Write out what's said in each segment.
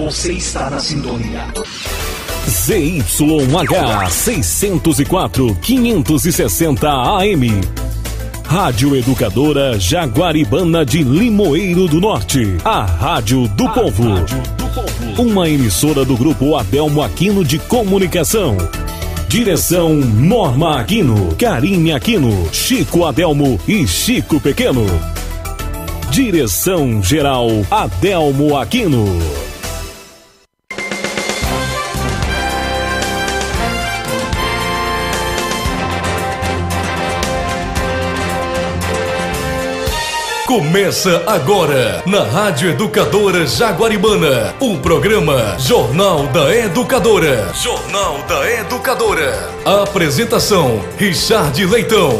Você está na sintonia. ZYH 604, 560 AM. Rádio Educadora Jaguaribana de Limoeiro do Norte. A Rádio do Povo. Uma emissora do Grupo Adelmo Aquino de Comunicação. Direção Norma Aquino, Karine Aquino, Chico Adelmo e Chico Pequeno. Direção Geral Adelmo Aquino. Começa agora, na Rádio Educadora Jaguaribana, o programa Jornal da Educadora. Jornal da Educadora. Apresentação, Richard Leitão.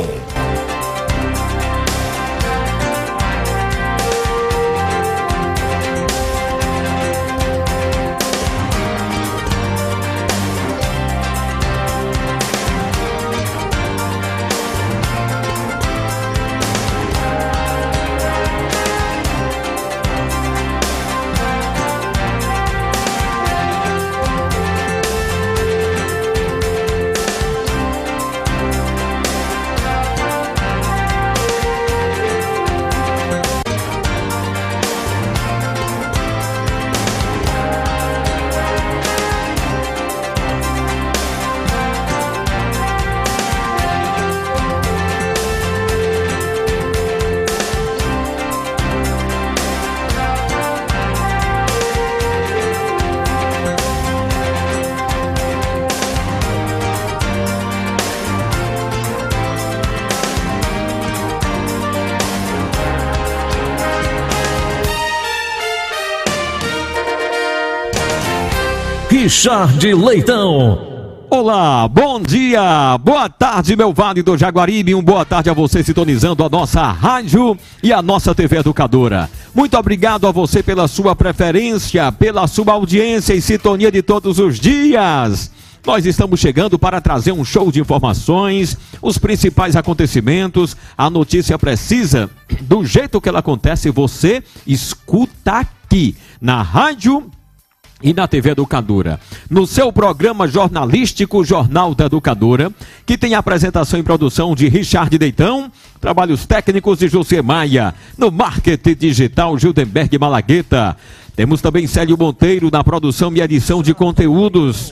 Richard Leitão. Olá, bom dia, boa tarde, meu Vale do Jaguaribe, boa tarde a você sintonizando a nossa rádio e a nossa TV Educadora. Muito obrigado a você pela sua preferência, pela sua audiência e sintonia de todos os dias. Nós estamos chegando para trazer um show de informações, os principais acontecimentos, a notícia precisa, do jeito que ela acontece, você escuta aqui na rádio e na TV Educadora, no seu programa jornalístico Jornal da Educadora, que tem a apresentação e produção de Richard Leitão, trabalhos técnicos de José Maia, no marketing digital Gildenberg Malagueta. Temos também Célio Monteiro na produção e edição de conteúdos,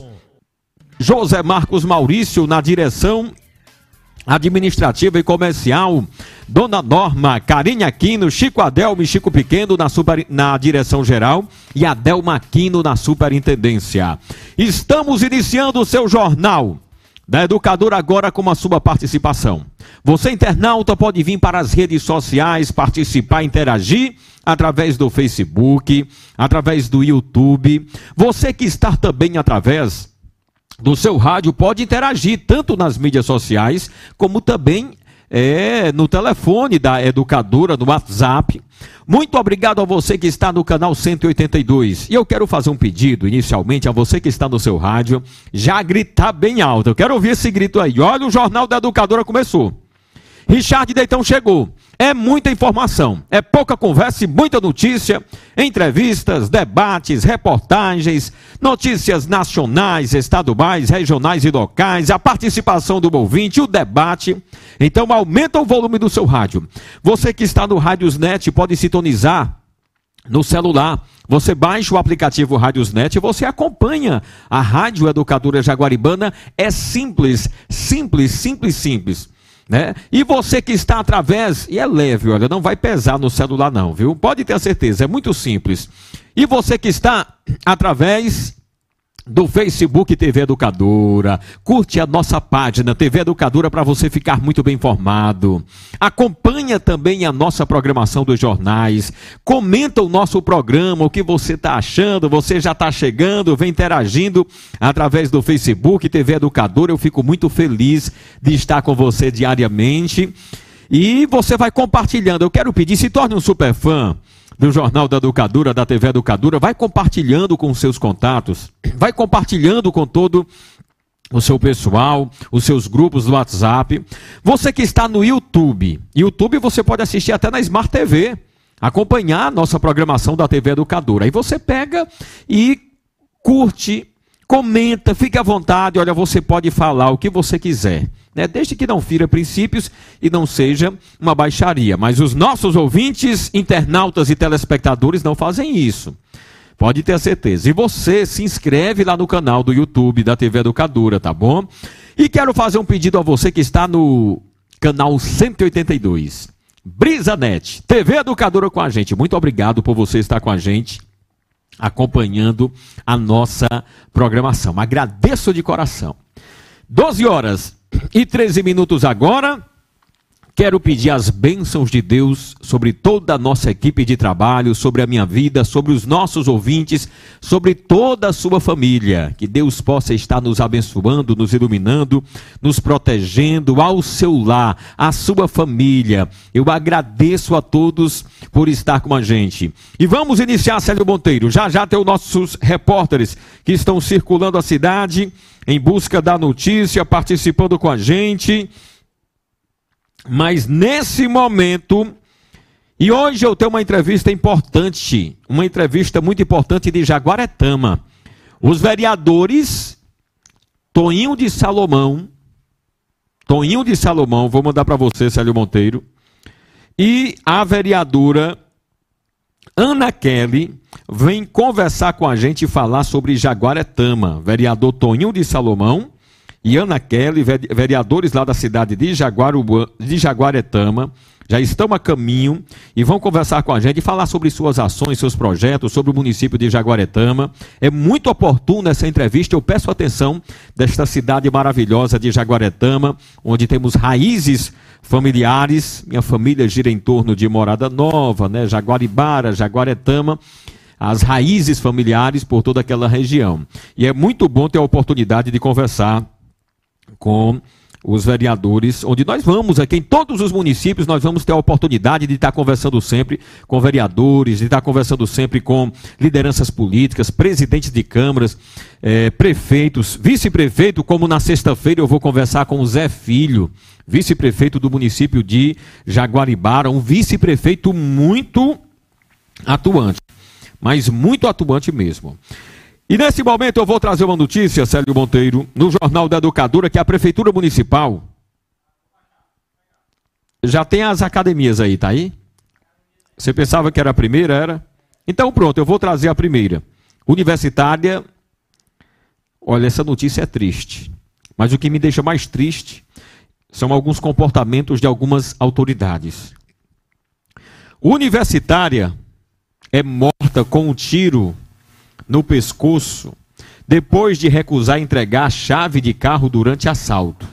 José Marcos Maurício na direção administrativa e comercial, Dona Norma, Karine Aquino, Chico Adelmo e Chico Pequeno na direção geral e Adelma Aquino na superintendência. Estamos iniciando o seu Jornal da Educadora agora com a sua participação. Você, internauta, pode vir para as redes sociais, participar, interagir através do Facebook, através do YouTube. Você que está também através do seu rádio pode interagir tanto nas mídias sociais como também no telefone da Educadora, no WhatsApp. Muito obrigado a você que está no canal 182. E eu quero fazer um pedido inicialmente a você que está no seu rádio, já gritar bem alto. Eu quero ouvir esse grito aí. Olha, o Jornal da Educadora começou. Richard Leitão chegou. É muita informação, é pouca conversa e muita notícia, entrevistas, debates, reportagens, notícias nacionais, estaduais, regionais e locais, a participação do ouvinte, o debate. Então aumenta o volume do seu rádio. Você que está no Rádiosnet pode sintonizar no celular. Você baixa o aplicativo Rádiosnet e você acompanha a Rádio Educadora Jaguaribana. É simples, simples, simples, simples. Né? E você que está através, e é leve, olha, não vai pesar no celular não, viu? Pode ter certeza, é muito simples. E você que está através do Facebook TV Educadora, curte a nossa página TV Educadora para você ficar muito bem informado. Acompanha também a nossa programação dos jornais, comenta o nosso programa, o que você está achando, você já está chegando, vem interagindo através do Facebook TV Educadora. Eu fico muito feliz de estar com você diariamente e você vai compartilhando. Eu quero pedir, se torne um super fã do Jornal da Educadora, da TV Educadora, vai compartilhando com os seus contatos, vai compartilhando com todo o seu pessoal, os seus grupos do WhatsApp. Você que está no YouTube, você pode assistir até na Smart TV, acompanhar a nossa programação da TV Educadora. Aí você pega e curte, comenta, fique à vontade. Olha, você pode falar o que você quiser, né? Desde que não fira princípios e não seja uma baixaria. Mas os nossos ouvintes, internautas e telespectadores não fazem isso. Pode ter certeza. E você se inscreve lá no canal do YouTube da TV Educadora, tá bom? E quero fazer um pedido a você que está no canal 182. BrisaNet, TV Educadora com a gente. Muito obrigado por você estar com a gente, acompanhando a nossa programação. Agradeço de coração. 12h13 agora. Quero pedir as bênçãos de Deus sobre toda a nossa equipe de trabalho, sobre a minha vida, sobre os nossos ouvintes, sobre toda a sua família. Que Deus possa estar nos abençoando, nos iluminando, nos protegendo, ao seu lar, à sua família. Eu agradeço a todos por estar com a gente. E vamos iniciar, Célio Monteiro. Já já tem os nossos repórteres que estão circulando a cidade em busca da notícia, participando com a gente. Mas nesse momento, e hoje eu tenho uma entrevista importante, uma entrevista muito importante de Jaguaretama. Os vereadores Toninho de Salomão, vou mandar para você, Célio Monteiro, e a vereadora Ana Kelly vem conversar com a gente e falar sobre Jaguaretama. Vereador Toninho de Salomão e Ana Kelly, vereadores lá da cidade de Jaguaretama, já estão a caminho e vão conversar com a gente e falar sobre suas ações, seus projetos, sobre o município de Jaguaretama. É muito oportuna essa entrevista, eu peço atenção desta cidade maravilhosa de Jaguaretama, onde temos raízes familiares. Minha família gira em torno de Morada Nova, né? Jaguaribara, Jaguaretama, as raízes familiares por toda aquela região. E é muito bom ter a oportunidade de conversar com os vereadores, onde nós vamos aqui em todos os municípios, nós vamos ter a oportunidade de estar conversando sempre com vereadores, de estar conversando sempre com lideranças políticas, presidentes de câmaras, prefeitos, vice-prefeito, como na sexta-feira eu vou conversar com o Zé Filho, vice-prefeito do município de Jaguaribara, um vice-prefeito muito atuante, mas muito atuante mesmo. E nesse momento eu vou trazer uma notícia, Célio Monteiro, no Jornal da Educadora, que a Prefeitura Municipal já tem as academias aí, tá aí? Você pensava que era a primeira, era? Então pronto, eu vou trazer a primeira. Universitária, olha, essa notícia é triste, mas o que me deixa mais triste são alguns comportamentos de algumas autoridades. Universitária é morta com um tiro no pescoço, depois de recusar entregar a chave de carro durante assalto.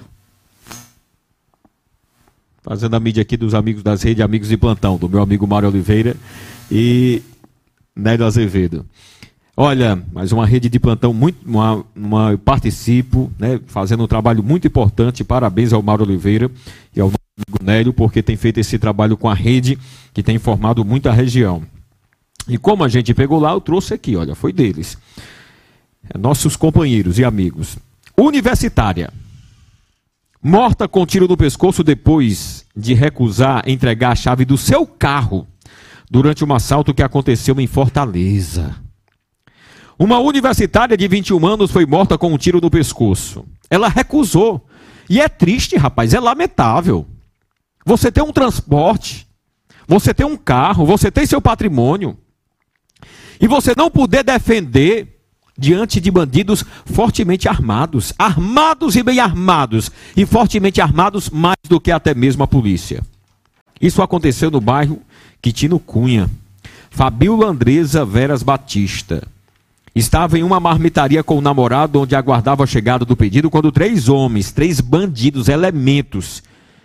Fazendo a mídia aqui dos amigos das redes, amigos de plantão, do meu amigo Mário Oliveira e Nélio Azevedo. Olha, mais uma rede de plantão, eu participo, né, fazendo um trabalho muito importante. Parabéns ao Mário Oliveira e ao nosso amigo Nélio, porque tem feito esse trabalho com a rede, que tem informado muito a região. E como a gente pegou lá, eu trouxe aqui, olha, foi deles. Nossos companheiros e amigos. Universitária, morta com tiro no pescoço depois de recusar entregar a chave do seu carro durante um assalto que aconteceu em Fortaleza. Uma universitária de 21 anos foi morta com um tiro no pescoço. Ela recusou. E é triste, rapaz, é lamentável. Você tem um transporte, você tem um carro, você tem seu patrimônio, e você não poder defender diante de bandidos fortemente armados, armados e bem armados, e fortemente armados mais do que até mesmo a polícia. Isso aconteceu no bairro Quitino Cunha. Fabiola Andresa Veras Batista estava em uma marmitaria com o namorado, onde aguardava a chegada do pedido, quando 3 homens, 3 bandidos, elementos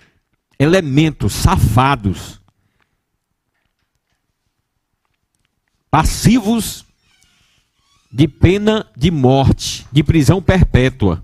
safados, passivos de pena de morte, de prisão perpétua.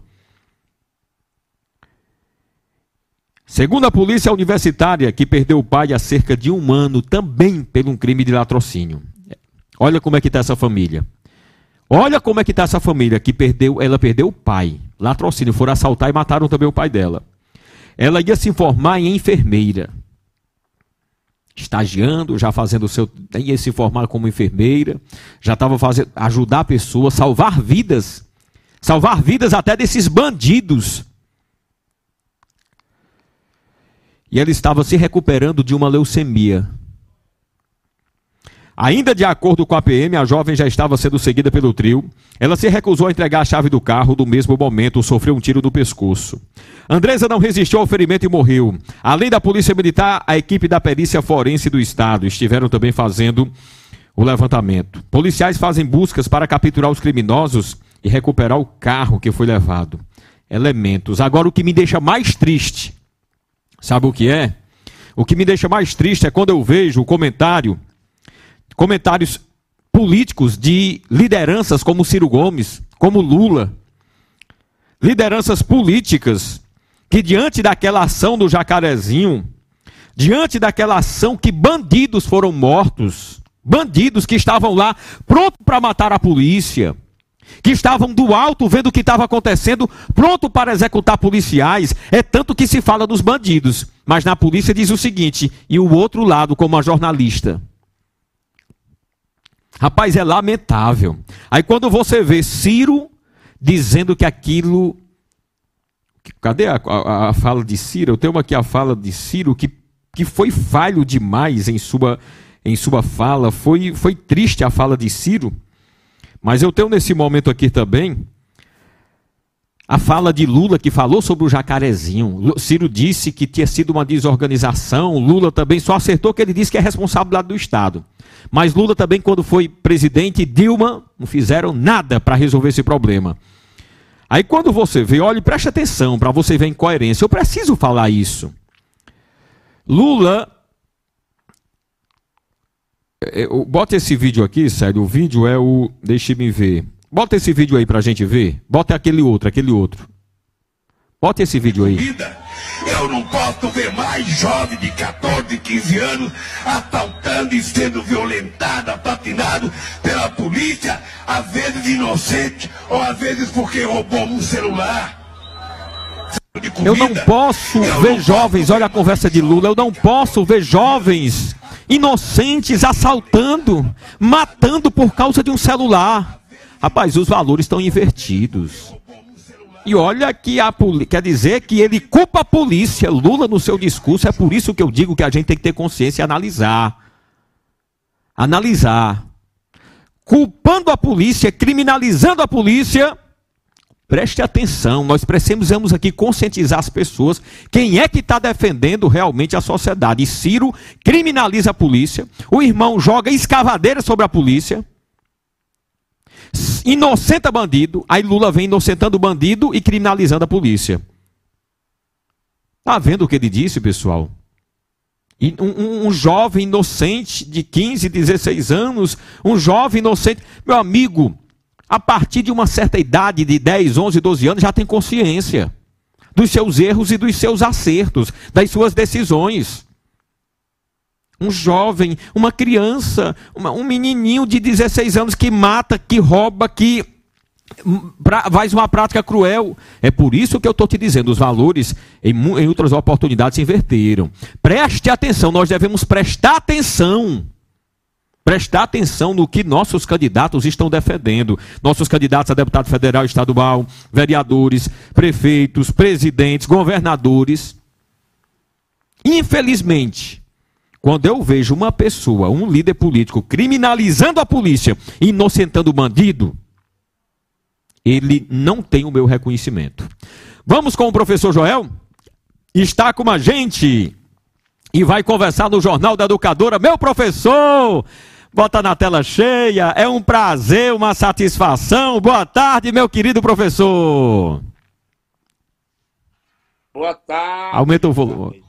Segundo a polícia universitária, que perdeu o pai há cerca de 1 ano, também por um crime de latrocínio. Olha como é que está essa família. Olha como é que está essa família, que ela perdeu o pai, latrocínio, foram assaltar e mataram também o pai dela. Ela ia se formar em enfermeira. estagiando, já fazendo ia se formar como enfermeira, já estava fazendo, ajudar pessoas, salvar vidas até desses bandidos. E ela estava se recuperando de uma leucemia. Ainda de acordo com a PM, a jovem já estava sendo seguida pelo trio. Ela se recusou a entregar a chave do carro. No mesmo momento, sofreu um tiro no pescoço. Andresa não resistiu ao ferimento e morreu. Além da polícia militar, a equipe da perícia forense do estado estiveram também fazendo o levantamento. Policiais fazem buscas para capturar os criminosos e recuperar o carro que foi levado. Elementos. Agora, o que me deixa mais triste, sabe o que é? O que me deixa mais triste é quando eu vejo comentários políticos de lideranças como Ciro Gomes, como Lula. Lideranças políticas que diante daquela ação do Jacarezinho, diante daquela ação que bandidos foram mortos, bandidos que estavam lá prontos para matar a polícia, que estavam do alto vendo o que estava acontecendo, pronto para executar policiais. É tanto que se fala dos bandidos, mas na polícia diz o seguinte, e o outro lado como a jornalista. Rapaz, é lamentável. Aí quando você vê Ciro dizendo que aquilo... Cadê a fala de Ciro? Eu tenho aqui a fala de Ciro que foi falho demais em sua fala. Foi triste a fala de Ciro. Mas eu tenho nesse momento aqui também a fala de Lula, que falou sobre o Jacarezinho. Ciro disse que tinha sido uma desorganização. Lula também só acertou que ele disse que é responsabilidade do Estado. Mas Lula também, quando foi presidente, Dilma, não fizeram nada para resolver esse problema. Aí quando você vê, olha, preste atenção para você ver a incoerência. Eu preciso falar isso. Lula... Bota esse vídeo aqui, sério. O vídeo é o... Deixe-me ver. Bota esse vídeo aí pra gente ver. Bota aquele outro. Bota esse vídeo aí. Eu não posso ver mais jovem de 14, 15 anos assaltando e sendo violentada, assassinado pela polícia, às vezes inocente, ou às vezes porque roubou um celular. Eu não posso ver jovens, olha a conversa de Lula, eu não posso ver jovens inocentes assaltando, matando por causa de um celular. Rapaz, os valores estão invertidos. E olha que quer dizer que ele culpa a polícia, Lula no seu discurso, é por isso que eu digo que a gente tem que ter consciência e analisar. Analisar. Culpando a polícia, criminalizando a polícia. Preste atenção, nós precisamos aqui conscientizar as pessoas quem é que está defendendo realmente a sociedade. E Ciro criminaliza a polícia, o irmão joga escavadeira sobre a polícia, inocenta bandido, aí Lula vem inocentando o bandido e criminalizando a polícia. Está vendo o que ele disse, pessoal? Um jovem inocente de 15, 16 anos, um jovem inocente, meu amigo, a partir de uma certa idade, de 10, 11, 12 anos, já tem consciência dos seus erros e dos seus acertos, das suas decisões. Um jovem, uma criança, um menininho de 16 anos que mata, que rouba, que faz uma prática cruel. É por isso que eu estou te dizendo, os valores em outras oportunidades se inverteram. Preste atenção, nós devemos prestar atenção. Prestar atenção no que nossos candidatos estão defendendo. Nossos candidatos a deputado federal, estadual, vereadores, prefeitos, presidentes, governadores. Infelizmente, quando eu vejo uma pessoa, um líder político, criminalizando a polícia, inocentando o bandido, ele não tem o meu reconhecimento. Vamos com o professor Joel? Está com a gente e vai conversar no Jornal da Educadora. Meu professor, bota na tela cheia, é um prazer, uma satisfação. Boa tarde, meu querido professor. Boa tarde. Aumenta o volume.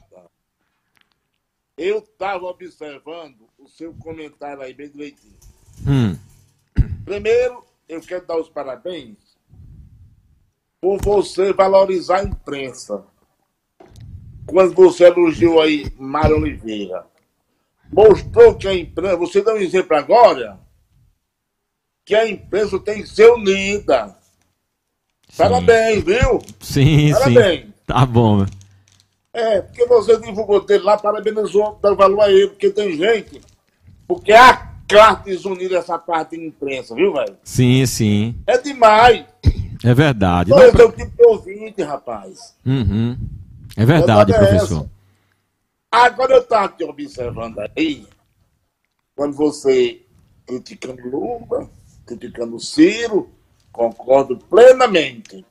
Eu estava observando o seu comentário aí, bem direitinho. Primeiro, eu quero dar os parabéns por você valorizar a imprensa. Quando você elogiou aí Mário Oliveira, mostrou que a imprensa, você dá um exemplo agora, que a imprensa tem que ser unida. Sim. Parabéns, viu? Sim, parabéns. Sim. Tá bom. Porque você divulgou dele lá, parabenizou, deu valor a ele, porque tem gente, porque a classe desunida essa parte de imprensa, viu, velho? Sim, sim. É demais. É verdade. Não, eu tipo de ouvinte, rapaz. Uhum. É verdade, professor. Agora eu estava te observando aí, quando você criticando Lula, criticando Ciro, concordo plenamente.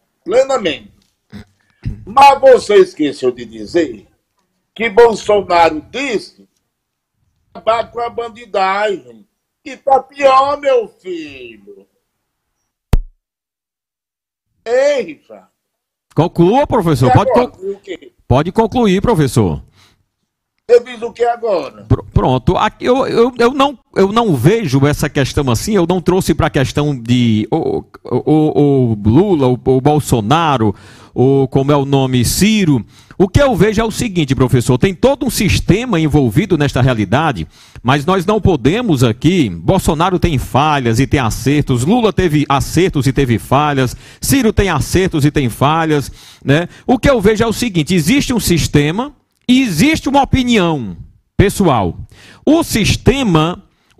Mas você esqueceu de dizer que Bolsonaro disse acabar com a bandidagem. E tá pior, meu filho. Ei, Richard. Conclua, professor. Pode concluir, professor. Você diz o que agora? Pronto. Aqui, eu não vejo essa questão assim. Eu não trouxe para a questão de o Lula, o Bolsonaro, ou como é o nome, Ciro. O que eu vejo é o seguinte, professor, tem todo um sistema envolvido nesta realidade, mas nós não podemos aqui, Bolsonaro tem falhas e tem acertos, Lula teve acertos e teve falhas, Ciro tem acertos e tem falhas, né? O que eu vejo é o seguinte, existe um sistema e existe uma opinião pessoal. O sistema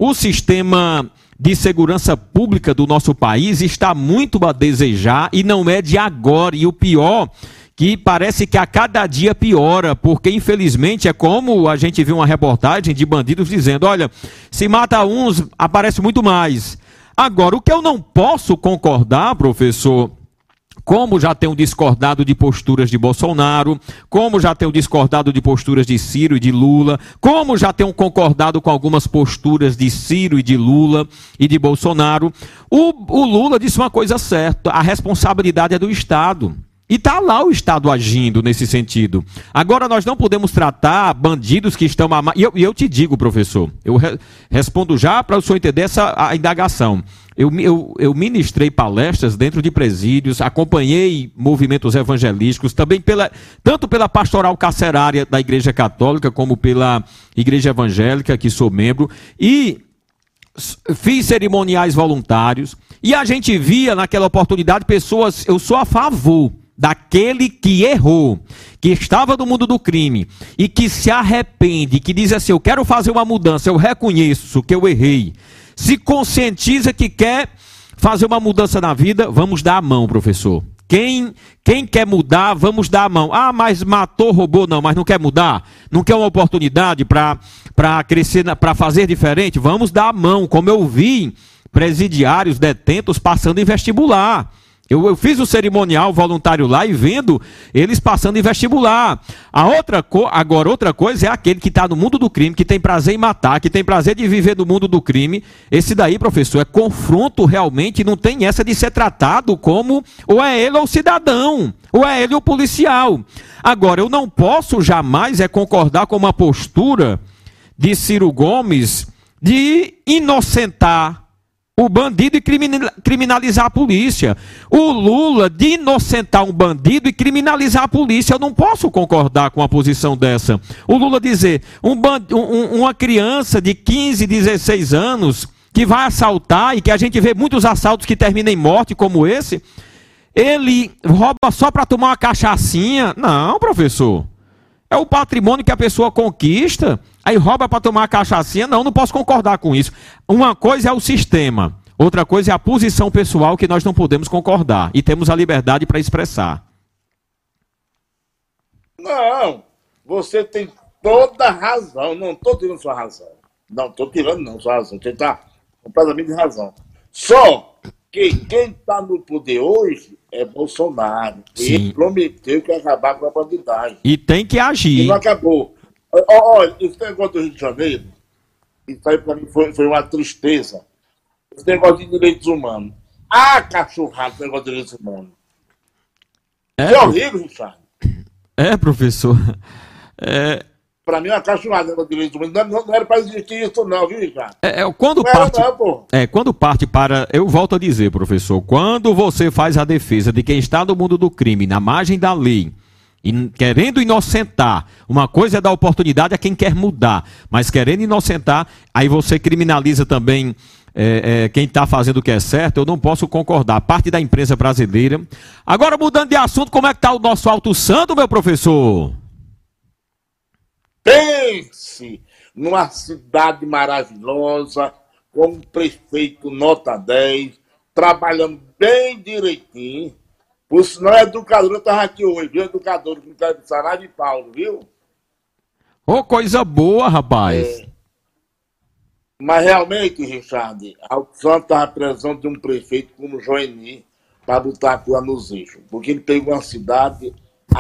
de segurança pública do nosso país está muito a desejar e não é de agora, e o pior que parece que a cada dia piora, porque infelizmente é como a gente viu uma reportagem de bandidos dizendo, olha, se mata uns, aparece muito mais. Agora, o que eu não posso concordar, professor, como já tenho discordado de posturas de Bolsonaro, como já tenho discordado de posturas de Ciro e de Lula, como já tenho concordado com algumas posturas de Ciro e de Lula e de Bolsonaro, o Lula disse uma coisa certa, a responsabilidade é do Estado. E está lá o Estado agindo nesse sentido. Agora, nós não podemos tratar bandidos que estão... E eu te digo, professor, eu respondo já para o senhor entender a indagação. Eu ministrei palestras dentro de presídios, acompanhei movimentos evangelísticos, também tanto pela pastoral carcerária da Igreja Católica, como pela Igreja Evangélica, que sou membro, e fiz cerimoniais voluntários, e a gente via naquela oportunidade pessoas... Eu sou a favor daquele que errou, que estava no mundo do crime e que se arrepende, que diz assim, eu quero fazer uma mudança, eu reconheço que eu errei, se conscientiza que quer fazer uma mudança na vida, vamos dar a mão, professor. Quem quer mudar, vamos dar a mão. Ah, mas matou, roubou, não, mas não quer mudar, não quer uma oportunidade para crescer, para fazer diferente, vamos dar a mão, como eu vi presidiários, detentos passando em vestibular. Eu fiz o cerimonial voluntário lá e vendo eles passando em vestibular. Agora, outra coisa é aquele que está no mundo do crime, que tem prazer em matar, que tem prazer de viver no mundo do crime. Esse daí, professor, é confronto realmente, não tem essa de ser tratado como ou é ele ou o cidadão, ou é ele ou o policial. Agora, eu não posso jamais concordar com uma postura de Ciro Gomes de inocentar o bandido e criminalizar a polícia. O Lula de inocentar um bandido e criminalizar a polícia. Eu não posso concordar com uma posição dessa. O Lula dizer, uma criança de 15, 16 anos que vai assaltar, e que a gente vê muitos assaltos que terminam em morte como esse, ele rouba só para tomar uma cachaçinha. Não, professor. É o patrimônio que a pessoa conquista, aí rouba para tomar cachaçinha. Não posso concordar com isso. Uma coisa é o sistema, outra coisa é a posição pessoal que nós não podemos concordar. E temos a liberdade para expressar. Não, você tem toda a razão. Não estou tirando sua razão. Não estou tirando sua razão. Você está completamente de razão. Só que quem está no poder hoje é Bolsonaro. Sim. Ele prometeu que ia acabar com a bandidagem. E tem que agir. E não acabou. Olha, esse negócio do Rio de Janeiro, isso aí para mim foi uma tristeza. Esse negócio de direitos humanos. Ah, cachorrado, esse negócio de direitos humanos. É horrível, Richard. É, professor. Para mim, uma cachorrada negócio de direitos humanos. Não era para existir isso não, viu, Richard? Quando parte para... Eu volto a dizer, professor, quando você faz a defesa de quem está no mundo do crime, na margem da lei, e querendo inocentar, uma coisa é dar oportunidade a quem quer mudar, mas querendo inocentar, aí você criminaliza também quem está fazendo o que é certo. Eu não posso concordar. Parte da imprensa brasileira. Agora, mudando de assunto, como é que está o nosso Alto Santo, meu professor? Pense numa cidade maravilhosa, com um prefeito nota 10, trabalhando bem direitinho. Por sinal, a educadora estava aqui hoje, viu? Educadora com o Saraiva e Paulo, viu? Ô, coisa boa, rapaz. Mas realmente, Richard, Alto Santo estava precisando de um prefeito como Joeni para botar a coisa nos eixos. Porque ele pegou uma cidade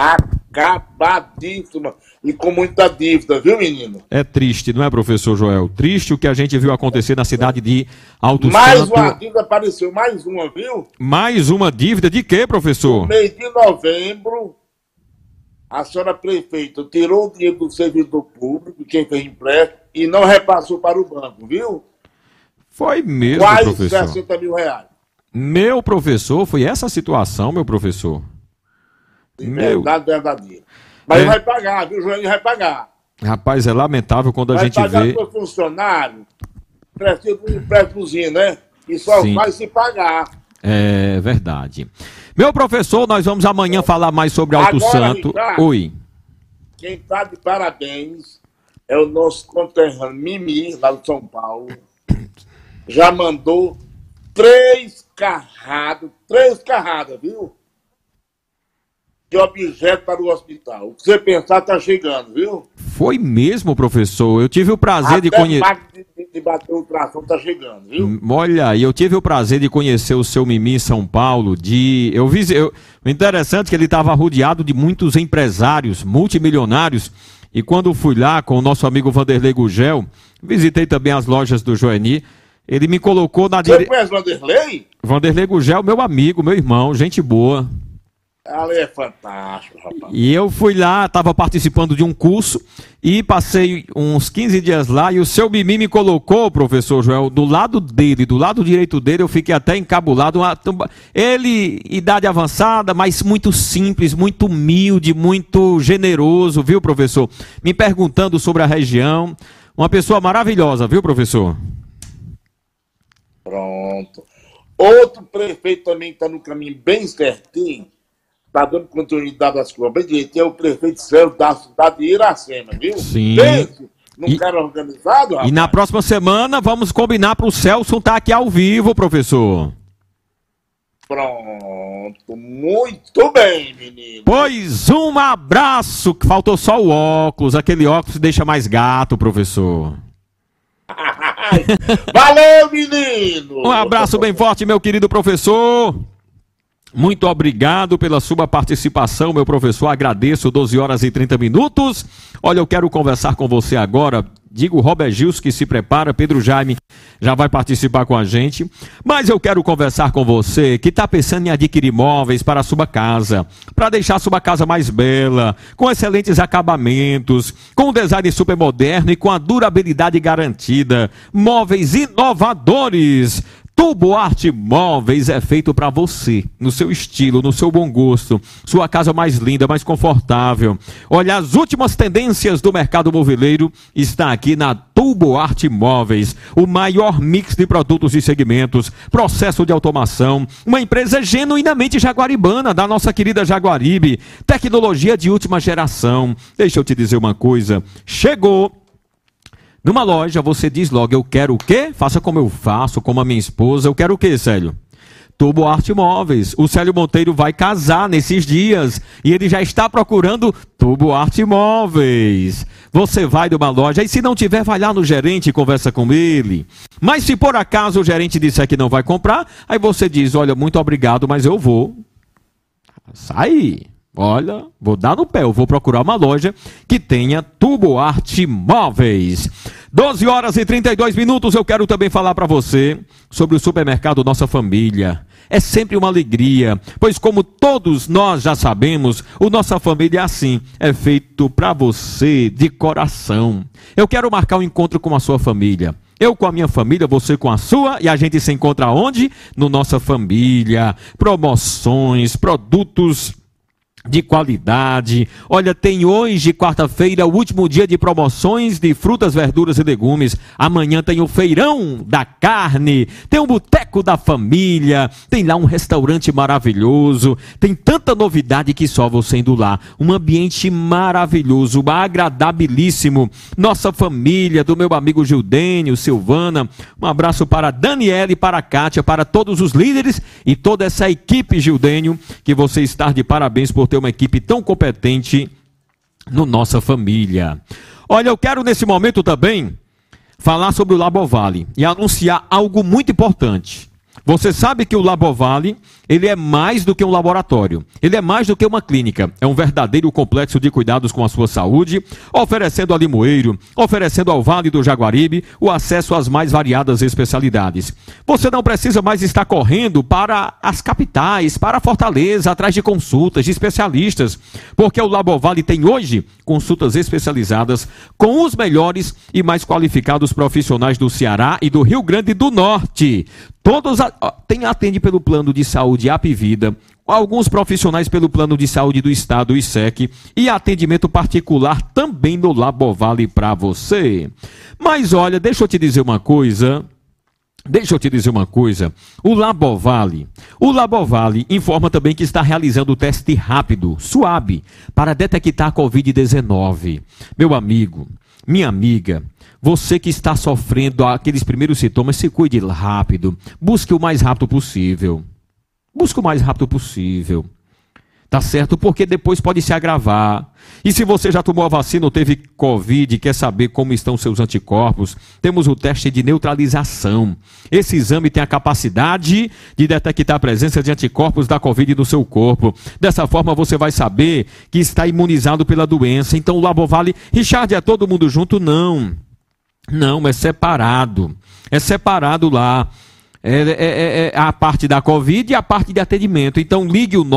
acabadíssima e com muita dívida, viu, menino? É triste, não é, professor Joel? Triste o que a gente viu acontecer na cidade de Alto Santo. Mais uma dívida apareceu, mais uma, viu? Mais uma dívida de quê, professor? No mês de novembro, a senhora prefeita tirou o dinheiro do servidor público, quem fez empréstimo, e não repassou para o banco, viu? Foi mesmo, quase professor. 60 mil reais. Meu professor, foi essa situação, meu professor? Verdade verdadeira. Mas ele vai pagar, viu? O Joel vai pagar. Rapaz, é lamentável quando a gente vai pagar vê... para o funcionário, precisa de um empréstimozinho, né? E só Sim. vai se pagar. É verdade. Meu professor, nós vamos amanhã falar mais sobre Alto Agora, Santo. Ricardo, Oi. Quem está de parabéns é o nosso conterrâneo Mimi, lá de São Paulo. Já mandou 3 carradas, viu? De objeto para o hospital. O que você pensar está chegando, viu? Foi mesmo, professor. Eu tive o prazer de Até conhecer... máquina de bater o ultrassom está chegando, viu? Olha, e eu tive o prazer de conhecer o seu Mimi em São Paulo. O interessante é que ele estava rodeado de muitos empresários, multimilionários. E quando fui lá com o nosso amigo Vanderlei Gugel, visitei também as lojas do Joeni. Ele me colocou na Você conhece Vanderlei? Vanderlei Gugel, meu amigo, meu irmão, gente boa. Ela é fantástico, rapaz. E eu fui lá, estava participando de um curso e passei uns 15 dias lá e o seu Mimi me colocou, professor Joel, do lado dele, do lado direito dele, eu fiquei até encabulado. Ele, idade avançada, mas muito simples, muito humilde, muito generoso, viu, professor? Me perguntando sobre a região. Uma pessoa maravilhosa, viu, professor? Pronto. Outro prefeito também está no caminho bem certinho, está dando continuidade às coisas bem direitinho, é o prefeito Célio da cidade de Iracema, viu? Sim. Pense num cara organizado, rapaz. E na próxima semana vamos combinar para o Celso estar aqui ao vivo, professor. Pronto, muito bem, menino. Pois um abraço, que faltou só o óculos, aquele óculos que deixa mais gato, professor. Valeu, menino! Um abraço bem forte, meu querido professor. Muito obrigado pela sua participação, meu professor. Agradeço, 12 horas e 30 minutos. Olha, eu quero conversar com você agora. Digo, Robert Gils que se prepara, Pedro Jaime já vai participar com a gente. Mas eu quero conversar com você que está pensando em adquirir móveis para a sua casa, para deixar a sua casa mais bela, com excelentes acabamentos, com um design super moderno e com a durabilidade garantida. Móveis inovadores. Tubo Arte Móveis é feito para você, no seu estilo, no seu bom gosto, sua casa mais linda, mais confortável. Olha, as últimas tendências do mercado moveleiro está aqui na Tubo Arte Móveis, o maior mix de produtos e segmentos, processo de automação, uma empresa genuinamente jaguaribana, da nossa querida Jaguaribe, tecnologia de última geração. Deixa eu te dizer uma coisa, chegou! Numa loja, você diz logo, eu quero o quê? Faça como eu faço, como a minha esposa. Eu quero o quê, Célio? Tubo Arte Móveis. O Célio Monteiro vai casar nesses dias e ele já está procurando Tubo Arte Móveis. Você vai numa loja e se não tiver, vai lá no gerente e conversa com ele. Mas se por acaso o gerente disser que não vai comprar, aí você diz, olha, muito obrigado, mas eu vou. Sai! Olha, vou dar no pé, eu vou procurar uma loja que tenha Tubo Arte Móveis. 12 horas e 32 minutos, eu quero também falar para você sobre o supermercado Nossa Família. É sempre uma alegria, pois como todos nós já sabemos, o Nossa Família é assim, é feito para você de coração. Eu quero marcar um encontro com a sua família. Eu com a minha família, você com a sua, e a gente se encontra onde? No Nossa Família. Promoções, produtos de qualidade. Olha, tem hoje, quarta-feira, o último dia de promoções de frutas, verduras e legumes. Amanhã tem o feirão da carne, tem o boteco da família, tem lá um restaurante maravilhoso, tem tanta novidade que só você indo lá. Um ambiente maravilhoso, agradabilíssimo. Nossa família, do meu amigo Gildênio, Silvana, um abraço para a Daniela e para a Kátia, para todos os líderes e toda essa equipe, Gildênio, que você está de parabéns por ter uma equipe tão competente no nossa família. Olha, eu quero nesse momento também falar sobre o Labovale e anunciar algo muito importante. Você sabe que o Labovale, ele é mais do que um laboratório, ele é mais do que uma clínica, é um verdadeiro complexo de cuidados com a sua saúde, oferecendo a Limoeiro, oferecendo ao Vale do Jaguaribe o acesso às mais variadas especialidades. Você não precisa mais estar correndo para as capitais, para Fortaleza, atrás de consultas, de especialistas, porque o Labovale tem hoje consultas especializadas com os melhores e mais qualificados profissionais do Ceará e do Rio Grande do Norte. Todos atende pelo plano de saúde Apvida, alguns profissionais pelo plano de saúde do estado, o ISEC, e atendimento particular também no Labovale para você. Mas olha, deixa eu te dizer uma coisa. O Labovale informa também que está realizando o teste rápido, SUAB, para detectar a Covid-19. Meu amigo, minha amiga, você que está sofrendo aqueles primeiros sintomas, se cuide rápido. Busque o mais rápido possível. Tá certo? Porque depois pode se agravar. E se você já tomou a vacina ou teve Covid e quer saber como estão seus anticorpos, temos o teste de neutralização. Esse exame tem a capacidade de detectar a presença de anticorpos da Covid no seu corpo. Dessa forma você vai saber que está imunizado pela doença. Então o Labovale, Richard, é todo mundo junto? Não, é separado. É separado lá. É a parte da Covid e a parte de atendimento. Então ligue o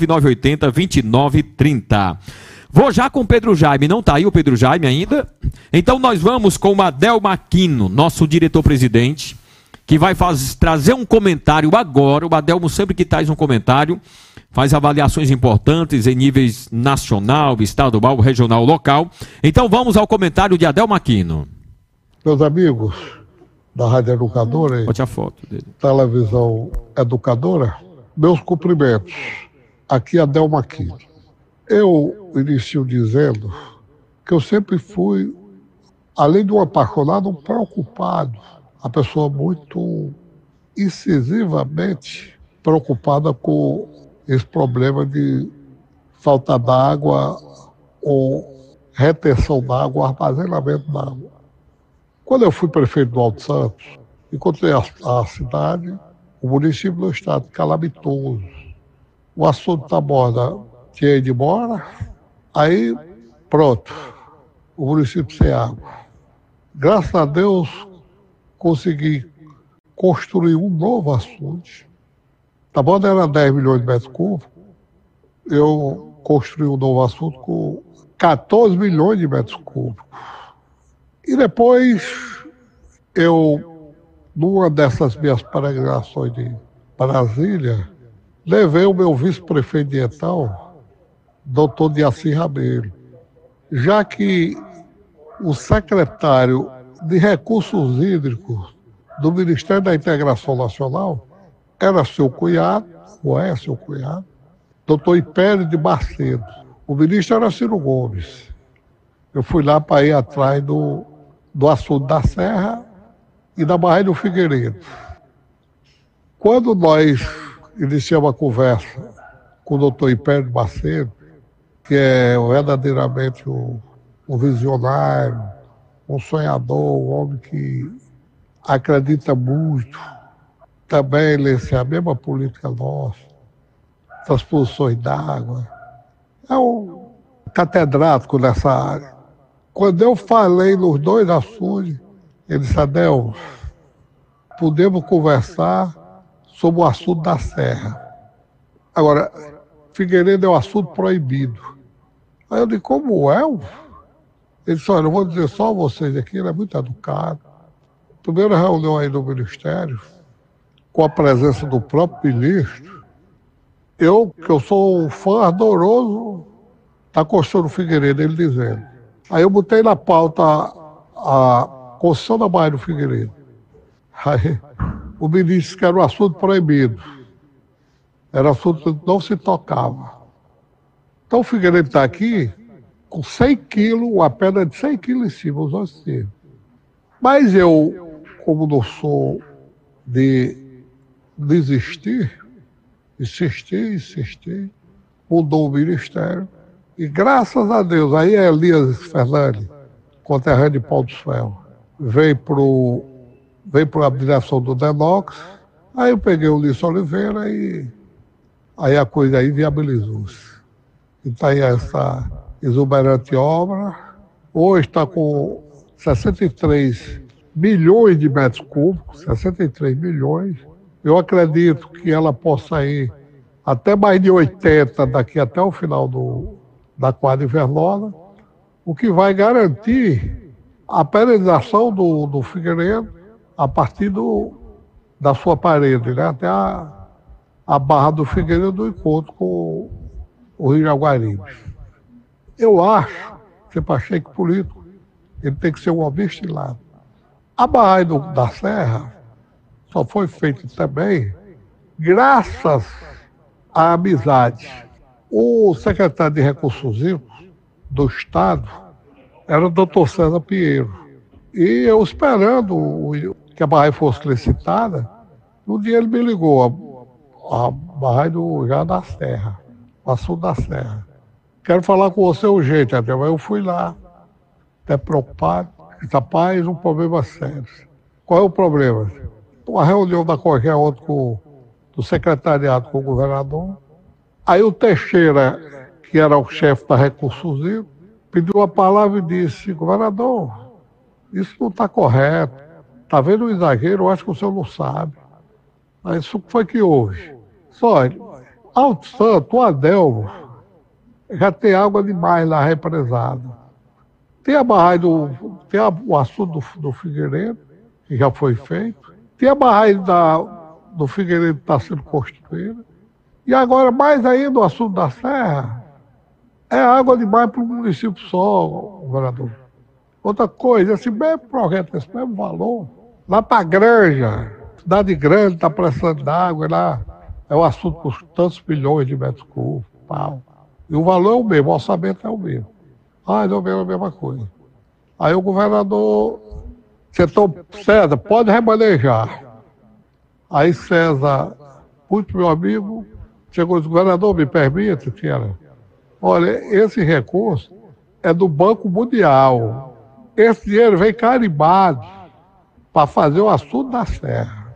99980-2930. Vou já com o Pedro Jaime. Não está aí o Pedro Jaime ainda? Então nós vamos com o Adelmo Aquino, nosso diretor-presidente, que vai trazer um comentário agora. O Adelmo sempre que traz um comentário, faz avaliações importantes em níveis nacional, estadual, regional, local. Então vamos ao comentário de Adelmo Aquino. Meus amigos da Rádio Educadora, bote a foto dele. Televisão Educadora, meus cumprimentos. Aqui é Adelmo Aquino. Eu inicio dizendo que eu sempre fui, além de um apaixonado, um preocupado. A pessoa muito incisivamente preocupada com esse problema de falta d'água ou retenção d'água, armazenamento d'água. Quando eu fui prefeito do Alto Santos, encontrei a cidade, o município do estado calamitoso. O assunto da borda tinha ido embora, aí pronto, o município sem água. Graças a Deus, consegui construir um novo açude. A borda era 10 milhões de metros cúbicos, eu construí um novo açude com 14 milhões de metros cúbicos. E depois, eu, numa dessas minhas peregrinações de Brasília, levei o meu vice-prefeito de então, doutor Diaci Rabelo, já que o secretário de Recursos Hídricos do Ministério da Integração Nacional era seu cunhado, ou é seu cunhado, doutor Império de Macedo. O ministro era Ciro Gomes. Eu fui lá para ir atrás do açude da Serra e da Barreira do Figueiredo. Quando nós iniciamos a conversa com o doutor Império de Macedo, que é verdadeiramente um visionário, um sonhador, um homem que acredita muito, também ele é a mesma política nossa, transposições d'água, é um catedrático nessa área. Quando eu falei nos dois açudes, ele disse: Adelmo, podemos conversar sobre o açude da Serra. Agora, Figueiredo é um açude proibido. Aí eu disse: como é? Ele disse: olha, eu vou dizer só a vocês aqui, ele é muito educado. Primeira reunião aí do Ministério, com a presença do próprio ministro, que eu sou um fã ardoroso da Construção do Figueiredo, ele dizendo. Aí eu botei na pauta a construção da Baía do Figueiredo. Aí o ministro disse que era um assunto proibido. Era um assunto que não se tocava. Então o Figueiredo está aqui com 100 quilos, uma pedra de 100 quilos em cima, os dois termos. Mas eu, como não sou de desistir, insistir, mudou o ministério. E graças a Deus, aí é Elias Fernandes, conterrâneo de Paulo dos Ferros, veio para a direção do Denox, aí eu peguei o Ulisses Oliveira e aí a coisa aí viabilizou-se. Então aí essa exuberante obra, hoje está com 63 milhões de metros cúbicos, 63 milhões. Eu acredito que ela possa ir até mais de 80 daqui até o final da quadra invernosa, o que vai garantir a perenização do Figueiredo a partir da sua parede, né, até a barra do Figueiredo do encontro com o Rio Jaguaribe. Eu acho, sempre achei que político, ele tem que ser um homem estilado. A barragem da Serra só foi feita também graças à amizade. O secretário de Recursos Hídricos do Estado era o doutor César Pinheiro. E eu esperando que a barragem fosse licitada, um dia ele me ligou, a barragem já da Serra, o assunto da Serra. Quero falar com você urgente, Adel. Eu fui lá, até preocupado, rapaz, um problema sério. Qual é o problema? Uma reunião da qualquer outro do secretariado com o governador. Aí o Teixeira, que era o chefe da Recursos Hídricos, pediu a palavra e disse: governador, isso não está correto. Está vendo o exagero? Eu acho que o senhor não sabe. Aí isso foi que houve. Só, Alto Santo, o Adelmo, já tem água demais lá represada. Tem a barragem tem o assunto do Figueiredo, que já foi feito. Tem a barragem do Figueiredo que está sendo construída. E agora, mais ainda, o assunto da Serra, é água demais para o município só, governador. Outra coisa, esse mesmo projeto, esse mesmo valor, lá para a Granja, cidade grande, está precisando d'água, lá é o assunto com tantos milhões de metros cúbicos, pau. E o valor é o mesmo, o orçamento é o mesmo. Ah, não é a mesma coisa. Aí o governador, César, pode remanejar. Aí César, muito meu amigo, chegou e disse: governador, me permite, Tiara? Olha, esse recurso é do Banco Mundial. Esse dinheiro vem carimbado para fazer o assunto da Serra.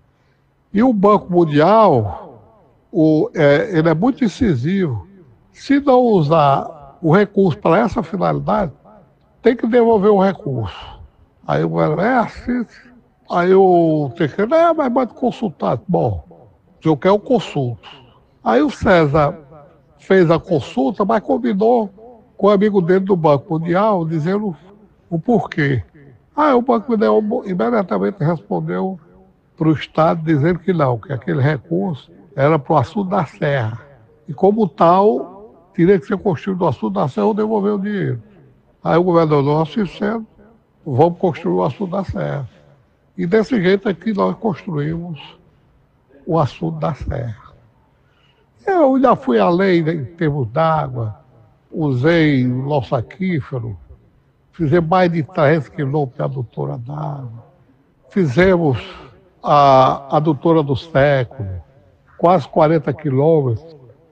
E o Banco Mundial, ele é muito incisivo. Se não usar o recurso para essa finalidade, tem que devolver o recurso. Aí o governador, assim. Aí o Teixeira, mas pode consultar. Bom, eu quero o consulto. Aí o César fez a consulta, mas combinou com o amigo dele do Banco Mundial, dizendo o porquê. Aí o Banco Mundial imediatamente respondeu para o Estado, dizendo que não, que aquele recurso era para o assunto da Serra. E como tal, teria que ser construído o assunto da Serra ou devolver o dinheiro. Aí o governador, assim sendo, vamos construir o assunto da Serra. E desse jeito é que nós construímos o assunto da Serra. Eu já fui além em termos d'água, usei o nosso aquífero, fizemos mais de 300 quilômetros de adutora d'água, fizemos a adutora do século, quase 40 quilômetros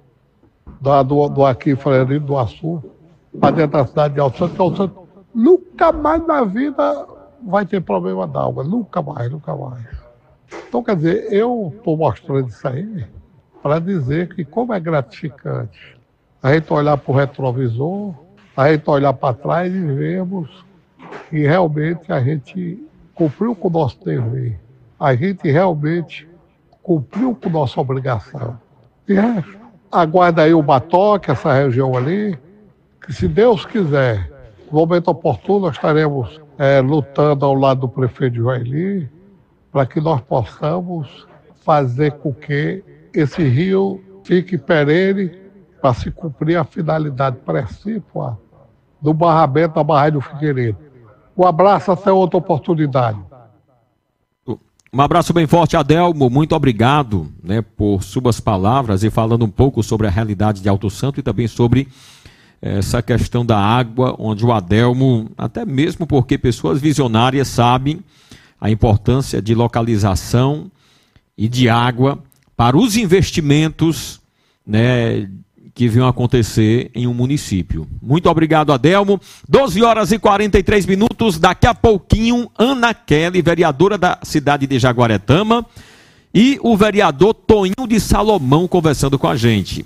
do aquífero do Açu, para dentro da cidade de Alto Santo, que Alto Santo nunca mais na vida vai ter problema d'água, nunca mais. Então, quer dizer, eu estou mostrando isso aí para dizer que como é gratificante a gente olhar para o retrovisor, a gente olhar para trás e vermos que realmente a gente cumpriu com o nosso dever, a gente realmente cumpriu com a nossa obrigação. E aguarda aí o Batoque, essa região ali, que se Deus quiser, no momento oportuno, nós estaremos lutando ao lado do prefeito de Joinville para que nós possamos fazer com que esse rio fique perene para se cumprir a finalidade precípua do barramento da Barragem do Figueiredo. Um abraço, até outra oportunidade. Um abraço bem forte, Adelmo, muito obrigado, né, por suas palavras e falando um pouco sobre a realidade de Alto Santo e também sobre essa questão da água, onde o Adelmo, até mesmo porque pessoas visionárias sabem a importância de localização e de água para os investimentos, né, que vinham acontecer em um município. Muito obrigado, Adelmo. 12h43, daqui a pouquinho, Ana Kelly, vereadora da cidade de Jaguaretama, e o vereador Toninho de Salomão conversando com a gente.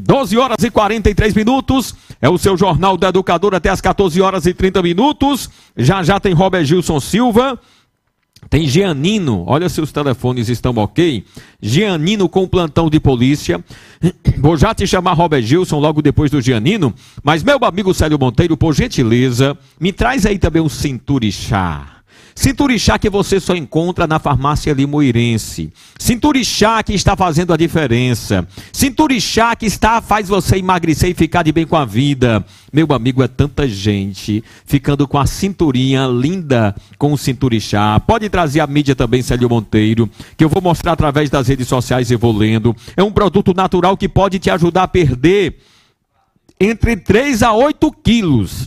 12h43, é o seu Jornal da Educadora até as 14h30. Já já tem Robert Gilson Silva. Tem Gianino, olha se os telefones estão ok. Gianino com plantão de polícia. Vou já te chamar Robert Gilson logo depois do Gianino. Mas meu amigo Célio Monteiro, por gentileza, me traz aí também um Cinturixá. Cinturixá que você só encontra na farmácia limoeirense. Cinturixá que está fazendo a diferença. Cinturixá que faz você emagrecer e ficar de bem com a vida. Meu amigo, é tanta gente ficando com a cinturinha linda com o Cinturixá. Pode trazer a mídia também, Célio Monteiro, que eu vou mostrar através das redes sociais e vou lendo. É um produto natural que pode te ajudar a perder entre 3 a 8 quilos.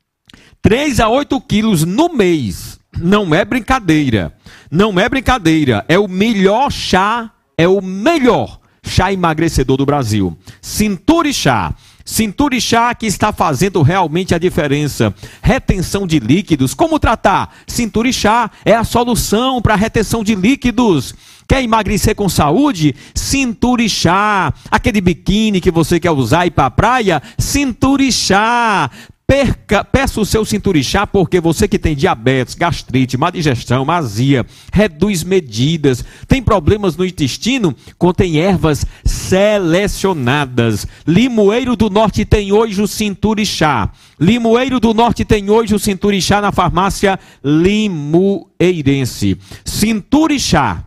3 a 8 quilos no mês. Não é brincadeira, não é brincadeira, é o melhor chá emagrecedor do Brasil. Cinturixá que está fazendo realmente a diferença. Retenção de líquidos, como tratar? Cinturixá é a solução para retenção de líquidos. Quer emagrecer com saúde? Cinturixá. Aquele biquíni que você quer usar e ir para a praia? Cinturixá. Peça o seu Cinturixá, porque você que tem diabetes, gastrite, má digestão, azia, reduz medidas, tem problemas no intestino, contém ervas selecionadas. Limoeiro do Norte tem hoje o Cinturixá. Limoeiro do Norte tem hoje o Cinturixá na farmácia limoeirense. Cinturixá,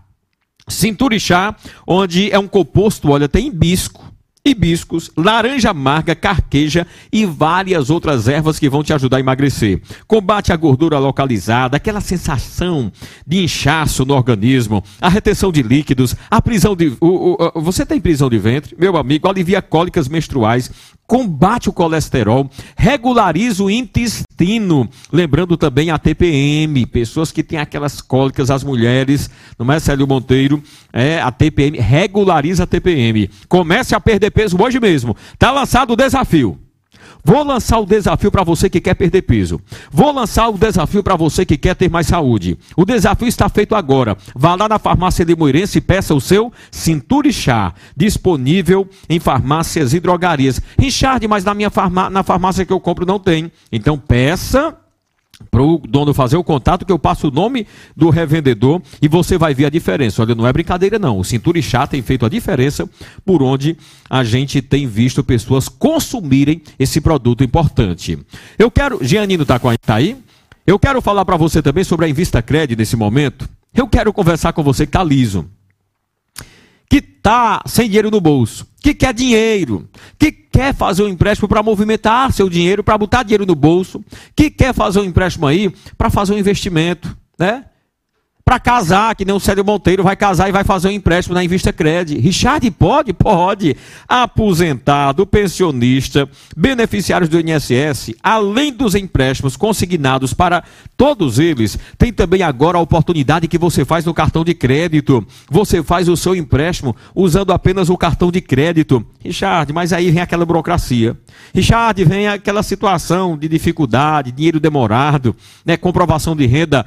onde é um composto, olha, tem hibiscos, laranja amarga, carqueja e várias outras ervas que vão te ajudar a emagrecer. Combate a gordura localizada, aquela sensação de inchaço no organismo, a retenção de líquidos, a prisão de... Você tem prisão de ventre? Meu amigo, alivia cólicas menstruais, combate o colesterol, regulariza o intestino. Lembrando também a TPM, pessoas que têm aquelas cólicas, as mulheres, não é, Célio Monteiro? A TPM, regulariza a TPM. Comece a perder peso hoje mesmo. Está lançado o desafio. Vou lançar o desafio para você que quer perder peso. Vou lançar o desafio para você que quer ter mais saúde. O desafio está feito agora. Vá lá na farmácia limoeirense e peça o seu Cinturixá, disponível em farmácias e drogarias. Richard, mas na farmácia que eu compro não tem. Então peça para o dono fazer o contato, que eu passo o nome do revendedor e você vai ver a diferença. Olha, não é brincadeira não, o Cinturixá tem feito a diferença por onde a gente tem visto pessoas consumirem esse produto importante. Gianino tá aí? Eu quero falar para você também sobre a InvistaCred nesse momento. Eu quero conversar com você que tá liso, que está sem dinheiro no bolso, que quer dinheiro, que quer fazer um empréstimo para movimentar seu dinheiro, para botar dinheiro no bolso, que quer fazer um empréstimo aí para fazer um investimento, né? Para casar, que nem o Célio Monteiro vai casar e vai fazer um empréstimo na InvistaCred. Richard, pode? Pode. Aposentado, pensionista, beneficiários do INSS, além dos empréstimos consignados para todos eles, tem também agora a oportunidade que você faz no cartão de crédito. Você faz o seu empréstimo usando apenas o cartão de crédito. Richard, mas aí vem aquela burocracia. Richard, vem aquela situação de dificuldade, dinheiro demorado, né, comprovação de renda.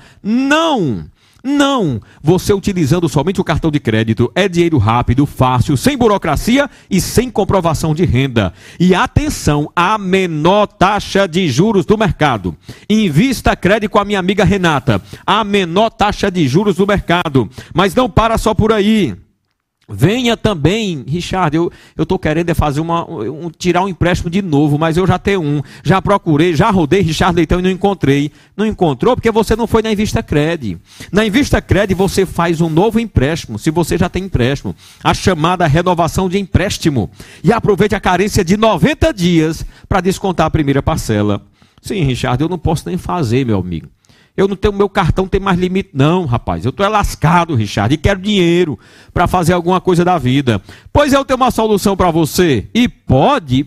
Não, você utilizando somente o cartão de crédito é dinheiro rápido, fácil, sem burocracia e sem comprovação de renda. E atenção, a menor taxa de juros do mercado. InvistaCred com a minha amiga Renata, a menor taxa de juros do mercado. Mas não para só por aí. Venha também, Richard, eu estou querendo fazer tirar um empréstimo de novo, mas eu já tenho um, já procurei, já rodei Richard Leitão e não encontrei. Não encontrou porque você não foi na InvistaCred. Na InvistaCred você faz um novo empréstimo, se você já tem empréstimo, a chamada renovação de empréstimo. E aproveite a carência de 90 dias para descontar a primeira parcela. Sim, Richard, eu não posso nem fazer, meu amigo. Eu não tenho, meu cartão tem mais limite não, rapaz. Eu tô lascado, Richard, e quero dinheiro para fazer alguma coisa da vida. Pois eu tenho uma solução para você. E pode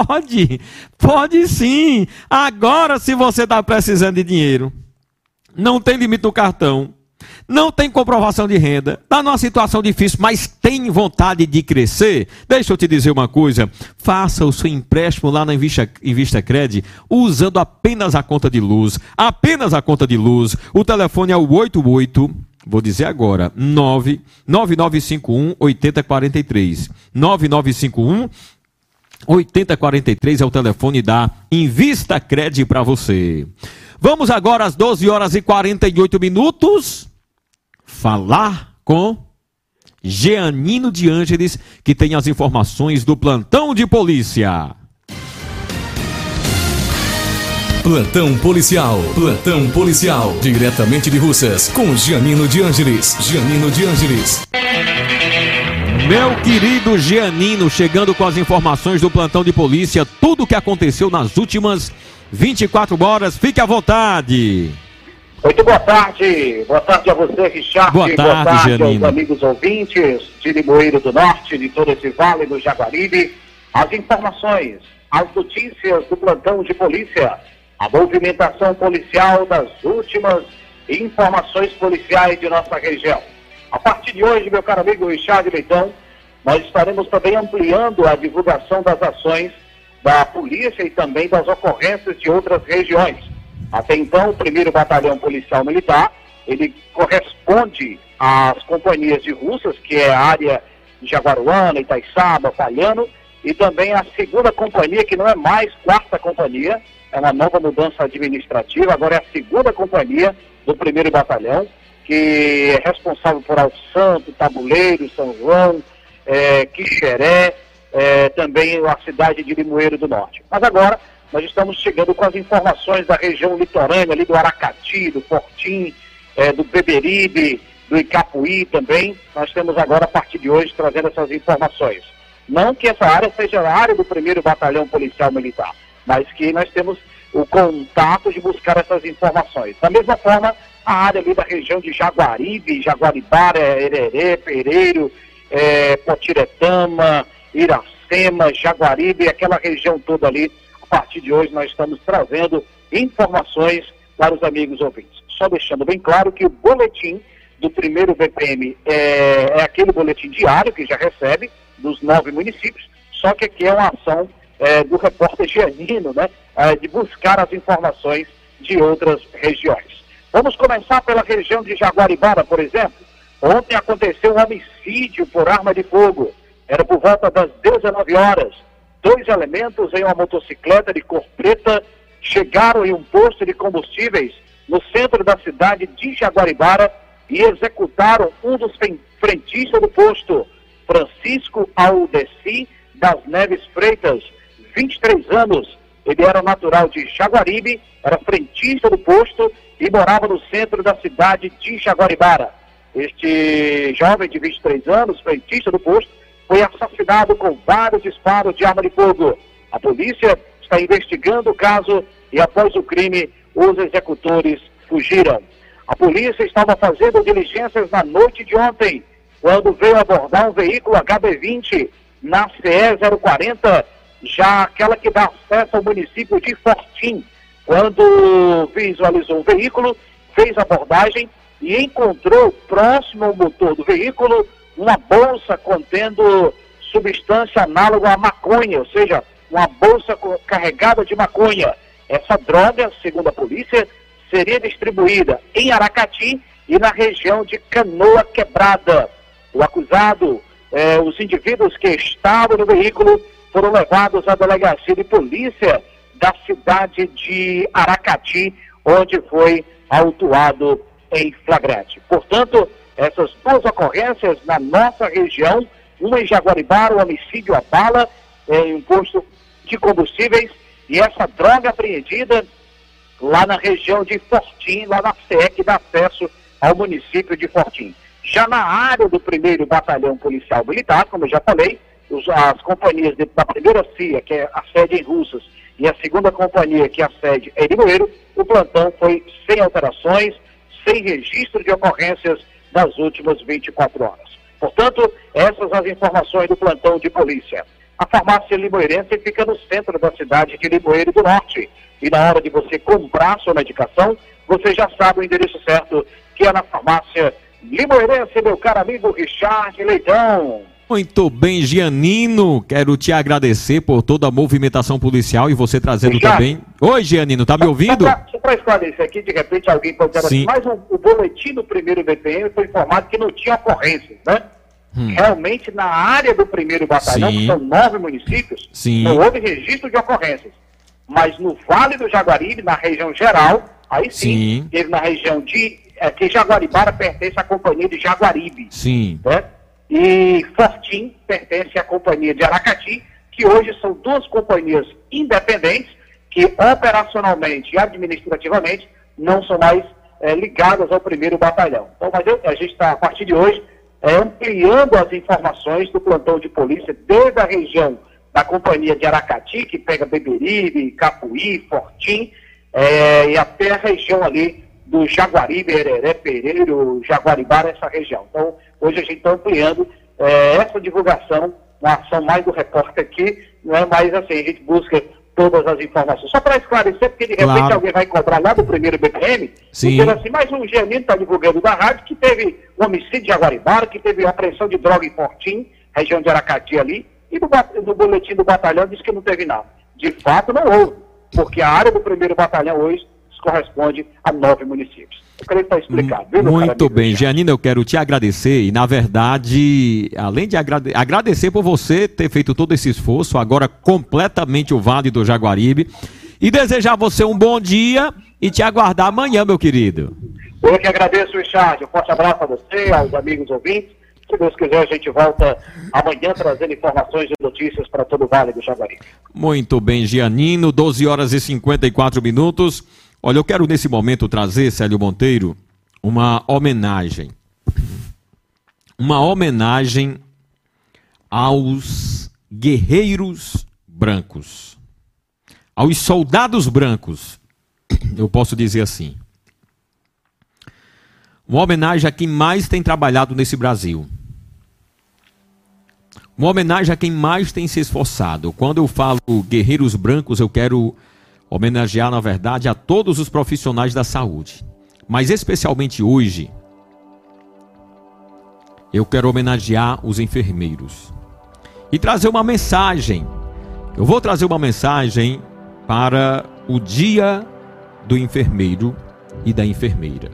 sim. Agora, se você está precisando de dinheiro, não tem limite no cartão, não tem comprovação de renda, está numa situação difícil, mas tem vontade de crescer, deixa eu te dizer uma coisa, faça o seu empréstimo lá na InvistaCred, usando apenas a conta de luz, o telefone é o 88, vou dizer agora, 9951 8043, 9951 8043 é o telefone da InvistaCred para você. Vamos agora às 12 horas e 48 minutos, falar com Jeanino de Ângeles, que tem as informações do plantão de polícia. Plantão policial, diretamente de Russas, com Jeanino de Ângeles. Meu querido Jeanino, chegando com as informações do plantão de polícia, tudo o que aconteceu nas últimas 24 horas, fique à vontade. Muito boa tarde a você, Richard. Boa tarde, Jeanino. Aos amigos ouvintes de Limoeiro do Norte, de todo esse vale do Jaguaribe. As informações, as notícias do plantão de polícia, a movimentação policial das últimas informações policiais de nossa região. A partir de hoje, meu caro amigo Richard Leitão, nós estaremos também ampliando a divulgação das ações da polícia e também das ocorrências de outras regiões. Até então, o 1º Batalhão Policial Militar, ele corresponde às companhias de Russas, que é a área de Jaguaruana, Itaiçaba, Palhano, e também a 2ª Companhia, que não é mais 4ª Companhia, é uma nova mudança administrativa, agora é a 2ª Companhia do 1º Batalhão, que é responsável por Alto Santo, Tabuleiro, São João, Quixeré, também a cidade de Limoeiro do Norte. Mas agora nós estamos chegando com as informações da região litorânea, ali do Aracati, do Fortim, do Beberibe, do Icapuí também. Nós temos agora, a partir de hoje, trazendo essas informações. Não que essa área seja a área do 1º Batalhão Policial Militar, mas que nós temos o contato de buscar essas informações. Da mesma forma, a área ali da região de Jaguaribe, Jaguaribara, Hererê, Pereiro, Potiretama, Iracema, Jaguaribe, aquela região toda ali. A partir de hoje nós estamos trazendo informações para os amigos ouvintes. Só deixando bem claro que o boletim do 1º BPM é aquele boletim diário que já recebe dos 9 municípios, só que aqui é uma ação do repórter Jeanino, né, de buscar as informações de outras regiões. Vamos começar pela região de Jaguaribara, por exemplo. Ontem aconteceu um homicídio por arma de fogo. Era por volta das 19 horas. 2 elementos em uma motocicleta de cor preta chegaram em um posto de combustíveis no centro da cidade de Jaguaribara e executaram um dos frentistas do posto, Francisco Aldeci das Neves Freitas, 23 anos. Ele era natural de Jaguaribe, era frentista do posto e morava no centro da cidade de Jaguaribara. Este jovem de 23 anos, frentista do posto, foi assassinado com vários disparos de arma de fogo. A polícia está investigando o caso e, após o crime, os executores fugiram. A polícia estava fazendo diligências na noite de ontem, quando veio abordar um veículo HB20 na CE 040, já aquela que dá acesso ao município de Fortim. Quando visualizou o veículo, fez a abordagem e encontrou próximo ao motor do veículo uma bolsa contendo substância análoga à maconha, ou seja, uma bolsa carregada de maconha. Essa droga, segundo a polícia, seria distribuída em Aracati e na região de Canoa Quebrada. O acusado, os indivíduos que estavam no veículo foram levados à delegacia de polícia da cidade de Aracati, onde foi autuado em flagrante. Portanto, essas duas ocorrências na nossa região, uma em Jaguaribara, um homicídio a bala em um posto de combustíveis, e essa droga apreendida lá na região de Fortim, lá na CE, que dá acesso ao município de Fortim. Já na área do 1º Batalhão Policial Militar, como eu já falei, as companhias da primeira CIA, que é a sede em Russas, e a segunda companhia, que é a sede em Limoeiro, o plantão foi sem alterações, sem registro de ocorrências nas últimas 24 horas. Portanto, essas as informações do plantão de polícia. A farmácia limoeirense fica no centro da cidade de Limoeiro do Norte. E na hora de você comprar sua medicação, você já sabe o endereço certo, que é na farmácia limoeirense, meu caro amigo Richard Leitão. Muito bem, Gianino, quero te agradecer por toda a movimentação policial e você trazendo também... Oi, Gianino, tá me ouvindo? Só para esclarecer aqui, de repente alguém pode dizer assim, mas o boletim do 1º BPM foi informado que não tinha ocorrências, né? Realmente, na área do 1º Batalhão, que são 9 municípios, não houve registro de ocorrências. Mas no Vale do Jaguaribe, na região geral, aí sim. Teve na região de... que Jaguaribara pertence à companhia de Jaguaribe. Sim. Né? E Fortim pertence à companhia de Aracati, que hoje são duas companhias independentes, que operacionalmente e administrativamente não são mais ligadas ao 1º Batalhão. Então, mas a gente está, a partir de hoje, ampliando as informações do plantão de polícia desde a região da companhia de Aracati, que pega Beberibe, Capuí, Fortim, e até a região ali do Jaguaribe, Hereré, Pereiro, Jaguaribara, essa região. Então, hoje a gente está ampliando essa divulgação, uma ação mais do repórter aqui, não é mais assim, a gente busca todas as informações. Só para esclarecer, porque de repente alguém vai cobrar lá do 1º BPM, e dizer assim, mas o Gianino está divulgando da rádio que teve um homicídio de Jaguaribara, que teve apreensão de droga em Fortim, região de Aracati ali, e no boletim do batalhão diz que não teve nada. De fato, não houve, porque a área do 1º Batalhão hoje corresponde a 9 municípios. Eu creio que está explicado. Viu, muito bem, Gianino, eu quero te agradecer e, na verdade, além de agradecer por você ter feito todo esse esforço, agora completamente o Vale do Jaguaribe, e desejar a você um bom dia e te aguardar amanhã, meu querido. Eu que agradeço, Richard. Um forte abraço a você, aos amigos ouvintes. Se Deus quiser, a gente volta amanhã trazendo informações e notícias para todo o Vale do Jaguaribe. Muito bem, Gianino, 12 horas e 54 minutos. Olha, eu quero nesse momento trazer, Célio Monteiro, uma homenagem. Uma homenagem aos guerreiros brancos. Aos soldados brancos, eu posso dizer assim. Uma homenagem a quem mais tem trabalhado nesse Brasil. Uma homenagem a quem mais tem se esforçado. Quando eu falo guerreiros brancos, eu quero homenagear, na verdade, a todos os profissionais da saúde. Mas especialmente hoje, eu quero homenagear os enfermeiros. E trazer uma mensagem. Eu vou trazer uma mensagem para o Dia do Enfermeiro e da Enfermeira.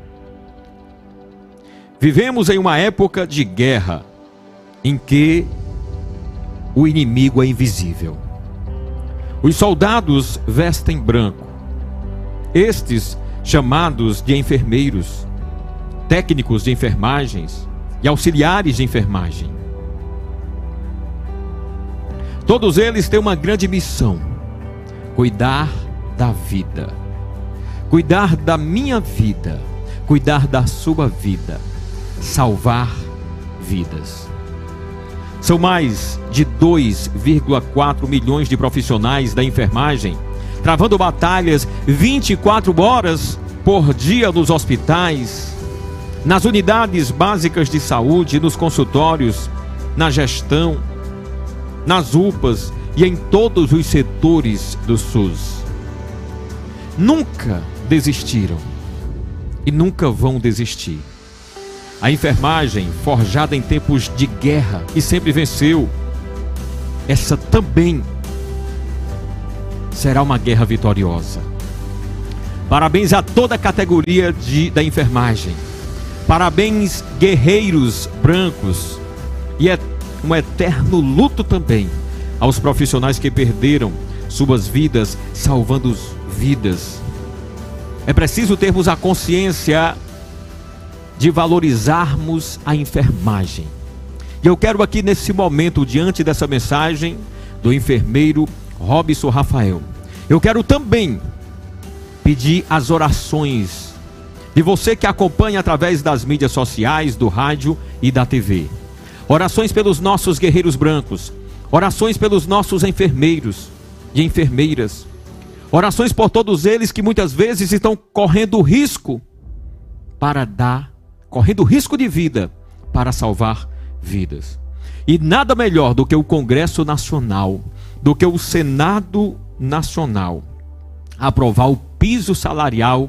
Vivemos em uma época de guerra, em que o inimigo é invisível. Os soldados vestem branco. Estes, chamados de enfermeiros, técnicos de enfermagens e auxiliares de enfermagem. Todos eles têm uma grande missão: cuidar da vida, cuidar da minha vida, cuidar da sua vida, salvar vidas. São mais de 2,4 milhões de profissionais da enfermagem, travando batalhas 24 horas por dia nos hospitais, nas unidades básicas de saúde, nos consultórios, na gestão, nas UPAs e em todos os setores do SUS. Nunca desistiram e nunca vão desistir. A enfermagem, forjada em tempos de guerra e sempre venceu, essa também será uma guerra vitoriosa. Parabéns a toda a categoria da enfermagem. Parabéns, guerreiros brancos. E é um eterno luto também aos profissionais que perderam suas vidas, salvando vidas. É preciso termos a consciência de valorizarmos a enfermagem. E eu quero aqui nesse momento, diante dessa mensagem do enfermeiro Robson Rafael, eu quero também pedir as orações de você que acompanha através das mídias sociais, do rádio e da TV. Orações pelos nossos guerreiros brancos, orações pelos nossos enfermeiros e enfermeiras, orações por todos eles que muitas vezes estão correndo risco de vida para salvar vidas. E nada melhor do que o Congresso Nacional, do que o Senado Nacional, aprovar o piso salarial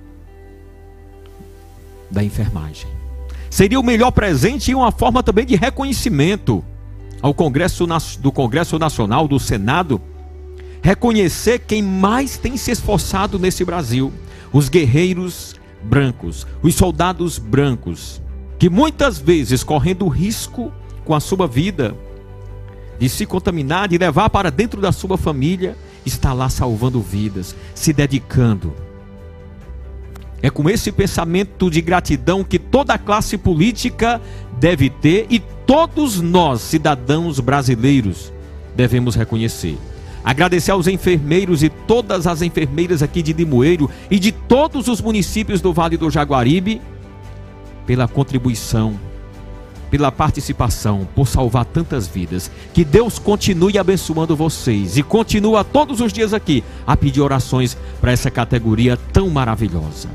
da enfermagem. Seria o melhor presente e uma forma também de reconhecimento ao Congresso Nacional, do Senado, reconhecer quem mais tem se esforçado nesse Brasil, os guerreiros brancos, os soldados brancos, que muitas vezes correndo risco com a sua vida, de se contaminar, de levar para dentro da sua família, está lá salvando vidas, se dedicando. É com esse pensamento de gratidão que toda a classe política deve ter e todos nós, cidadãos brasileiros, devemos reconhecer. Agradecer aos enfermeiros e todas as enfermeiras aqui de Limoeiro e de todos os municípios do Vale do Jaguaribe pela contribuição, pela participação, por salvar tantas vidas. Que Deus continue abençoando vocês e continua todos os dias aqui a pedir orações para essa categoria tão maravilhosa.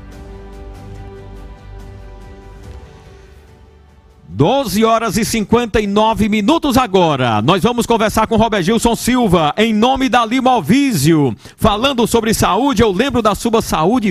12h59 agora. Nós vamos conversar com Robergilson Silva, em nome da Limovísio. Falando sobre saúde, eu lembro da sua saúde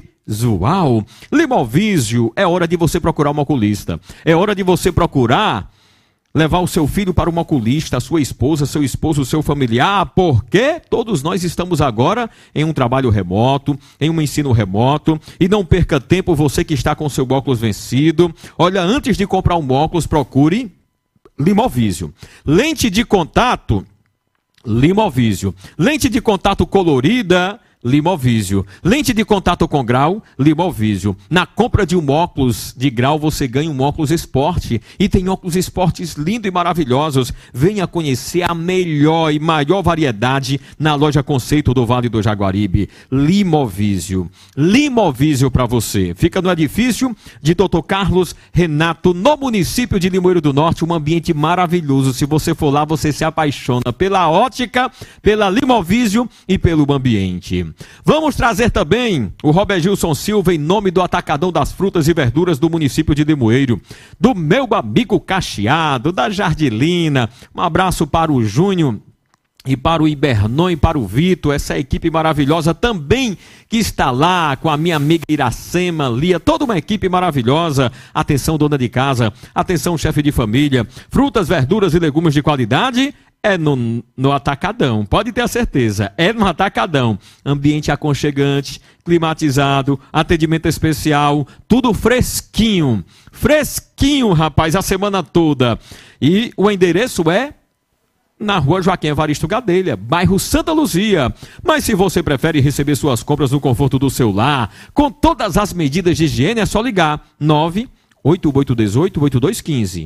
visual. Limovísio, é hora de você procurar um oculista. É hora de você procurar levar o seu filho para um oculista, a sua esposa, seu esposo, seu familiar, porque todos nós estamos agora em um trabalho remoto, em um ensino remoto, e não perca tempo você que está com seu óculos vencido. Olha, antes de comprar um óculos, procure Limovísio. Lente de contato, Limovísio. Lente de contato colorida, Limovísio. Lente de contato com grau, Limovísio. Na compra de um óculos de grau, você ganha um óculos esporte. E tem óculos esportes lindos e maravilhosos. Venha conhecer a melhor e maior variedade na loja Conceito do Vale do Jaguaribe. Limovísio. Limovísio para você. Fica no edifício de Dr. Carlos Renato, no município de Limoeiro do Norte. Um ambiente maravilhoso. Se você for lá, você se apaixona pela ótica, pela Limovísio e pelo ambiente. Vamos trazer também o Robergilson Silva em nome do Atacadão das Frutas e Verduras do município de Limoeiro, do meu amigo Cacheado, da Jardilina. Um abraço para o Júnior e para o Ibernon e para o Vitor, essa equipe maravilhosa também que está lá com a minha amiga Iracema, Lia, toda uma equipe maravilhosa. Atenção, dona de casa, atenção, chefe de família, frutas, verduras e legumes de qualidade é no Atacadão, pode ter a certeza, é no Atacadão. Ambiente aconchegante, climatizado, atendimento especial, tudo fresquinho, fresquinho, rapaz, a semana toda. E o endereço é na rua Joaquim Evaristo Gadelha, bairro Santa Luzia. Mas se você prefere receber suas compras no conforto do seu lar, com todas as medidas de higiene, é só ligar 98818-8215,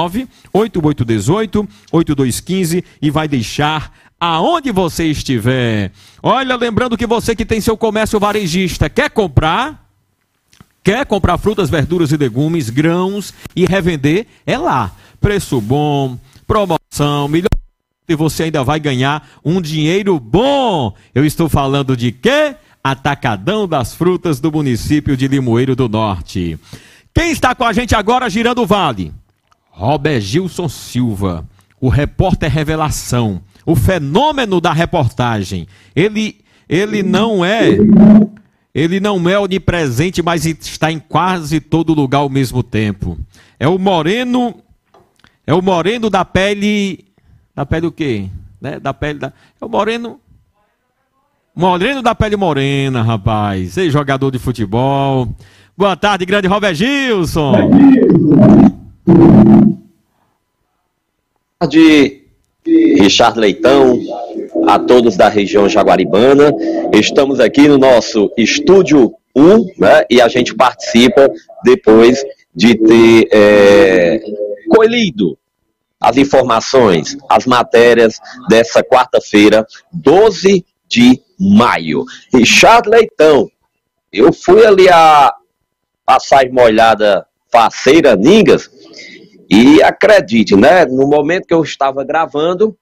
98818-8215 e vai deixar aonde você estiver. Olha, lembrando que você que tem seu comércio varejista, quer comprar frutas, verduras e legumes, grãos e revender, é lá. Preço bom, promoção, melhor. E você ainda vai ganhar um dinheiro bom. Eu estou falando de quê? Atacadão das Frutas do município de Limoeiro do Norte. Quem está com a gente agora girando o vale? Robergilson Silva, o repórter revelação, o fenômeno da reportagem. Ele não é onipresente, mas está em quase todo lugar ao mesmo tempo. É o moreno da pele o quê? Né? É o moreno da pele morena, rapaz. Ei, jogador de futebol. Boa tarde, grande Robergilson. Boa tarde, Richard Leitão, a todos da região jaguaribana. Estamos aqui no nosso estúdio né, e a gente participa depois de ter colhido as informações, as matérias dessa quarta-feira, 12 de maio. Richard Leitão, eu fui ali a Passagem Molhada Faceira, Ningas, e acredite, né, no momento que eu estava gravando,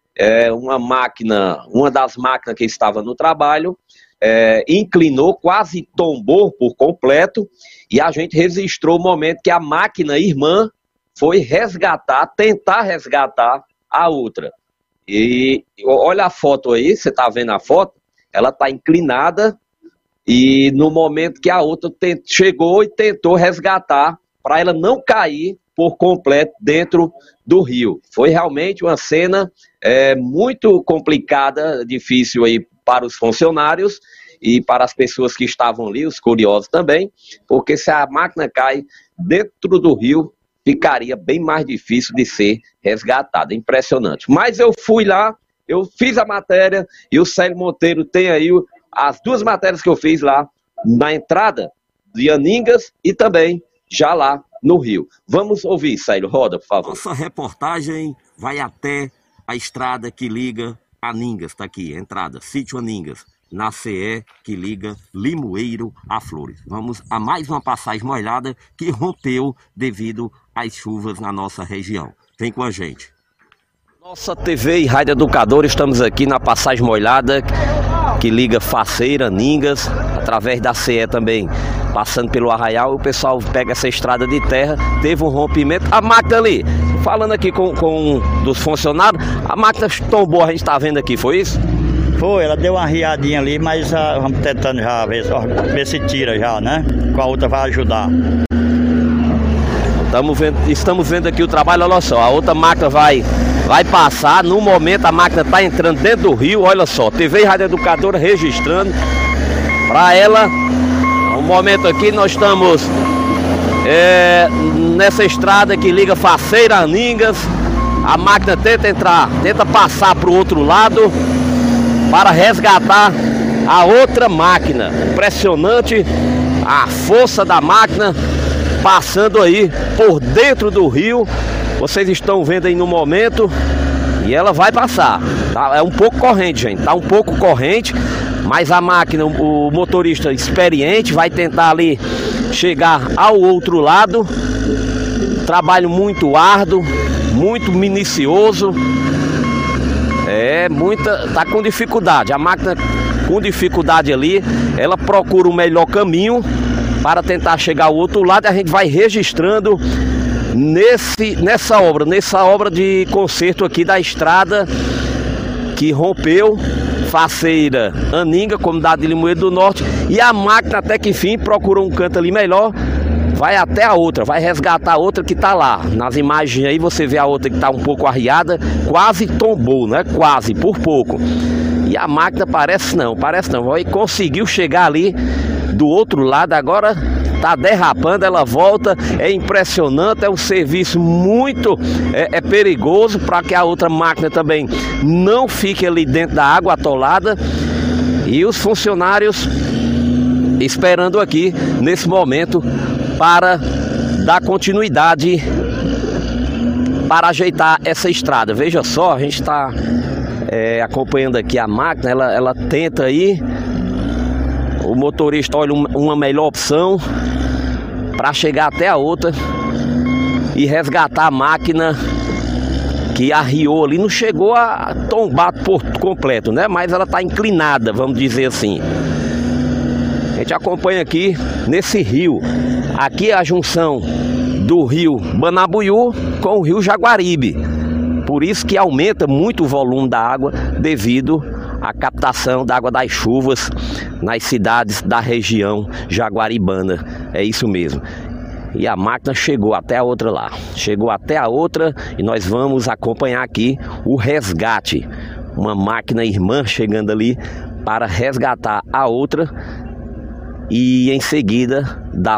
uma das máquinas que estava no trabalho, inclinou, quase tombou por completo, e a gente registrou o momento que a máquina irmã foi tentar resgatar a outra. E olha a foto aí, você está vendo a foto? Ela está inclinada, e no momento que a outra chegou e tentou resgatar, para ela não cair por completo dentro do rio. Foi realmente uma cena muito complicada, difícil aí para os funcionários e para as pessoas que estavam ali, os curiosos também, porque se a máquina cai dentro do rio, ficaria bem mais difícil de ser resgatada. Impressionante. Mas eu fui lá, eu fiz a matéria, e o Célio Monteiro tem aí as duas matérias que eu fiz lá na entrada de Aningas e também já lá no Rio. Vamos ouvir, Célio, roda, por favor. Nossa reportagem vai até a estrada que liga Aningas, tá aqui, entrada, sítio Aningas, na CE que liga Limoeiro a Flores. Vamos a mais uma passagem molhada que rompeu devido às chuvas na nossa região. Vem com a gente. Nossa TV e Rádio Educadora, estamos aqui na passagem molhada que liga Faceira, Ningas, através da CE também, passando pelo Arraial. O pessoal pega essa estrada de terra, teve um rompimento. A máquina ali, falando aqui com um dos funcionários, a máquina tombou, a gente está vendo aqui, foi isso? Foi, ela deu uma riadinha ali, mas vamos tentando já ver se tira já, né? Com a outra vai ajudar. Estamos vendo aqui o trabalho, olha só, a outra máquina vai passar, no momento a máquina está entrando dentro do rio, olha só, TV e Rádio Educadora registrando para ela. No momento aqui nós estamos nessa estrada que liga Faceira a Ningas, a máquina tenta passar para o outro lado para resgatar a outra máquina. Impressionante a força da máquina passando aí por dentro do rio. Vocês estão vendo aí no momento. E ela vai passar. Tá? É um pouco corrente, gente. Tá um pouco corrente. Mas a máquina, o motorista experiente, vai tentar ali chegar ao outro lado. Trabalho muito árduo, muito minucioso. Tá com dificuldade. A máquina com dificuldade ali. Ela procura o melhor caminho para tentar chegar ao outro lado. A gente vai registrando nessa obra de conserto aqui da estrada que rompeu Faceira, Aninga, comunidade de Limoeiro do Norte, e a máquina até que enfim procurou um canto ali melhor, vai até a outra, vai resgatar a outra que tá lá. Nas imagens aí você vê a outra que tá um pouco arriada, quase tombou, né? Quase, por pouco. E a máquina parece não, e conseguiu chegar ali do outro lado, agora tá derrapando, ela volta, é impressionante, é um serviço muito perigoso para que a outra máquina também não fique ali dentro da água atolada, e os funcionários esperando aqui nesse momento para dar continuidade, para ajeitar essa estrada. Veja só, a gente está acompanhando aqui a máquina, ela tenta aí. O motorista olha uma melhor opção para chegar até a outra e resgatar a máquina que arriou ali. Não chegou a tombar por completo, né? Mas ela está inclinada, vamos dizer assim. A gente acompanha aqui nesse rio. Aqui é a junção do rio Banabuiú com o rio Jaguaribe. Por isso que aumenta muito o volume da água devido à captação da água das chuvas nas cidades da região jaguaribana. É isso mesmo. E a máquina chegou até a outra lá. Chegou até a outra e nós vamos acompanhar aqui o resgate. Uma máquina irmã chegando ali para resgatar a outra. E em seguida dar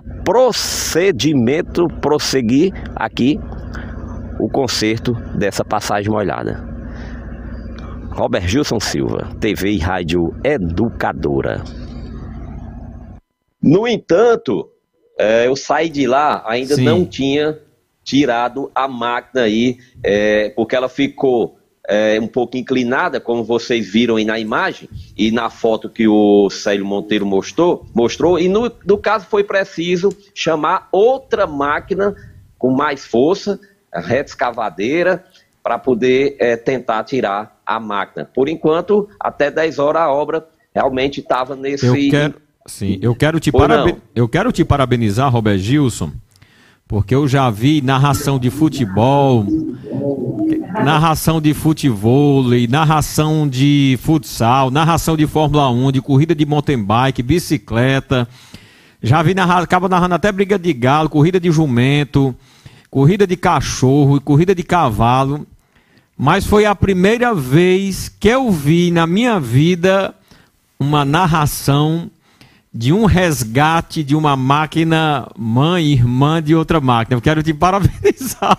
prosseguir aqui o conserto dessa passagem molhada. Robert Gilson Silva, TV e Rádio Educadora. No entanto, eu saí de lá, ainda não tinha tirado a máquina aí, porque ela ficou um pouco inclinada, como vocês viram aí na imagem, e na foto que o Célio Monteiro mostrou, e no caso foi preciso chamar outra máquina com mais força, a reta escavadeira, para poder tentar tirar a máquina. Por enquanto, até 10 horas a obra realmente estava nesse... Eu quero te parabenizar, Robert Gilson, porque eu já vi narração de futebol, narração de futevôlei, narração de futsal, narração de Fórmula 1, de corrida de mountain bike, bicicleta. Já vi acaba narrando até briga de galo, corrida de jumento, corrida de cachorro e corrida de cavalo. Mas foi a primeira vez que eu vi na minha vida uma narração de um resgate de uma máquina mãe e irmã de outra máquina. Eu quero te parabenizar.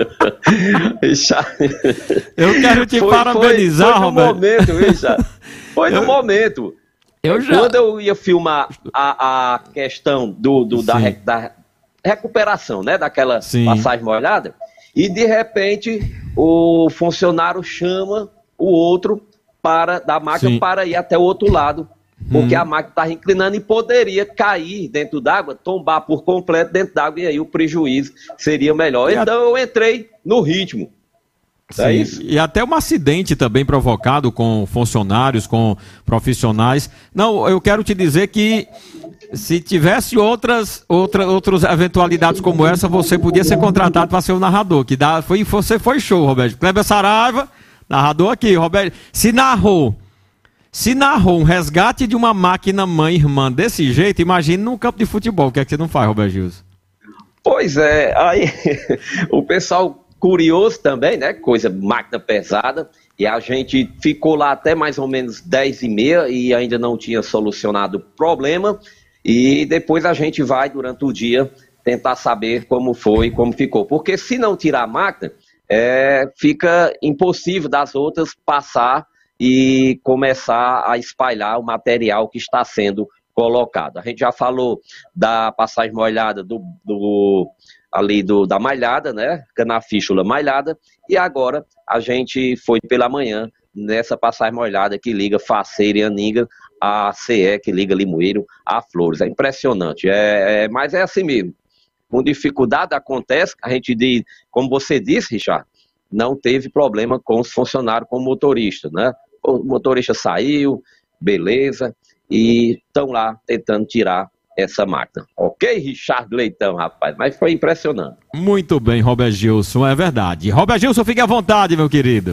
Eu quero te parabenizar, Roberto. Foi no momento. Quando eu ia filmar a questão da recuperação, né, daquela passagem molhada, e de repente o funcionário chama o outro da máquina para ir até o outro lado, porque a máquina estava inclinando e poderia cair dentro d'água, tombar por completo dentro d'água, e aí o prejuízo seria melhor. Então eu entrei no ritmo. É isso? E até um acidente também provocado com funcionários, com profissionais. Não, eu quero te dizer que se tivesse outras eventualidades como essa, você podia ser contratado para ser o narrador. Você foi show, Roberto. Kleber Saraiva, narrador aqui. Roberto, se narrou um resgate de uma máquina mãe-irmã desse jeito, imagine num campo de futebol. O que é que você não faz, Roberto Gilson? Pois é, aí o pessoal curioso também, né? Máquina pesada. E a gente ficou lá até mais ou menos 10h30 e ainda não tinha solucionado o problema. E depois a gente vai, durante o dia, tentar saber como foi, como ficou. Porque se não tirar a máquina, fica impossível das outras passar e começar a espalhar o material que está sendo colocado. A gente já falou da passagem molhada da malhada, né? Canafístula malhada, e agora a gente foi pela manhã nessa passagem molhada que liga Faceira e Aninga, a CE que liga Limoeiro a Flores. É impressionante, mas é assim mesmo. Com dificuldade acontece, a gente diz, como você disse, Richard, não teve problema com os funcionários, com o motorista, né? O motorista saiu, beleza, e estão lá tentando tirar essa máquina. Ok, Richard Leitão, rapaz, mas foi impressionante. Muito bem, Robert Gilson, é verdade. Robert Gilson, fique à vontade, meu querido.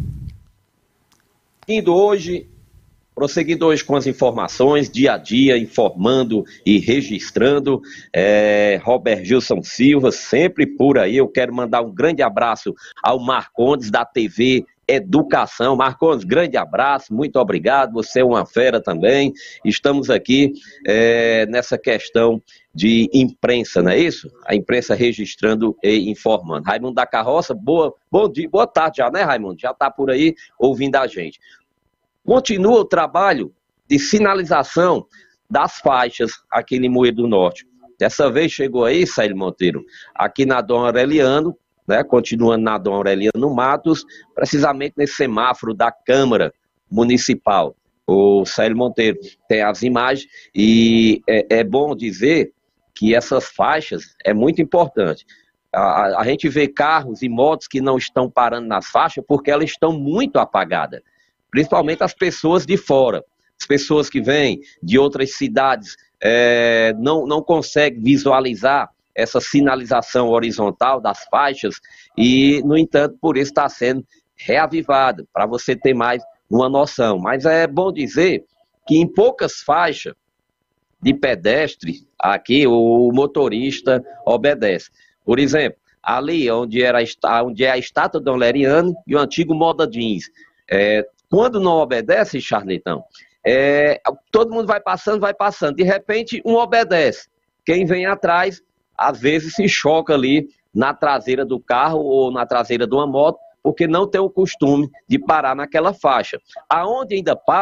Prosseguindo hoje com as informações, dia a dia, informando e registrando. Robert Gilson Silva, sempre por aí. Eu quero mandar um grande abraço ao Marcondes, da TV Educação. Marcondes, grande abraço, muito obrigado, você é uma fera também. Estamos aqui nessa questão de imprensa, não é isso? A imprensa registrando e informando. Raimundo da Carroça, bom dia, boa tarde já, né, Raimundo? Já está por aí ouvindo a gente. Continua o trabalho de sinalização das faixas aqui em Limoeiro do Norte. Dessa vez chegou aí, Célio Monteiro, aqui na Dom Aureliano, né, continuando na Dom Aureliano Matos, precisamente nesse semáforo da Câmara Municipal. O Célio Monteiro tem as imagens e é bom dizer que essas faixas é muito importante. A gente vê carros e motos que não estão parando nas faixas porque elas estão muito apagadas. Principalmente as pessoas de fora, as pessoas que vêm de outras cidades não conseguem visualizar essa sinalização horizontal das faixas e, no entanto, por isso está sendo reavivada, para você ter mais uma noção. Mas é bom dizer que em poucas faixas de pedestre, aqui o motorista obedece. Por exemplo, ali onde é a estátua de Dom Leriano e o antigo Moda Jeans, quando não obedece, Charletão, todo mundo vai passando, de repente um obedece. Quem vem atrás, às vezes se choca ali na traseira do carro ou na traseira de uma moto, porque não tem o costume de parar naquela faixa. Aonde ainda param,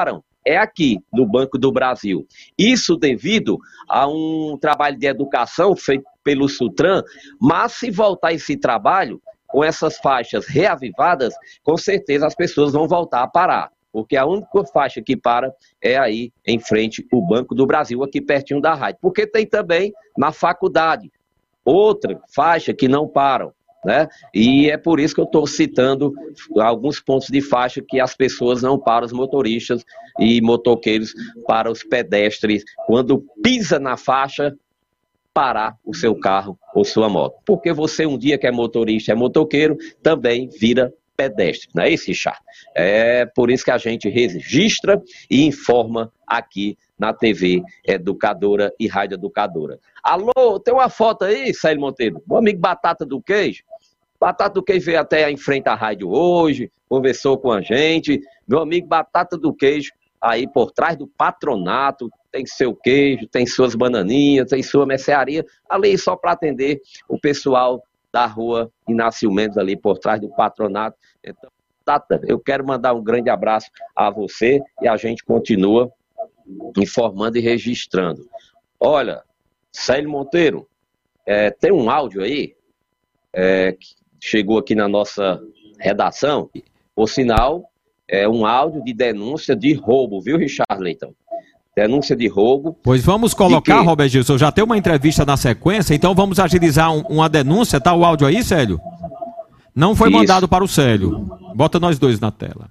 é aqui, no Banco do Brasil. Isso devido a um trabalho de educação feito pelo Sutran, mas se voltar esse trabalho, com essas faixas reavivadas, com certeza as pessoas vão voltar a parar. Porque a única faixa que para é aí em frente ao Banco do Brasil, aqui pertinho da rádio. Porque tem também na faculdade outra faixa que não param, né? E é por isso que eu estou citando alguns pontos de faixa que as pessoas não param, os motoristas e motoqueiros, para os pedestres, quando pisa na faixa, parar o seu carro ou sua moto. Porque você um dia que é motorista, é motoqueiro, também vira pedestre, não é isso, Richard? É por isso que a gente registra e informa aqui na TV Educadora e Rádio Educadora. Alô, tem uma foto aí, Célio Monteiro? Meu amigo Batata do Queijo. Batata do Queijo veio até em frente à rádio hoje, conversou com a gente. Meu amigo Batata do Queijo, aí por trás do patronato, tem seu queijo, tem suas bananinhas, tem sua mercearia, ali só para atender o pessoal da rua Inácio Mendes, ali por trás do patronato. Então, Tata, eu quero mandar um grande abraço a você e a gente continua informando e registrando. Olha, Célio Monteiro, tem um áudio aí que chegou aqui na nossa redação, por sinal, é um áudio de denúncia de roubo, viu, Richard Leitão? Denúncia de roubo. Pois vamos colocar, Robert Gilson, já tem uma entrevista na sequência, então vamos agilizar uma denúncia, tá o áudio aí, Célio? Não foi mandado para o Célio. Bota nós dois na tela.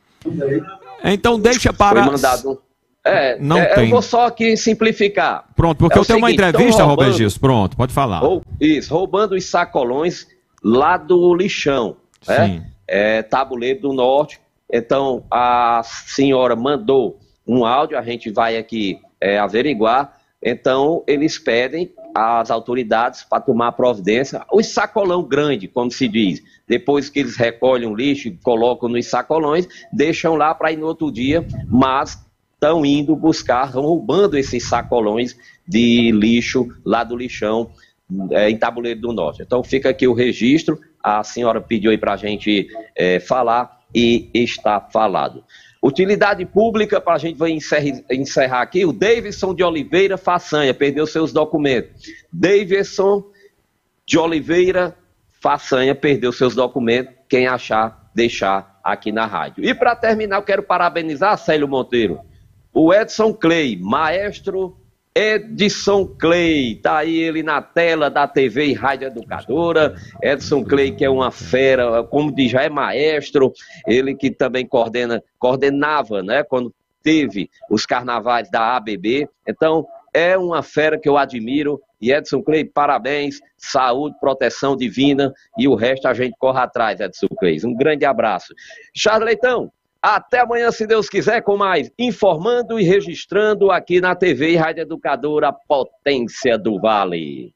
Então deixa para... Foi mandado... não tem. Eu vou só aqui simplificar. Pronto, porque eu tenho uma entrevista, Robert Gilson. Pronto, pode falar. Roubando os sacolões lá do lixão. Sim. Tabuleiro do Norte. Então, a senhora mandou um áudio, a gente vai aqui averiguar. Então, eles pedem às autoridades para tomar providência. Os sacolão grande, como se diz. Depois que eles recolhem o lixo e colocam nos sacolões, deixam lá para ir no outro dia, mas estão indo buscar, roubando esses sacolões de lixo lá do lixão em Tabuleiro do Norte. Então fica aqui o registro, a senhora pediu aí para a gente falar e está falado. Utilidade pública, para a gente vai encerrar aqui, o Davidson de Oliveira Façanha, perdeu seus documentos. Davidson de Oliveira Façanha perdeu seus documentos, quem achar, deixar aqui na rádio. E para terminar, eu quero parabenizar Célio Monteiro, o Edson Clay, maestro Edson Clay, tá aí ele na tela da TV e Rádio Educadora. Edson Clay, que é uma fera, como diz, já é maestro, ele que também coordenava, né, quando teve os carnavais da ABB. Então, é uma fera que eu admiro. E Edson Clay, parabéns, saúde, proteção divina e o resto a gente corre atrás, Edson Clay. Um grande abraço. Charles Leitão, até amanhã, se Deus quiser, com mais informando e registrando aqui na TV e Rádio Educadora, Potência do Vale.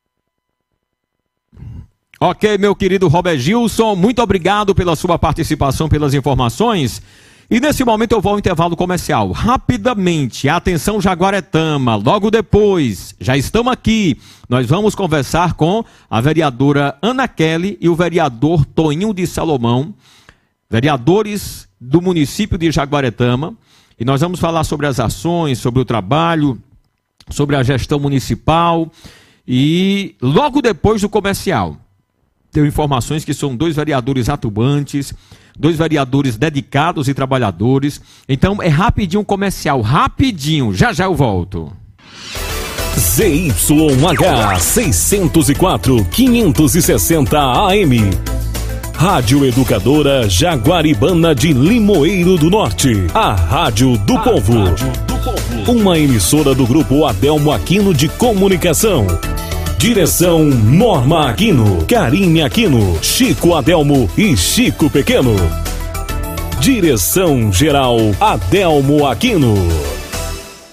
Ok, meu querido Robert Gilson, muito obrigado pela sua participação, pelas informações. E nesse momento eu vou ao intervalo comercial. Rapidamente, atenção Jaguaretama, logo depois, já estamos aqui. Nós vamos conversar com a vereadora Ana Kelly e o vereador Toninho de Salomão, vereadores do município de Jaguaretama, e nós vamos falar sobre as ações, sobre o trabalho, sobre a gestão municipal, e logo depois do comercial, tenho informações que são 2 vereadores atuantes, 2 vereadores dedicados e trabalhadores, então é rapidinho comercial, rapidinho, já já eu volto. ZYH 604 560 AM Rádio Educadora Jaguaribana de Limoeiro do Norte, a Rádio do Povo. Uma emissora do Grupo Adelmo Aquino de Comunicação. Direção Norma Aquino, Karine Aquino, Chico Adelmo e Chico Pequeno. Direção Geral Adelmo Aquino.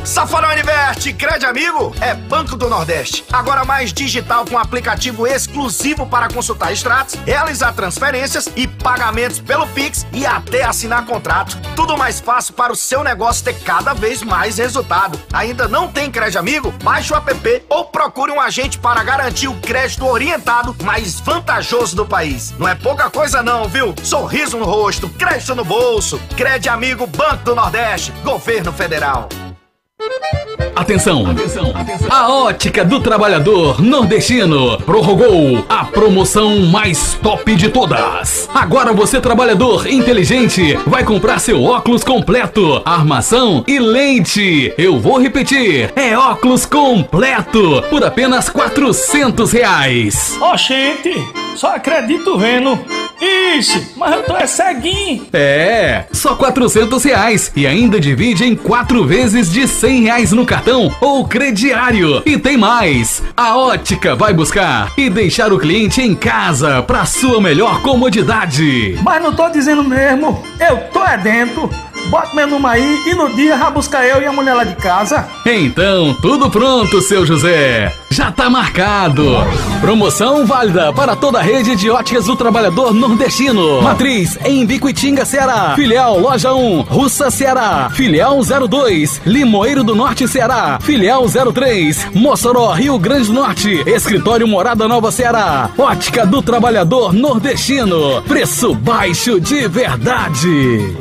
Safarão Investe, Crédito Amigo é Banco do Nordeste. Agora mais digital, com aplicativo exclusivo para consultar extratos, realizar transferências e pagamentos pelo Pix e até assinar contrato. Tudo mais fácil para o seu negócio ter cada vez mais resultado. Ainda não tem Crédito Amigo? Baixe o app ou procure um agente para garantir o crédito orientado mais vantajoso do país. Não é pouca coisa não, viu? Sorriso no rosto, crédito no bolso. Crédito Amigo, Banco do Nordeste, Governo Federal. Atenção! A Ótica do Trabalhador Nordestino prorrogou a promoção mais top de todas. Agora você, trabalhador inteligente, vai comprar seu óculos completo, armação e lente. Eu vou repetir, é óculos completo por apenas R$400. Gente, só acredito vendo. Ixi, mas eu tô ceguinho. Só R$400 e ainda divide em 4 vezes de R$100 no cartão ou crediário. E tem mais, a Ótica vai buscar e deixar o cliente em casa para sua melhor comodidade. Mas não tô dizendo mesmo, eu tô dentro. Bota meu número aí e no dia vai buscar eu e a mulher lá de casa. Então, tudo pronto, seu José. Já tá marcado. Promoção válida para toda a rede de óticas do trabalhador nordestino. Matriz em Biquitinga, Ceará. Filial Loja 1, Russa, Ceará. Filial 02, Limoeiro do Norte, Ceará. Filial 03, Mossoró, Rio Grande do Norte. Escritório Morada Nova, Ceará. Ótica do trabalhador nordestino. Preço baixo de verdade.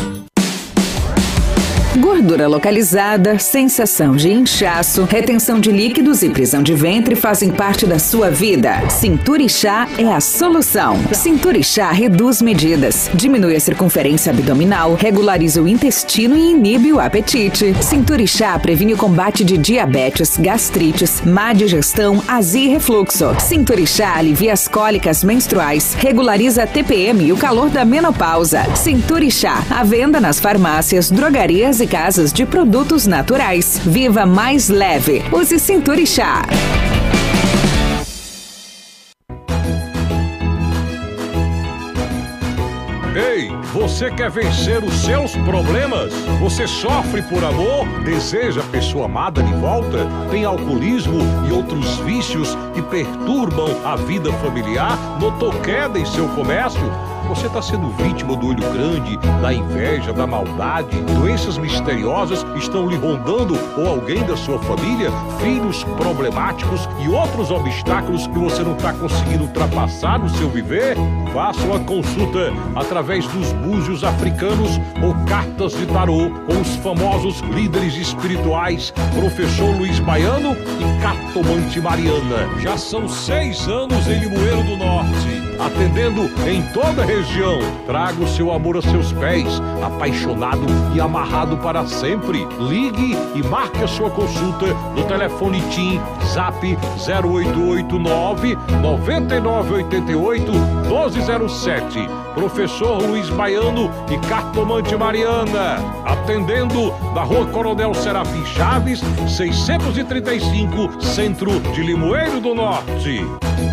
Gordura localizada, sensação de inchaço, retenção de líquidos e prisão de ventre fazem parte da sua vida. Cinturixá é a solução. Cinturixá reduz medidas, diminui a circunferência abdominal, regulariza o intestino e inibe o apetite. Cinturixá previne o combate de diabetes, gastrites, má digestão, azia e refluxo. Cinturixá alivia as cólicas menstruais, regulariza a TPM e o calor da menopausa. Cinturixá, à venda nas farmácias, drogarias e casas de produtos naturais. Viva mais leve. Use Cinturixá. Ei, você quer vencer os seus problemas? Você sofre por amor? Deseja a pessoa amada de volta? Tem alcoolismo e outros vícios que perturbam a vida familiar? Notou queda em seu comércio? Você está sendo vítima do olho grande, da inveja, da maldade? Doenças misteriosas estão lhe rondando ou alguém da sua família? Filhos problemáticos e outros obstáculos que você não está conseguindo ultrapassar no seu viver? Faça uma consulta através dos búzios africanos ou cartas de tarô com os famosos líderes espirituais, professor Luiz Baiano e cartomante Mariana. Já são 6 anos em Limoeiro do Norte, atendendo em toda a região. Traga o seu amor a seus pés, apaixonado e amarrado para sempre. Ligue e marque a sua consulta no telefone TIM Zap 0889 9988 1207. Professor Luiz Baiano e cartomante Mariana, atendendo na Rua Coronel Serafim Chaves, 635, centro de Limoeiro do Norte.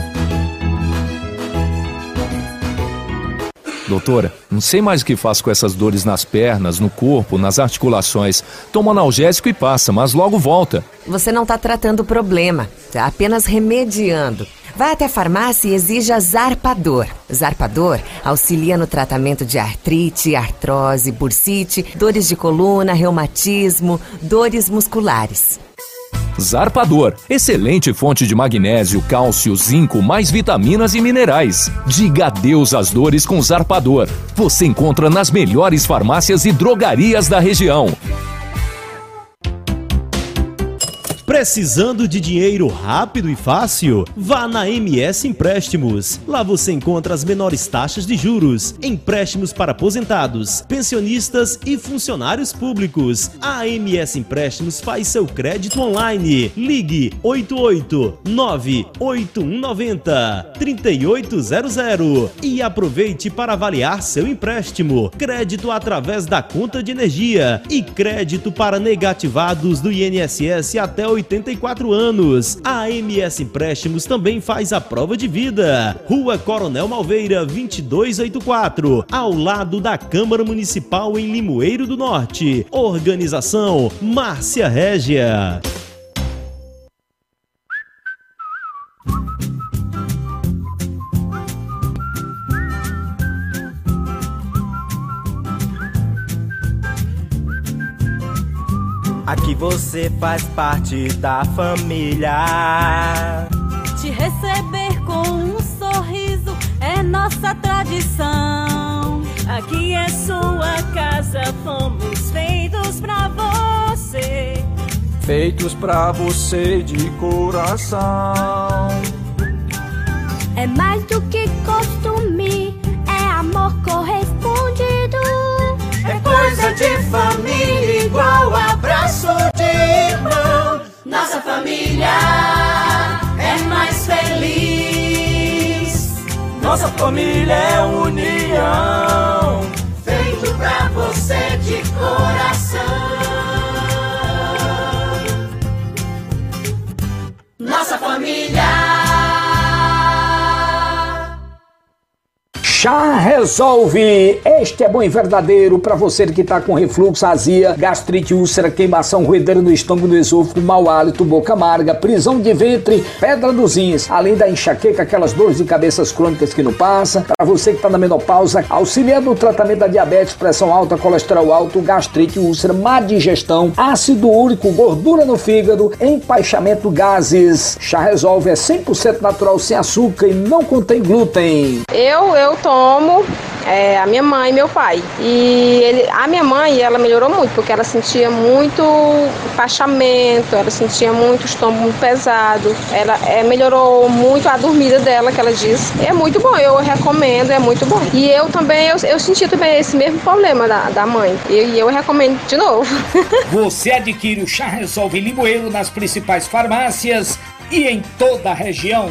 Doutora, não sei mais o que faço com essas dores nas pernas, no corpo, nas articulações. Tomo analgésico e passa, mas logo volta. Você não está tratando o problema, está apenas remediando. Vai até a farmácia e exija Zarpador. Zarpador auxilia no tratamento de artrite, artrose, bursite, dores de coluna, reumatismo, dores musculares. Zarpador, excelente fonte de magnésio, cálcio, zinco, mais vitaminas e minerais. Diga adeus às dores com Zarpador. Você encontra nas melhores farmácias e drogarias da região. Precisando de dinheiro rápido e fácil? Vá na MS Empréstimos. Lá você encontra as menores taxas de juros, empréstimos para aposentados, pensionistas e funcionários públicos. A MS Empréstimos faz seu crédito online. Ligue 889-8190-3800 e aproveite para avaliar seu empréstimo. Crédito através da conta de energia e crédito para negativados do INSS até 80 84 anos. A AMS Empréstimos também faz a prova de vida. Rua Coronel Malveira, 2284, ao lado da Câmara Municipal em Limoeiro do Norte. Organização Márcia Régia. Aqui você faz parte da família. Te receber com um sorriso é nossa tradição. Aqui é sua casa, fomos feitos pra você. Feitos pra você de coração. É mais do que costume, é amor correspondido. É coisa de família, igual abraço de irmão. Nossa família é mais feliz. Nossa família é união. Feito pra você de coração. Nossa família. Chá Resolve. Este é bom e verdadeiro para você que está com refluxo, azia, gastrite, úlcera, queimação, ruedeira no estômago, no esôfago, mau hálito, boca amarga, prisão de ventre, pedra nos rins, além da enxaqueca, aquelas dores de cabeças crônicas que não passa. Para você que está na menopausa, auxiliando no tratamento da diabetes, pressão alta, colesterol alto, gastrite, úlcera, má digestão, ácido úrico, gordura no fígado, empaixamento, gases. Chá Resolve é 100% natural, sem açúcar e não contém glúten. Eu tomo a minha mãe e meu pai. E a minha mãe, ela melhorou muito, porque ela sentia muito empachamento, ela sentia muito estômago muito pesado. Ela melhorou muito a dormida dela, que ela diz. É muito bom, eu recomendo, é muito bom. E eu também, eu senti também esse mesmo problema da mãe. E eu recomendo de novo. Você adquire o Chá Resolve Limoeiro nas principais farmácias e em toda a região.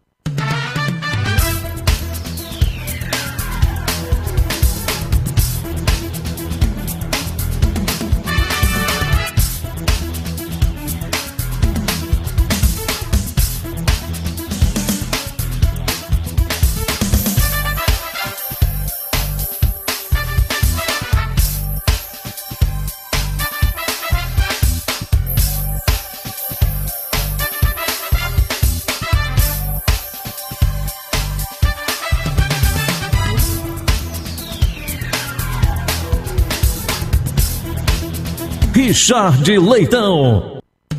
Richard Leitão.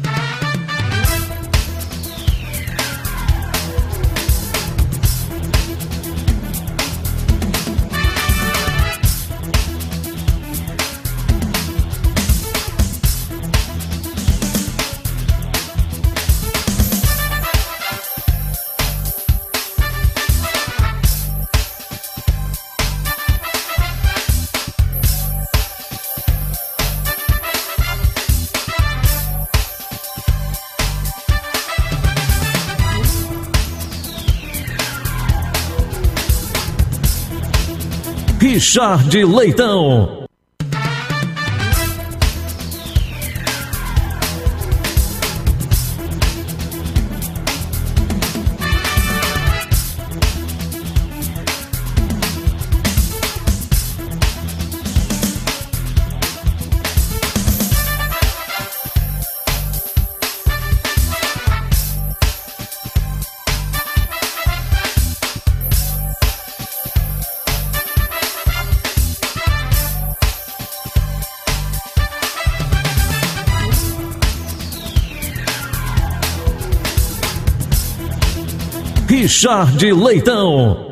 Richard Leitão. Richard Leitão.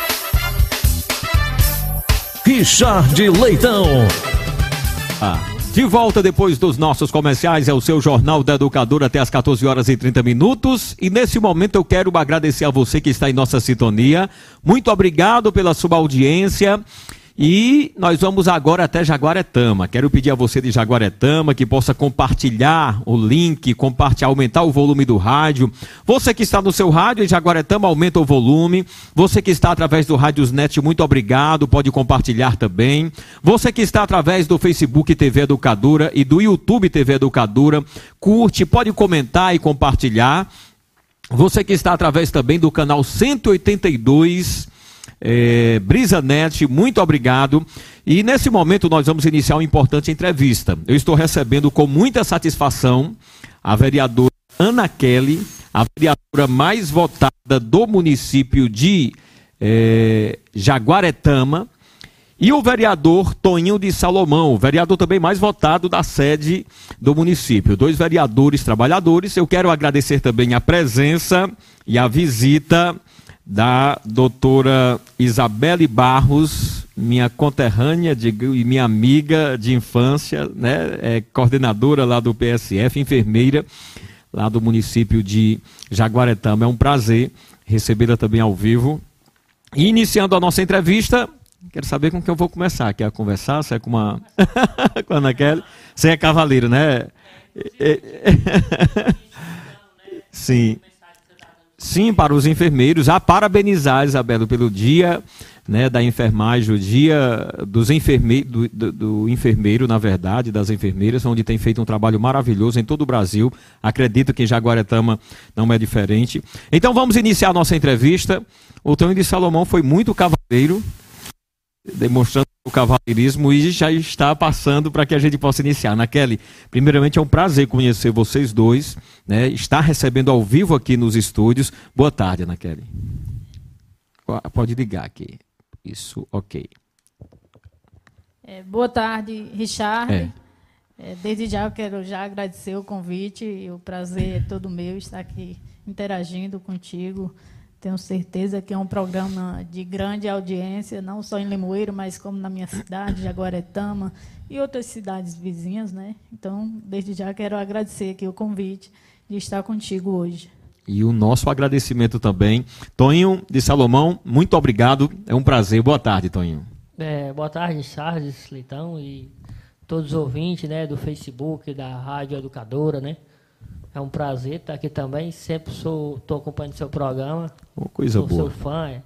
Richard Leitão. De volta depois dos nossos comerciais, é o seu Jornal da Educadora até as 14 horas e 30 minutos. E nesse momento eu quero agradecer a você que está em nossa sintonia. Muito obrigado pela sua audiência. E nós vamos agora até Jaguaretama. Quero pedir a você de Jaguaretama que possa compartilhar o link, aumentar o volume do rádio. Você que está no seu rádio em Jaguaretama, aumenta o volume. Você que está através do Rádiosnet, muito obrigado, pode compartilhar também. Você que está através do Facebook TV Educadora e do YouTube TV Educadora, curte, pode comentar e compartilhar. Você que está através também do canal 182... BrisaNet, muito obrigado. E nesse momento nós vamos iniciar uma importante entrevista. Eu estou recebendo com muita satisfação a vereadora Ana Kelly, a vereadora mais votada do município de Jaguaretama, e o vereador Toninho de Salomão, o vereador também mais votado da sede do município. 2 vereadores trabalhadores. Eu quero agradecer também a presença e a visita da doutora Isabelle Barros, minha conterrânea e minha amiga de infância, né? Coordenadora lá do PSF, enfermeira lá do município de Jaguaretama. É um prazer recebê-la também ao vivo. E iniciando a nossa entrevista, quero saber com quem eu vou começar. Quer conversar? Você é com a Ana Kelly? Você é cavaleiro, né? Sim. Sim, para os enfermeiros, a parabenizar, Isabela, pelo dia, né, da enfermagem, o dia dos do enfermeiro, na verdade, das enfermeiras, onde tem feito um trabalho maravilhoso em todo o Brasil. Acredito que em Jaguaretama não é diferente. Então vamos iniciar a nossa entrevista. O Toninho de Salomão foi muito cavaleiro, demonstrando o cavalheirismo, e já está passando para que a gente possa iniciar. Ana Kelly, primeiramente é um prazer conhecer vocês dois, né? Está recebendo ao vivo aqui nos estúdios. Boa tarde, Ana Kelly. Pode ligar aqui. Isso, ok. Boa tarde, Richard. Desde já eu quero agradecer o convite, e o prazer é todo meu estar aqui interagindo contigo. Tenho certeza que é um programa de grande audiência, não só em Limoeiro, mas como na minha cidade, Jaguaretama, e outras cidades vizinhas, né? Então, desde já quero agradecer aqui o convite de estar contigo hoje. E o nosso agradecimento também. Toninho de Salomão, muito obrigado, é um prazer. Boa tarde, Toninho. Boa tarde, Charles Leitão e todos os ouvintes, né, do Facebook, da Rádio Educadora, né? É um prazer estar aqui também. Sempre estou acompanhando seu programa. Coisa boa. Sou seu fã.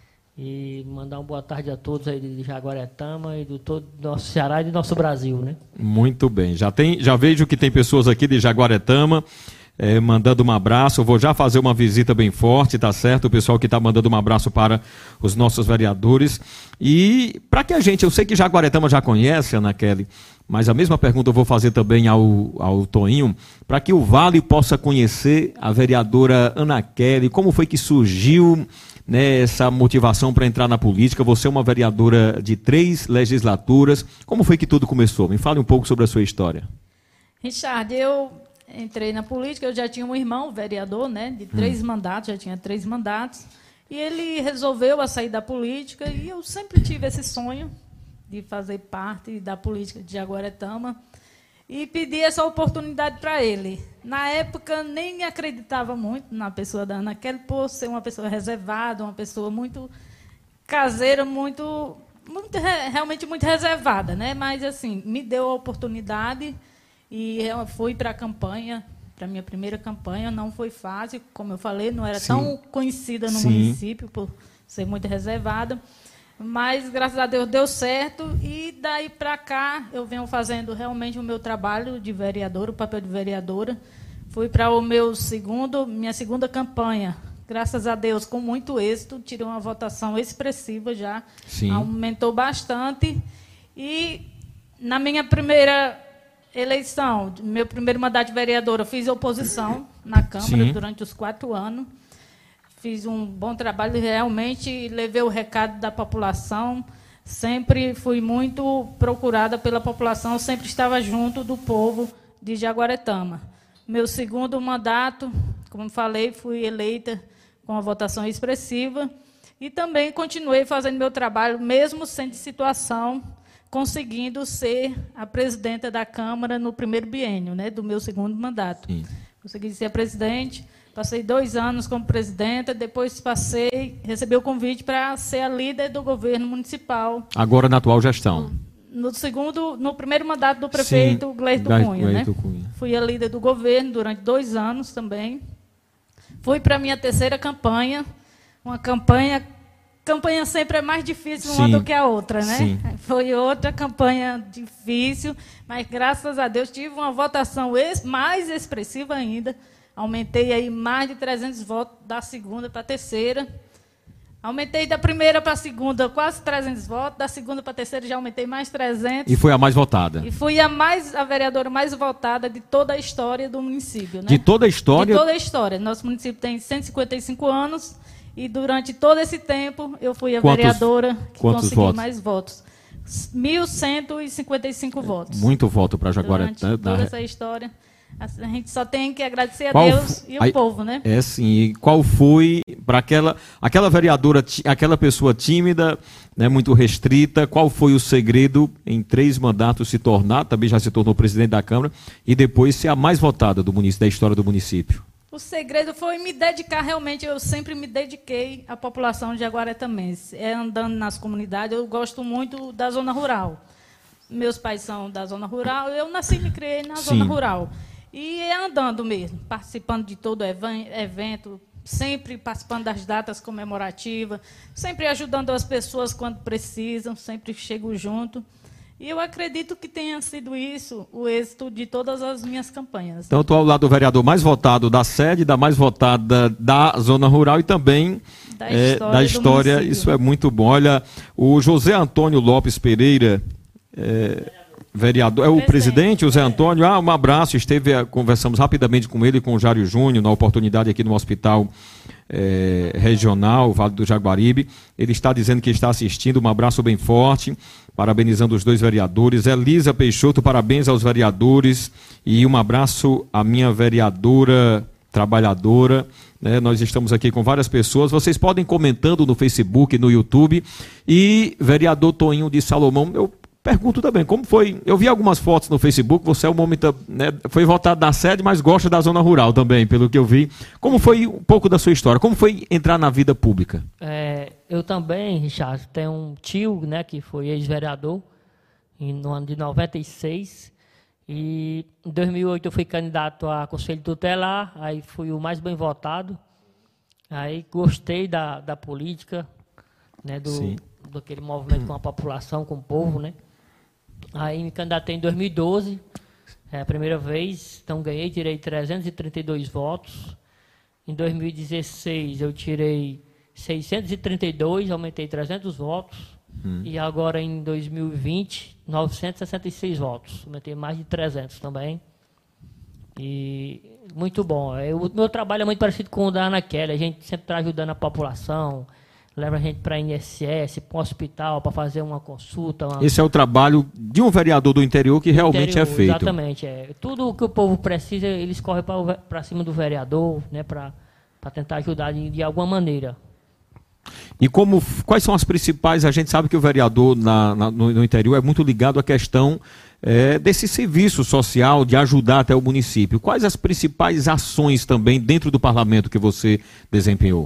E mandar uma boa tarde a todos aí de Jaguaretama e do todo nosso Ceará e do nosso Brasil, né? Muito bem. Já vejo que tem pessoas aqui de Jaguaretama mandando um abraço. Eu vou já fazer uma visita bem forte, tá certo? O pessoal que está mandando um abraço para os nossos vereadores. E para que eu sei que Jaguaretama já conhece, Ana Kelly, mas a mesma pergunta eu vou fazer também ao Toninho, para que o Vale possa conhecer a vereadora Ana Kelly. Como foi que surgiu, né, essa motivação para entrar na política? Você é uma vereadora de 3 legislaturas. Como foi que tudo começou? Me fale um pouco sobre a sua história. Richard, eu entrei na política, eu já tinha um irmão vereador, né, de 3 mandatos, já tinha 3 mandatos, e ele resolveu sair da política, e eu sempre tive esse sonho de fazer parte da política de Jaguaretama, e pedi essa oportunidade para ele. Na época, nem acreditava muito na pessoa da Ana Kelly, por ser uma pessoa reservada, uma pessoa muito caseira, realmente muito reservada, né? Mas, assim, me deu a oportunidade e eu fui para a campanha, para a minha primeira campanha. Não foi fácil, como eu falei, não era tão conhecida no município, por ser muito reservada. Mas, graças a Deus, deu certo, e daí para cá eu venho fazendo realmente o meu trabalho de vereadora, o papel de vereadora. Fui para minha segunda campanha, graças a Deus, com muito êxito, tirei uma votação expressiva já, aumentou bastante. E na minha primeira eleição, meu primeiro mandato de vereadora, fiz oposição na Câmara durante os 4 anos. Fiz um bom trabalho, realmente levei o recado da população, sempre fui muito procurada pela população, sempre estava junto do povo de Jaguaretama. Meu segundo mandato, como falei, fui eleita com a votação expressiva, e também continuei fazendo meu trabalho, mesmo sem situação, conseguindo ser a presidenta da Câmara no primeiro biênio, né, do meu segundo mandato. Sim. Consegui ser presidente, passei 2 anos como presidenta, depois recebi o convite para ser a líder do governo municipal. Agora na atual gestão. No primeiro mandato do prefeito Gleito Cunha, né? Fui a líder do governo durante 2 anos também. Fui para a minha terceira campanha, uma campanha sempre é mais difícil uma do que a outra, né? Sim. Foi outra campanha difícil, mas graças a Deus tive uma votação mais expressiva ainda. Aumentei aí mais de 300 votos da segunda para a terceira. Aumentei da primeira para a segunda quase 300 votos, da segunda para a terceira já aumentei mais 300. E foi a mais votada. E fui a vereadora mais votada de toda a história do município, né? De toda a história? De toda a história. Nosso município tem 155 anos e durante todo esse tempo eu fui a vereadora que conseguiu mais votos. 1.155 votos. Muito voto para Jaguaré. Durante toda essa história. A gente só tem que agradecer a Deus e o povo, né? É sim. E qual foi para aquela vereadora, aquela pessoa tímida, né, muito restrita, qual foi o segredo em 3 mandatos se tornar, também já se tornou presidente da Câmara, e depois ser a mais votada do município, da história do município? O segredo foi me dedicar realmente, eu sempre me dediquei à população de Jaguaretamense. Andando nas comunidades, eu gosto muito da zona rural. Meus pais são da zona rural, eu nasci e me criei na zona rural. E andando mesmo, participando de todo evento, sempre participando das datas comemorativas, sempre ajudando as pessoas quando precisam, sempre chego junto. E eu acredito que tenha sido isso o êxito de todas as minhas campanhas. Então, estou ao lado do vereador mais votado da sede, da mais votada da zona rural e também da história. Isso é muito bom. Olha, o José Antônio Lopes Pereira... vereador, é o presidente, o Zé Antônio, um abraço, conversamos rapidamente com ele e com o Jário Júnior, na oportunidade aqui no Hospital Regional, Vale do Jaguaribe. Ele está dizendo que está assistindo, um abraço bem forte, parabenizando os 2 vereadores. Elisa Peixoto, parabéns aos vereadores e um abraço à minha vereadora trabalhadora, né? Nós estamos aqui com várias pessoas, vocês podem ir comentando no Facebook, no YouTube. E vereador Toninho de Salomão, eu pergunto também, como foi? Eu vi algumas fotos no Facebook, você é um momento, né, foi votado na sede, mas gosta da zona rural também, pelo que eu vi. Como foi um pouco da sua história? Como foi entrar na vida pública? Eu também, Richard, tenho um tio, né, que foi ex-vereador no ano de 96. E em 2008 eu fui candidato a conselho tutelar, aí fui o mais bem votado. Aí gostei da política, né, daquele movimento com a população, com o povo, né? Aí me candidatei em 2012, a primeira vez, então tirei 332 votos. Em 2016 eu tirei 632, aumentei 300 votos. E agora em 2020, 966 votos, aumentei mais de 300 também. E muito bom. O meu trabalho é muito parecido com o da Ana Kelly, a gente sempre está ajudando a população, leva a gente para a INSS, para um hospital, para fazer uma consulta. Esse é o trabalho de um vereador do interior que realmente é feito. Exatamente. Tudo o que o povo precisa, eles correm para cima do vereador, né, para tentar ajudar de alguma maneira. E quais são as principais? A gente sabe que o vereador no interior é muito ligado à questão desse serviço social, de ajudar até o município. Quais as principais ações também dentro do parlamento que você desempenhou?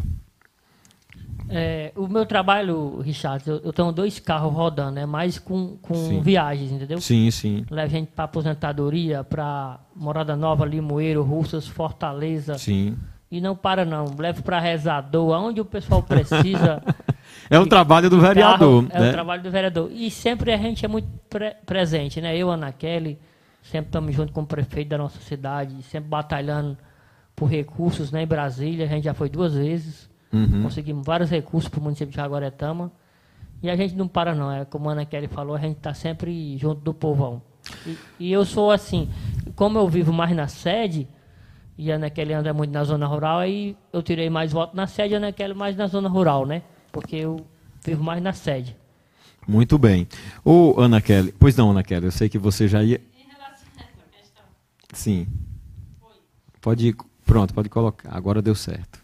O meu trabalho, Richard, eu tenho 2 carros rodando, mais com viagens, entendeu? Sim, sim. Levo gente para aposentadoria, para Morada Nova, Limoeiro, Russas, Fortaleza. Sim. E não para não, levo para rezador, aonde o pessoal precisa. É o trabalho do vereador. Carro, né? O trabalho do vereador. E sempre a gente é muito presente, né? Eu, Ana Kelly, sempre estamos junto com o prefeito da nossa cidade, sempre batalhando por recursos, né? Em Brasília, a gente já foi 2 vezes. Conseguimos vários recursos para o município de Jaguaretama. E a gente não para não, como a Ana Kelly falou, a gente está sempre junto do povão. E eu sou assim, como eu vivo mais na sede, e a Ana Kelly anda muito na zona rural, aí eu tirei mais votos na sede e a Ana Kelly mais na zona rural, né? Porque eu vivo mais na sede. Muito bem. Ana Kelly, pois não, Ana Kelly, eu sei que você já ia... Em relação a essa questão. Sim. Pode colocar, agora deu certo.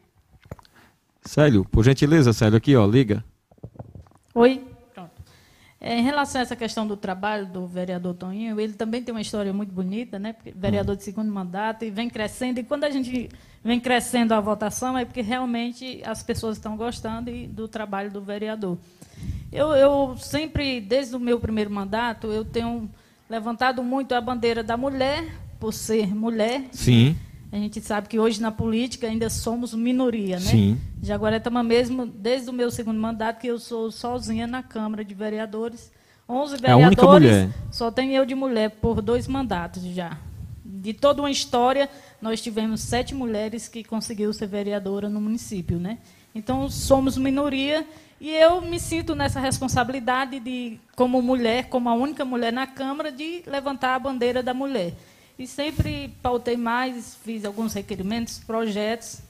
Célio, por gentileza, Célio, aqui, liga. Oi. Pronto. Em relação a essa questão do trabalho do vereador Toninho, ele também tem uma história muito bonita, né? Porque vereador de segundo mandato e vem crescendo. E quando a gente vem crescendo a votação é porque realmente as pessoas estão gostando do trabalho do vereador. Eu sempre, desde o meu primeiro mandato, eu tenho levantado muito a bandeira da mulher, por ser mulher. Sim. A gente sabe que hoje na política ainda somos minoria, né? Sim. Jaguaretama mesmo, desde o meu segundo mandato, que eu sou sozinha na Câmara de Vereadores. 11 vereadores, é a única mulher. Só tem eu de mulher por 2 mandatos já. De toda uma história, nós tivemos 7 mulheres que conseguiram ser vereadora no município, né? Então, somos minoria e eu me sinto nessa responsabilidade de, como mulher, como a única mulher na Câmara, de levantar a bandeira da mulher. E sempre pautei mais, fiz alguns requerimentos, projetos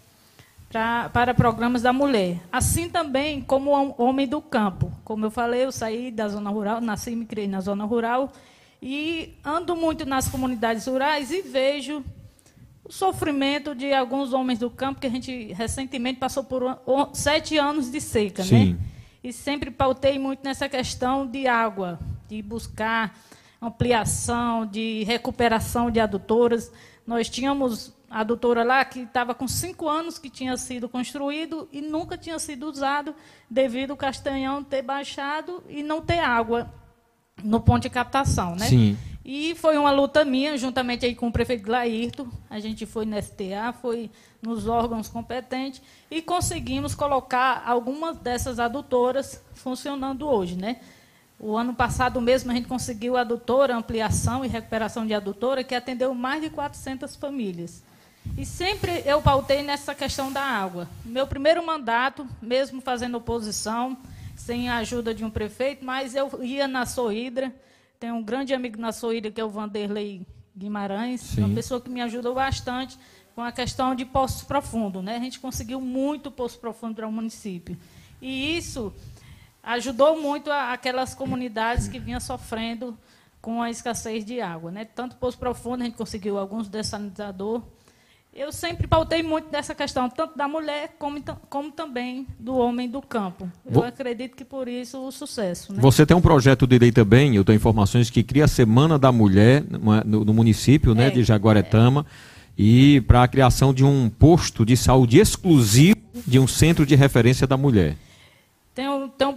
para programas da mulher. Assim também como homem do campo. Como eu falei, eu saí da zona rural, nasci e me criei na zona rural, e ando muito nas comunidades rurais e vejo o sofrimento de alguns homens do campo, que a gente recentemente passou por 7 anos de seca. Sim. Né? E sempre pautei muito nessa questão de água, de buscar ampliação, de recuperação de adutoras. Nós tínhamos a adutora lá que estava com 5 anos que tinha sido construído e nunca tinha sido usado devido ao Castanhão ter baixado e não ter água no ponto de captação, né? Sim. E foi uma luta minha, juntamente aí com o prefeito Glairto. A gente foi no STA, foi nos órgãos competentes e conseguimos colocar algumas dessas adutoras funcionando hoje, né? O ano passado mesmo a gente conseguiu a adutora, ampliação e recuperação de adutora, que atendeu mais de 400 famílias. E sempre eu pautei nessa questão da água. Meu primeiro mandato, mesmo fazendo oposição, sem a ajuda de um prefeito, mas eu ia na Sohidra. Tenho um grande amigo na Sohidra, que é o Vanderlei Guimarães, Sim. uma pessoa que me ajudou bastante com a questão de poços profundos, né? A gente conseguiu muito poço profundo para o município. E isso ajudou muito aquelas comunidades que vinham sofrendo com a escassez de água, né? Tanto poço profundo, a gente conseguiu alguns dessalinizador. Eu sempre pautei muito dessa questão, tanto da mulher como também do homem do campo. Eu acredito que por isso o sucesso. Né? Você tem um projeto de lei também, eu tenho informações, que cria a Semana da Mulher no município, né, de Jaguaretama, e para a criação de um posto de saúde exclusivo de um centro de referência da mulher. Tem um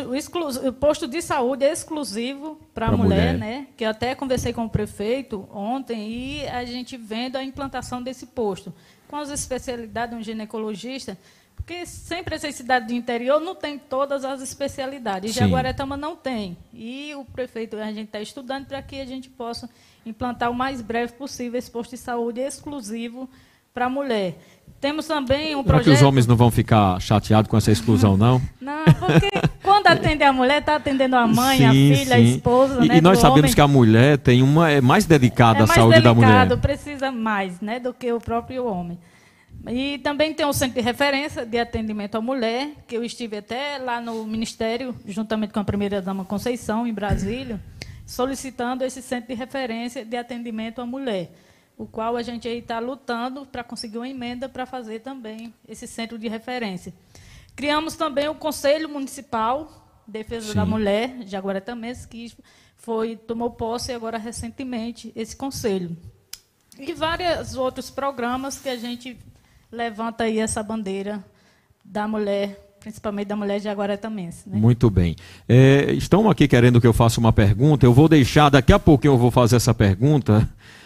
posto de saúde exclusivo para a mulher, né? Que eu até conversei com o prefeito ontem e a gente vendo a implantação desse posto. Com as especialidades de um ginecologista, porque sempre essa cidade do interior não tem todas as especialidades. Sim. Jaguaretama não tem. E o prefeito, a gente está estudando para que a gente possa implantar o mais breve possível esse posto de saúde exclusivo para a mulher. Temos também um projeto... Será que os homens não vão ficar chateados com essa exclusão, não? Não, porque quando atende a mulher, está atendendo a mãe, a filha, a esposa, né? E nós sabemos homem. que a mulher é mais dedicada à saúde da mulher. Precisa mais, né, do que o próprio homem. E também tem um centro de referência de atendimento à mulher, que eu estive até lá no Ministério, juntamente com a primeira-dama Conceição, em Brasília, solicitando esse centro de referência de atendimento à mulher, o qual a gente está lutando para conseguir uma emenda para fazer também esse centro de referência. Criamos também o Conselho Municipal de Defesa da Mulher, Jaguaretamense, que tomou posse agora recentemente esse conselho. E vários outros programas que a gente levanta aí essa bandeira da mulher, principalmente da mulher jaguaretamense. Né? Muito bem. Estão aqui querendo que eu faça uma pergunta, eu vou deixar, daqui a pouquinho eu vou fazer essa pergunta...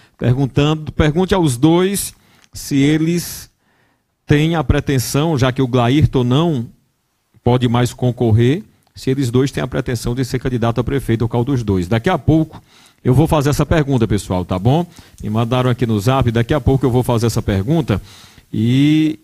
Pergunte aos dois se eles têm a pretensão, já que o Glairto não pode mais concorrer, se eles dois têm a pretensão de ser candidato a prefeito, ou qual dos dois. Daqui a pouco eu vou fazer essa pergunta, pessoal, tá bom? Me mandaram aqui no zap, daqui a pouco eu vou fazer essa pergunta. E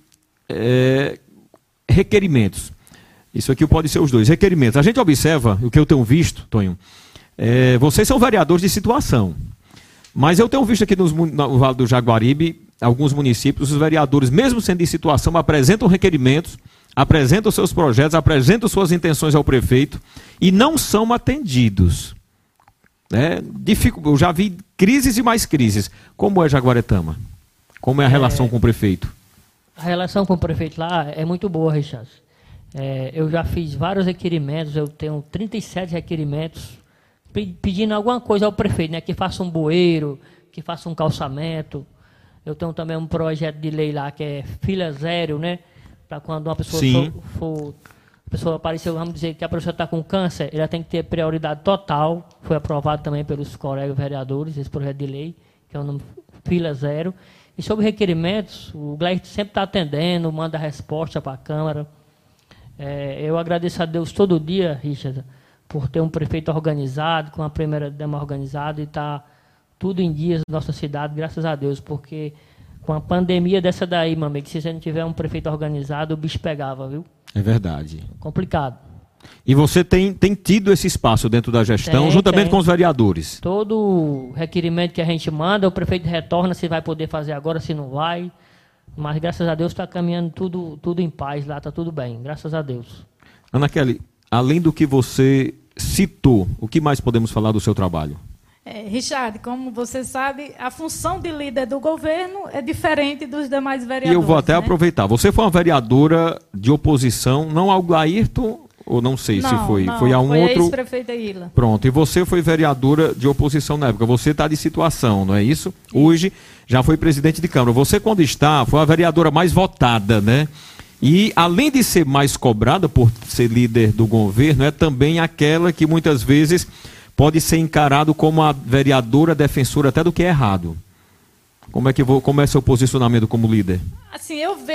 requerimentos. Isso aqui pode ser os dois. Requerimentos. A gente observa, o que eu tenho visto, Tonho, vocês são vereadores de situação. Mas eu tenho visto aqui no Vale do Jaguaribe, alguns municípios, os vereadores, mesmo sendo em situação, apresentam requerimentos, apresentam seus projetos, apresentam suas intenções ao prefeito e não são atendidos. Eu já vi crises e mais crises. Como é Jaguaretama? Como é a relação com o prefeito? A relação com o prefeito lá é muito boa, Richard. Eu já fiz vários requerimentos, eu tenho 37 requerimentos, pedindo alguma coisa ao prefeito, né? Que faça um bueiro, que faça um calçamento. Eu tenho também um projeto de lei lá que é filha zero, né? Para quando uma pessoa a pessoa apareceu, vamos dizer que a pessoa está com câncer, ela tem que ter prioridade total. Foi aprovado também pelos colegas vereadores, esse projeto de lei, que é o nome Filha Zero. E sobre requerimentos, o Gleito sempre está atendendo, manda resposta para a Câmara. Eu agradeço a Deus todo dia, Richard, por ter um prefeito organizado, com a primeira-dama organizada, e está tudo em dias na nossa cidade, graças a Deus, porque com a pandemia dessa daí, meu amigo, se você não tiver um prefeito organizado, o bicho pegava, viu? É verdade. Complicado. E você tem tido esse espaço dentro da gestão, juntamente com os vereadores? Todo requerimento que a gente manda, o prefeito retorna se vai poder fazer agora, se não vai. Mas, graças a Deus, está caminhando tudo em paz lá, está tudo bem, graças a Deus. Ana Kelly, além do que você citou, o que mais podemos falar do seu trabalho? Richard, como você sabe, a função de líder do governo é diferente dos demais vereadores. E eu vou até aproveitar. Você foi uma vereadora de oposição, não ao Glairton, ou não sei se foi. Foi a um outro. Foi ex-prefeita Ila. Pronto, e você foi vereadora de oposição na época. Você está de situação, não é isso? Hoje já foi presidente de Câmara. Você, quando foi a vereadora mais votada, né? E, além de ser mais cobrada por ser líder do governo, é também aquela que muitas vezes pode ser encarado como a vereadora defensora até do que é errado. Como é seu posicionamento como líder? Assim,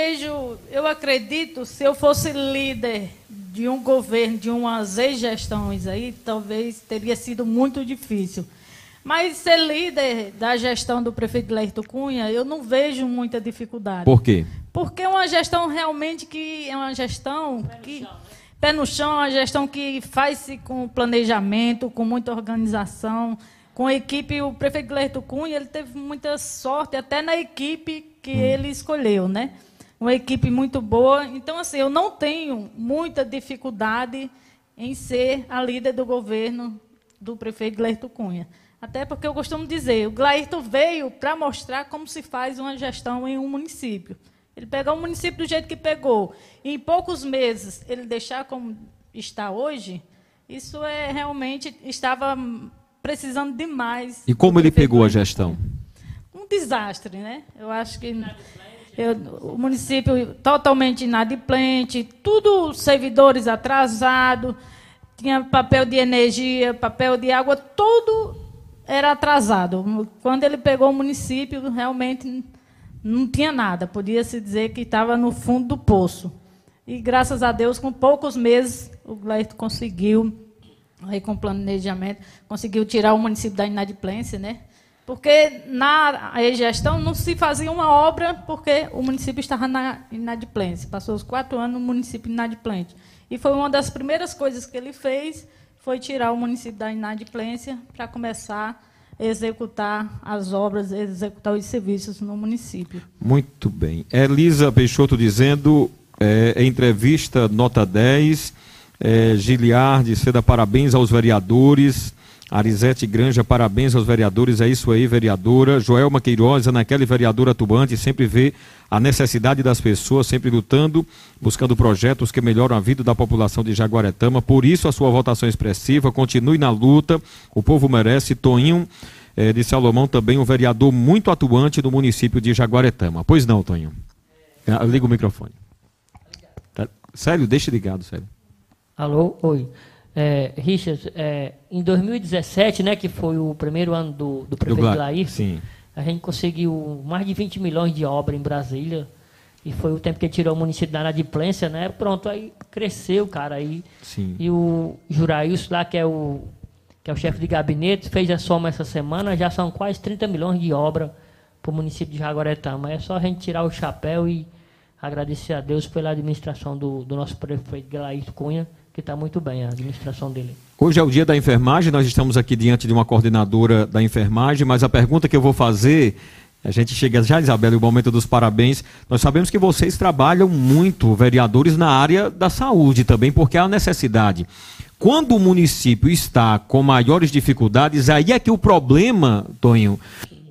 eu acredito, se eu fosse líder de um governo, de umas ex-gestões aí, talvez teria sido muito difícil. Mas ser líder da gestão do prefeito Glairton Cunha, eu não vejo muita dificuldade. Por quê? Porque é uma gestão realmente que é uma gestão que... Pé no chão, é uma gestão que faz-se com planejamento, com muita organização, com a equipe. O prefeito Glairton Cunha, ele teve muita sorte, até na equipe que ele escolheu, né? Uma equipe muito boa. Então, assim, eu não tenho muita dificuldade em ser a líder do governo do prefeito Glairton Cunha. Até porque eu costumo dizer, o Glairton veio para mostrar como se faz uma gestão em um município. Ele pegou o município do jeito que pegou, e em poucos meses ele deixar como está hoje, isso realmente estava precisando demais. E como ele pegou a gestão? Um desastre, né? Eu acho que o município totalmente inadimplente, tudo servidores atrasados, tinha papel de energia, papel de água, tudo era atrasado. Quando ele pegou o município, realmente não tinha nada, podia-se dizer que estava no fundo do poço. E, graças a Deus, com poucos meses, o Glairton conseguiu, aí com planejamento, conseguiu tirar o município da inadimplência, né? Porque na gestão não se fazia uma obra porque o município estava na inadimplência. Passou os 4 anos no município inadimplente. E foi uma das primeiras coisas que ele fez, foi tirar o município da inadimplência para começar executar as obras, executar os serviços no município. Muito bem. Elisa Peixoto dizendo, entrevista nota 10, Giliardi Seda, parabéns aos vereadores. Arizete Granja, parabéns aos vereadores, é isso aí, vereadora. Joelma Queiroz, naquela vereadora atuante, sempre vê a necessidade das pessoas, sempre lutando, buscando projetos que melhoram a vida da população de Jaguaretama. Por isso a sua votação expressiva, continue na luta, o povo merece. Toninho de Salomão, também um vereador muito atuante no município de Jaguaretama. Pois não, Toninho? Liga o microfone. Sério, deixa ligado, sério. Alô, oi. Richard, em 2017, né, que foi o primeiro ano do prefeito Glairton, a gente conseguiu mais de 20 milhões de obra em Brasília, e foi o tempo que tirou o município da inadimplência, né? Pronto, aí cresceu, cara, aí. E o Jurailson lá, que é o chefe de gabinete, fez a soma essa semana, já são quase 30 milhões de obra para o município de Jaguaretama. É só a gente tirar o chapéu e agradecer a Deus pela administração do nosso prefeito Glairton Cunha, que está muito bem a administração dele. Hoje é o dia da enfermagem, nós estamos aqui diante de uma coordenadora da enfermagem, mas a pergunta que eu vou fazer, a gente chega já, Isabela, o momento dos parabéns. Nós sabemos que vocês trabalham muito, vereadores, na área da saúde também, porque há necessidade. Quando o município está com maiores dificuldades, aí é que o problema, Toninho,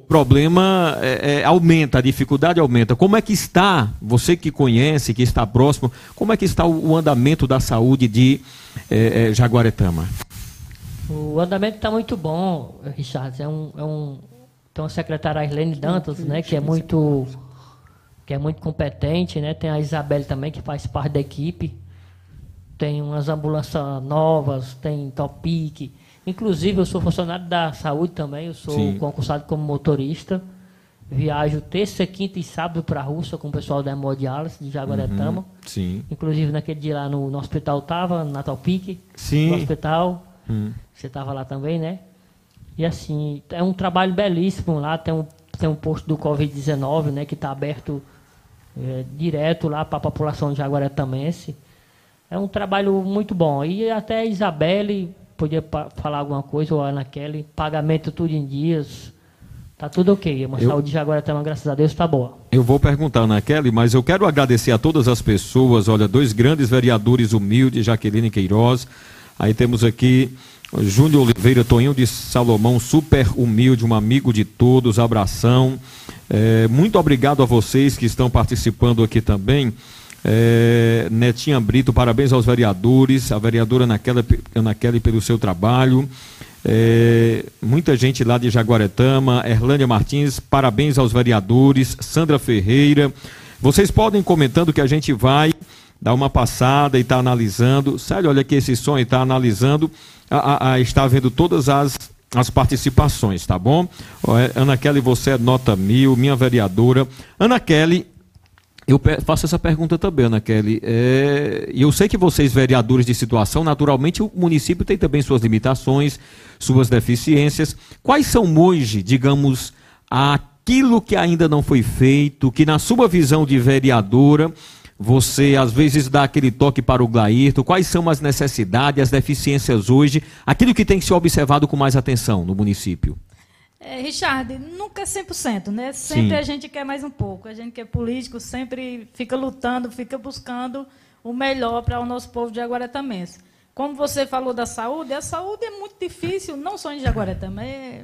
problema aumenta, a dificuldade aumenta. Como é que está, você que conhece, que está próximo, como é que está o andamento da saúde de Jaguaretama? O andamento está muito bom, Richard. Tem a secretária Arlene Dantas, né, que é muito competente, né? Tem a Isabelle também, que faz parte da equipe. Tem umas ambulâncias novas, tem Topic. Inclusive, eu sou funcionário da saúde também, eu sou concursado como motorista. Viajo terça, quinta e sábado para a Rússia com o pessoal da hemodiálise de Jaguaretama. Sim. Inclusive, naquele dia lá no hospital estava, na Topic, no hospital. Você estava lá também, né? E assim, é um trabalho belíssimo lá, tem um posto do Covid-19, né, que está aberto direto lá para a população de jaguaretamense. É um trabalho muito bom. E até a Isabelle podia falar alguma coisa, ou a Ana Kelly, pagamento tudo em dias, tá tudo ok. A saúde de Jaguaretama, graças a Deus, está boa. Eu vou perguntar, Ana Kelly, mas eu quero agradecer a todas as pessoas, olha, 2 grandes vereadores humildes, Jaqueline Queiroz, aí temos aqui Júnior Oliveira, Toninho de Salomão, super humilde, um amigo de todos, abração. Muito obrigado a vocês que estão participando aqui também. Netinha Brito, parabéns aos vereadores, a vereadora Ana Kelly pelo seu trabalho. Muita gente lá de Jaguaretama, Erlânia Martins, parabéns aos vereadores, Sandra Ferreira. Vocês podem ir comentando que a gente vai dar uma passada e está analisando. Sério, olha aqui esse som e está analisando, está vendo todas as participações, tá bom? Ana Kelly, você é nota 1000, minha vereadora. Ana Kelly, eu faço essa pergunta também, Ana Kelly. E eu sei que vocês, vereadores de situação, naturalmente o município tem também suas limitações, suas deficiências. Quais são hoje, digamos, aquilo que ainda não foi feito, que na sua visão de vereadora, você às vezes dá aquele toque para o Glairton? Quais são as necessidades, as deficiências hoje, aquilo que tem que ser observado com mais atenção no município? Richard, nunca é 100%, né? Sempre a gente quer mais um pouco. A gente que é político sempre fica lutando, fica buscando o melhor para o nosso povo de jaguaretamense. Como você falou da saúde, a saúde é muito difícil, não só em Jaguaretama,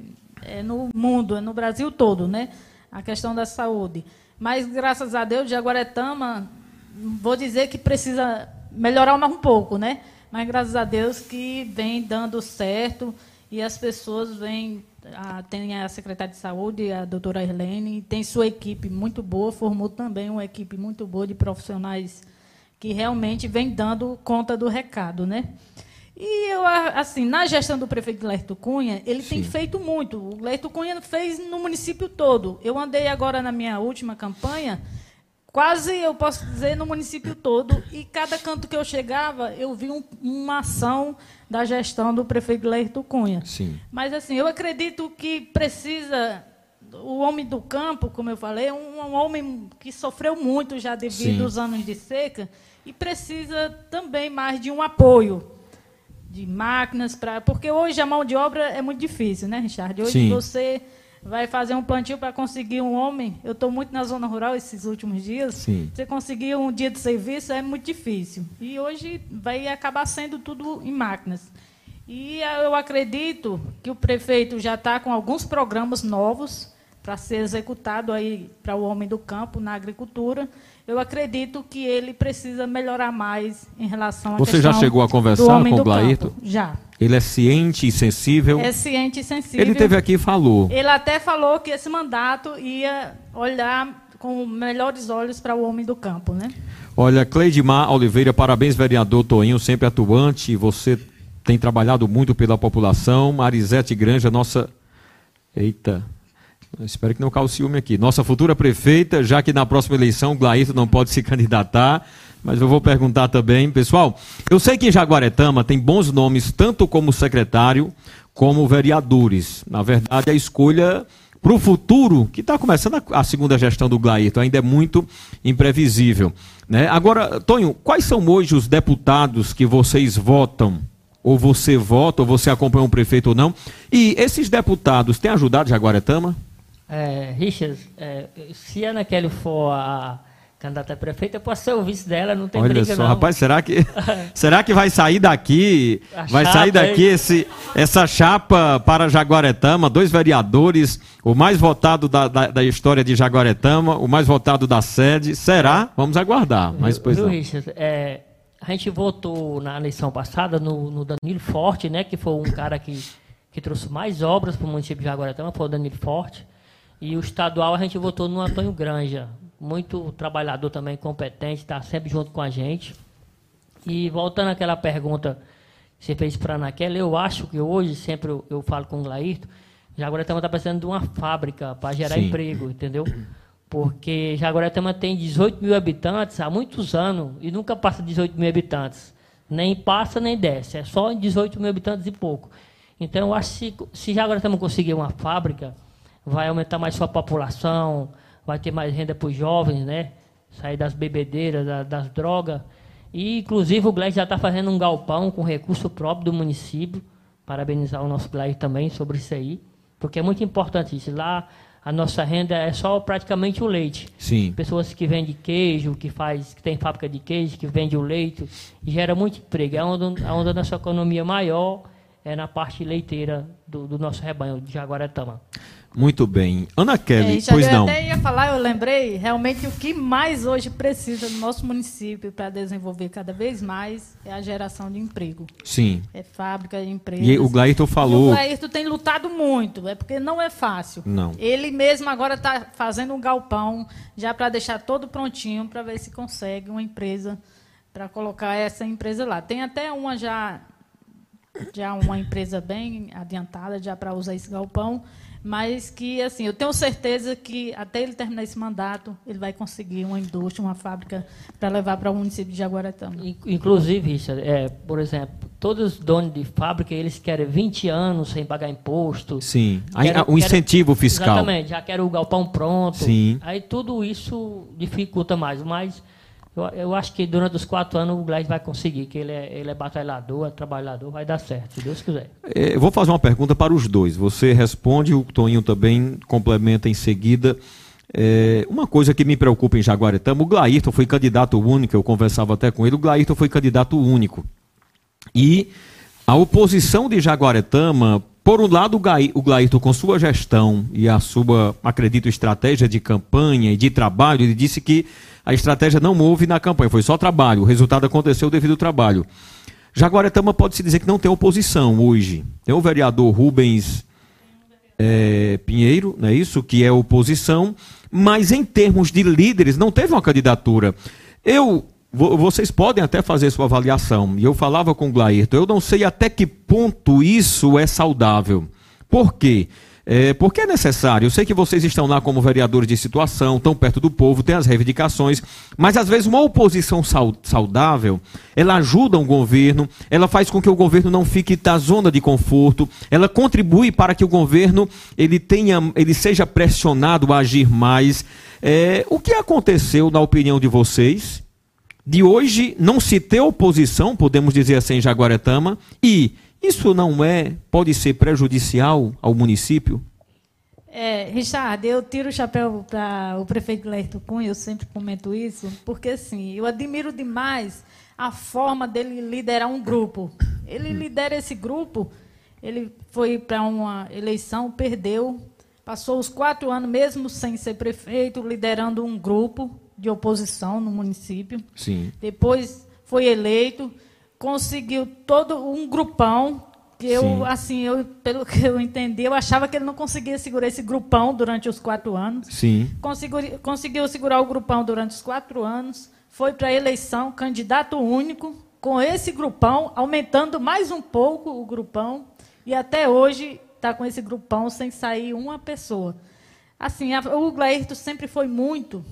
é no mundo, é no Brasil todo, né? A questão da saúde. Mas, graças a Deus, Jaguaretama, vou dizer que precisa melhorar mais um pouco, né? Mas, graças a Deus, que vem dando certo e as pessoas vêm... Tem a secretária de saúde, a doutora Irlene, tem sua equipe muito boa, formou também uma equipe muito boa de profissionais que realmente vem dando conta do recado, né? E eu, assim, na gestão do prefeito Glairton Cunha, ele tem feito muito. O Glairton Cunha fez no município todo. Eu andei agora na minha última campanha, quase, eu posso dizer, no município todo, e cada canto que eu chegava, eu vi uma ação da gestão do prefeito Glairton Cunha. Sim. Mas, assim, eu acredito que precisa, o homem do campo, como eu falei, um homem que sofreu muito já devido aos anos de seca, e precisa também mais de um apoio de máquinas, porque hoje a mão de obra é muito difícil, né, Richard? Hoje você vai fazer um plantio para conseguir um homem. Eu estou muito na zona rural esses últimos dias. Você conseguir um dia de serviço é muito difícil. E hoje vai acabar sendo tudo em máquinas. E eu acredito que o prefeito já está com alguns programas novos para ser executado aí para o homem do campo, na agricultura. Eu acredito que ele precisa melhorar mais em relação à questão. Você já chegou a conversar com o Glairton? Já. Ele é ciente e sensível? É ciente e sensível. Ele esteve aqui e falou. Ele até falou que esse mandato ia olhar com melhores olhos para o homem do campo, né? Olha, Cleidmar Oliveira, parabéns, vereador Toninho, sempre atuante. Você tem trabalhado muito pela população. Marisete Granja, nossa... Eita... Espero que não caia o ciúme aqui. Nossa futura prefeita, já que na próxima eleição o Glairton não pode se candidatar, mas eu vou perguntar também. Pessoal, eu sei que em Jaguaretama tem bons nomes, tanto como secretário, como vereadores. Na verdade, a escolha para o futuro, que está começando a segunda gestão do Glairton, ainda é muito imprevisível, né? Agora, Tonho, quais são hoje os deputados que vocês votam? Ou você vota, ou você acompanha um prefeito ou não? E esses deputados têm ajudado Jaguaretama? Richard, se a Ana Kelly for candidata a prefeita, eu posso ser o vice dela, não tem Olha briga só, não. rapaz, será que vai sair daqui, essa chapa para Jaguaretama, 2 vereadores, o mais votado da história de Jaguaretama, o mais votado da sede, será? Vamos aguardar, mas pois não. Richard, a gente votou na eleição passada no Danilo Forte, né, que foi um cara que trouxe mais obras para o município de Jaguaretama, foi o Danilo Forte, e o estadual a gente votou no Antônio Granja, muito trabalhador também, competente, está sempre junto com a gente. E voltando àquela pergunta que você fez para a Anaquela, eu acho que hoje, sempre eu falo com o Glairton, Jaguaretama está precisando de uma fábrica para gerar emprego, entendeu? Porque Jaguaretama tem 18 mil habitantes há muitos anos e nunca passa 18 mil habitantes. Nem passa, nem desce. É só 18 mil habitantes e pouco. Então, eu acho que se Jaguaretama conseguir uma fábrica, vai aumentar mais sua população, vai ter mais renda para os jovens, né? Sair das bebedeiras, das drogas. E, inclusive, o Gleis já está fazendo um galpão com recurso próprio do município. Parabenizar o nosso Gleis também sobre isso aí, porque é muito importante isso. Lá, a nossa renda é só praticamente o leite. Sim. Pessoas que vendem queijo, que tem fábrica de queijo, que vende o leite, e gera muito emprego. É onde a nossa economia maior é na parte leiteira do nosso rebanho de Jaguaretama. Muito bem. Ana Kelly, já pois eu não. até ia falar, eu lembrei, realmente o que mais hoje precisa no nosso município para desenvolver cada vez mais é a geração de emprego. Sim. É fábrica de empresas. E o Glairton falou... O Glairton tem lutado muito, é porque não é fácil. Não. Ele mesmo agora está fazendo um galpão já para deixar todo prontinho para ver se consegue uma empresa para colocar essa empresa lá. Tem até uma já uma empresa bem adiantada já para usar esse galpão, mas que, assim, eu tenho certeza que até ele terminar esse mandato, ele vai conseguir uma indústria, uma fábrica para levar para o município de Jaguaretama. Inclusive, Richard, por exemplo, todos os donos de fábrica, eles querem 20 anos sem pagar imposto. Sim, o incentivo fiscal. Exatamente, já querem o galpão pronto. Sim. Aí tudo isso dificulta mais, mas eu acho que durante os 4 anos o Gleis vai conseguir, que ele é batalhador, é trabalhador, vai dar certo, se Deus quiser. Eu vou fazer uma pergunta para os dois. Você responde, o Toninho também complementa em seguida. Uma coisa que me preocupa em Jaguaretama, o Glairton foi candidato único, eu conversava até com ele, o Glairton foi candidato único. E a oposição de Jaguaretama, por um lado, o Glairton, com sua gestão e a sua, acredito, estratégia de campanha e de trabalho, ele disse que a estratégia não houve na campanha, foi só trabalho, o resultado aconteceu devido ao trabalho. Jaguaretama pode-se dizer que não tem oposição hoje. Tem o vereador Rubens Pinheiro, não é isso? Que é oposição, mas em termos de líderes não teve uma candidatura. Vocês podem até fazer sua avaliação, e eu falava com o Glairton, eu não sei até que ponto isso é saudável. Por quê? Porque é necessário. Eu sei que vocês estão lá como vereadores de situação, tão perto do povo, tem as reivindicações, mas às vezes uma oposição saudável, ela ajuda o governo, ela faz com que o governo não fique na zona de conforto, ela contribui para que o governo ele seja pressionado a agir mais. O que aconteceu, na opinião de vocês, de hoje não se ter oposição, podemos dizer assim, em Jaguaretama, e isso pode ser prejudicial ao município? Richard, eu tiro o chapéu para o prefeito Glairton Cunha, eu sempre comento isso, porque assim, eu admiro demais a forma dele liderar um grupo. Ele lidera esse grupo, ele foi para uma eleição, perdeu, passou os 4 anos, mesmo sem ser prefeito, liderando um grupo de oposição no município. Sim. Depois foi eleito, conseguiu todo um grupão, que pelo que eu entendi, eu achava que ele não conseguia segurar esse grupão durante os 4 anos. Sim. Conseguiu segurar o grupão durante os 4 anos, foi para a eleição, candidato único, com esse grupão, aumentando mais um pouco o grupão, e até hoje está com esse grupão sem sair uma pessoa. Assim, o Glairton sempre foi muito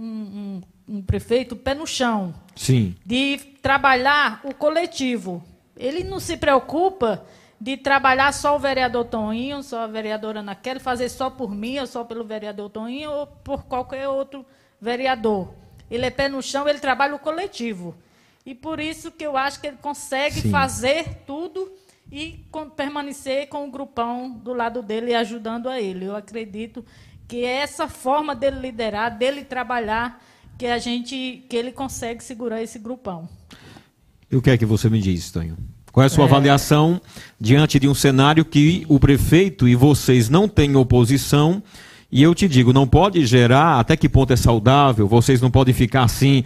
um prefeito pé no chão. Sim. De trabalhar o coletivo. Ele não se preocupa de trabalhar só o vereador Toninho, só a vereadora Ana Kelly, fazer só por mim, ou só pelo vereador Toninho, ou por qualquer outro vereador. Ele é pé no chão, ele trabalha o coletivo. E por isso que eu acho que ele consegue fazer tudo e permanecer com o grupão do lado dele e ajudando a ele. Eu acredito que é essa forma dele liderar, dele trabalhar, que ele consegue segurar esse grupão. E o que é que você me diz, Tonho? Qual é a sua avaliação diante de um cenário que o prefeito e vocês não têm oposição? E eu te digo, não pode gerar, até que ponto é saudável, vocês não podem ficar assim,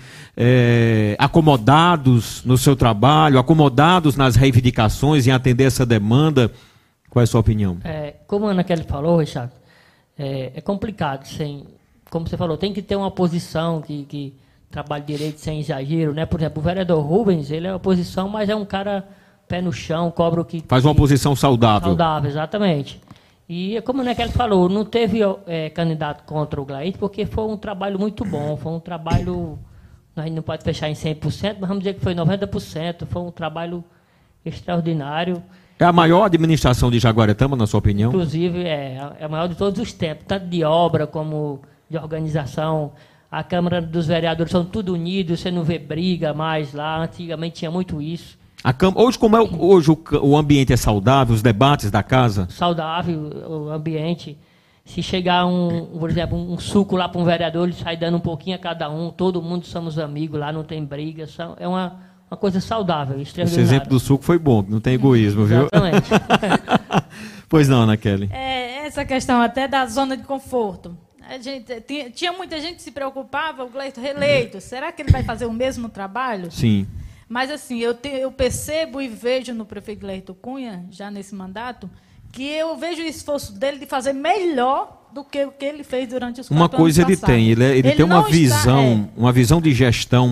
acomodados no seu trabalho, acomodados nas reivindicações em atender essa demanda. Qual é a sua opinião? Como a Ana Kelly falou, Richard, é complicado, como você falou, tem que ter uma oposição que trabalhe direito sem exagero, né? Por exemplo, o vereador Rubens, ele é oposição, mas é um cara pé no chão, cobra o que... Faz uma oposição saudável. Saudável, exatamente. E como a Ana Kelly falou, não teve candidato contra o Glair, porque foi um trabalho muito bom, foi um trabalho, a gente não pode fechar em 100%, mas vamos dizer que foi 90%, foi um trabalho extraordinário. É a maior administração de Jaguaretama, na sua opinião? Inclusive, é a maior de todos os tempos, tanto de obra como de organização. A Câmara dos Vereadores são tudo unidos, você não vê briga mais lá, antigamente tinha muito isso. Hoje, como é hoje o ambiente é saudável, os debates da casa? Saudável, o ambiente. Se chegar, por exemplo, um suco lá para um vereador, ele sai dando um pouquinho a cada um, todo mundo somos amigos, lá não tem briga, é uma coisa saudável, extraordinária. Esse exemplo do suco foi bom, não tem egoísmo, viu? Exatamente. Pois não, Ana Kelly. Essa questão até da zona de conforto. Tinha muita gente que se preocupava, o Glair reeleito, será que ele vai fazer o mesmo trabalho? Sim. Mas assim, eu percebo e vejo no prefeito Glair Cunha, já nesse mandato, que eu vejo o esforço dele de fazer melhor do que o que ele fez durante os 4 anos passados. Uma coisa ele tem, ele tem uma visão de gestão,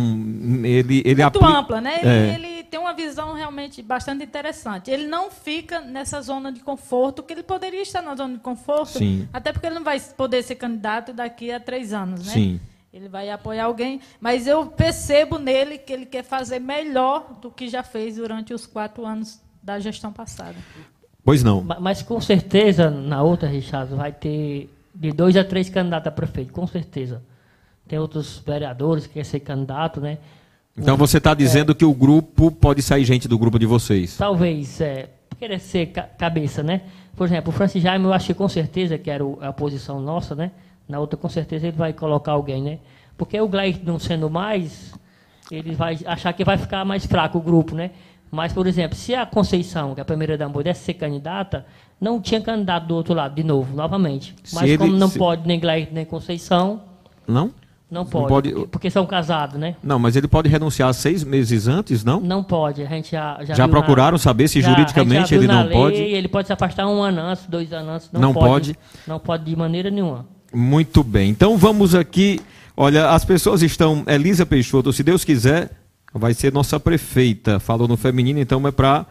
muito ampla, né? Ele tem uma visão realmente bastante interessante. Ele não fica nessa zona de conforto, que ele poderia estar na zona de conforto, sim, até porque ele não vai poder ser candidato daqui a 3 anos, né? Sim. Ele vai apoiar alguém, mas eu percebo nele que ele quer fazer melhor do que já fez durante os 4 anos da gestão passada. Pois não. Mas com certeza, na outra, Richard, vai ter de 2 a 3 candidatos a prefeito, com certeza. Tem outros vereadores que querem ser candidato, né? Então você está dizendo que o grupo, pode sair gente do grupo de vocês? Talvez, querer ser cabeça, né? Por exemplo, o Francis Jaime, eu acho que com certeza, que era a posição nossa, né? Na outra, com certeza, ele vai colocar alguém, né? Porque o Glair não sendo mais, ele vai achar que vai ficar mais fraco o grupo, né? Mas, por exemplo, se a Conceição, que é a primeira dama, pudesse ser candidata, não tinha candidato do outro lado, de novo, novamente. Mas como não pode nem Glair nem Conceição... Não? Não pode, porque são casados, né? Não, mas ele pode renunciar 6 meses antes, não? Não pode, a gente já procuraram saber se juridicamente ele não pode? Ele pode se afastar 1 ano antes, 2 anos antes, não pode? Não pode de maneira nenhuma. Muito bem, então vamos aqui, olha, as pessoas estão, Elisa Peixoto, se Deus quiser, vai ser nossa prefeita, falou no feminino, então é para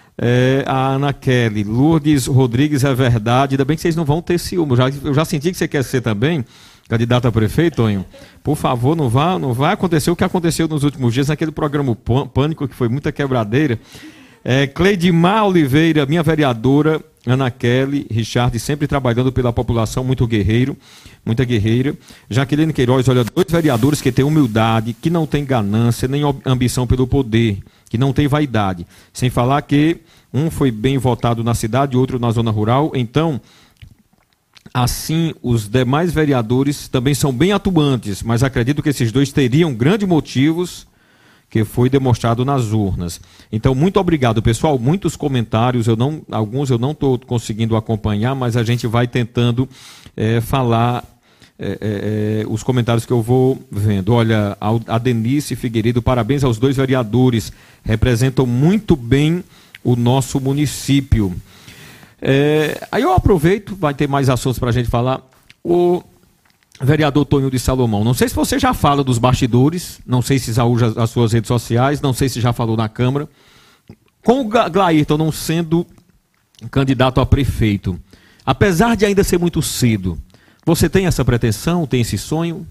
a Ana Kelly. Lourdes Rodrigues, é verdade, ainda bem que vocês não vão ter ciúme, eu já senti que você quer ser também candidato a prefeito, Tonho. Por favor, não vai acontecer o que aconteceu nos últimos dias, naquele programa Pânico, que foi muita quebradeira. Cleidimar Oliveira, minha vereadora, Ana Kelly, Richard, sempre trabalhando pela população, muita guerreira. Jaqueline Queiroz, olha, 2 vereadores que têm humildade, que não têm ganância, nem ambição pelo poder, que não têm vaidade. Sem falar que um foi bem votado na cidade, outro na zona rural. Então, assim, os demais vereadores também são bem atuantes, mas acredito que esses 2 teriam grandes motivos que foi demonstrado nas urnas. Então, muito obrigado, pessoal. Muitos comentários, alguns eu não estou conseguindo acompanhar, mas a gente vai tentando falar os comentários que eu vou vendo. Olha, a Denise Figueiredo, parabéns aos 2 vereadores, representam muito bem o nosso município. Aí eu aproveito, vai ter mais assuntos para a gente falar. O vereador Tonho de Salomão, não sei se você já fala dos bastidores, não sei se usa as suas redes sociais, não sei se já falou na Câmara. Com o Glairton não sendo candidato a prefeito, apesar de ainda ser muito cedo, você tem essa pretensão, tem esse sonho?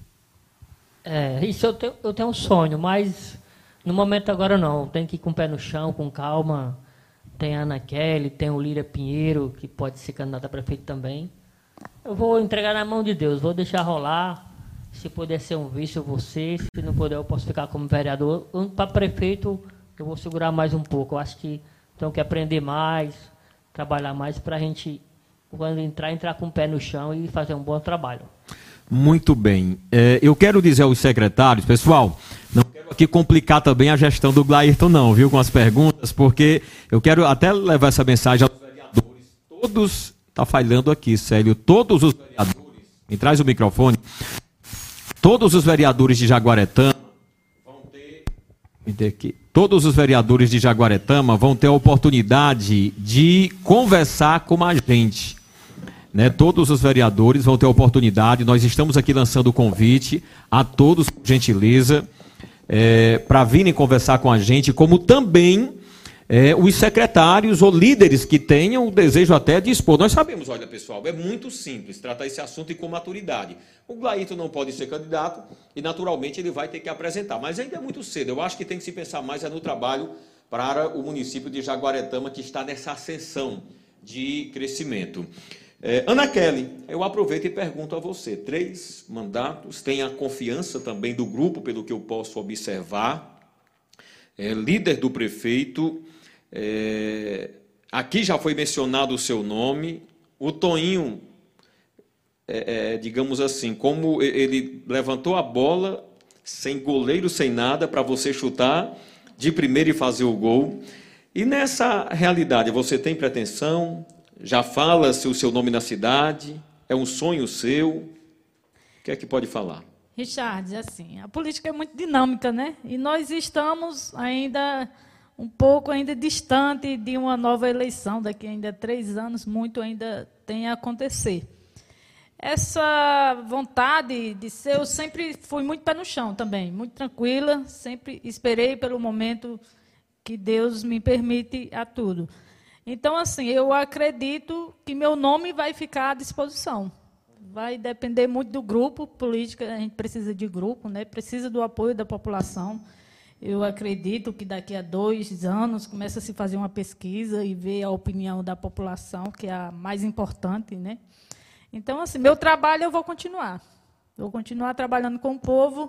Isso eu tenho um sonho, mas no momento agora não, tem que ir com o pé no chão, com calma. Tem a Ana Kelly, tem o Líria Pinheiro, que pode ser candidato a prefeito também. Eu vou entregar na mão de Deus, vou deixar rolar. Se puder ser um vice, eu vou ser. Se não puder, eu posso ficar como vereador. Para prefeito, eu vou segurar mais um pouco. Eu acho que tenho que aprender mais, trabalhar mais, para a gente, quando entrar com o pé no chão e fazer um bom trabalho. Muito bem. Eu quero dizer aos secretários, pessoal, não quero aqui complicar também a gestão do Glairton não, viu, com as perguntas, porque eu quero até levar essa mensagem aos vereadores. Todos, está falhando aqui, Célio, todos os vereadores, me traz o microfone, todos os vereadores de Jaguaretama vão ter, todos os vereadores de Jaguaretama vão ter a oportunidade de conversar com a gente. Né, todos os vereadores vão ter a oportunidade, nós estamos aqui lançando o convite a todos, por gentileza, para virem conversar com a gente, como também os secretários ou líderes que tenham o desejo até de expor. Nós sabemos, olha pessoal, é muito simples tratar esse assunto e com maturidade. O Glairton não pode ser candidato e naturalmente ele vai ter que apresentar, mas ainda é muito cedo, eu acho que tem que se pensar mais no trabalho para o município de Jaguaretama, que está nessa ascensão de crescimento. Ana Kelly, eu aproveito e pergunto a você, 3 mandatos, tem a confiança também do grupo, pelo que eu posso observar, líder do prefeito, aqui já foi mencionado o seu nome, o Toinho, digamos assim, como ele levantou a bola, sem goleiro, sem nada, para você chutar de primeira e fazer o gol, e nessa realidade, você tem pretensão? Já fala-se o seu nome na cidade? É um sonho seu? O que é que pode falar? Richard, assim, a política é muito dinâmica, né? E nós estamos ainda um pouco distante de uma nova eleição, daqui ainda 3 anos, muito ainda tem a acontecer. Essa vontade de ser, eu sempre fui muito pé no chão também, muito tranquila, sempre esperei pelo momento que Deus me permite a tudo. Então, assim, eu acredito que meu nome vai ficar à disposição. Vai depender muito do grupo político, a gente precisa de grupo, né? Precisa do apoio da população. Eu acredito que daqui a 2 anos começa a se fazer uma pesquisa e ver a opinião da população, que é a mais importante, né? Então, assim, meu trabalho eu vou continuar. Vou continuar trabalhando com o povo.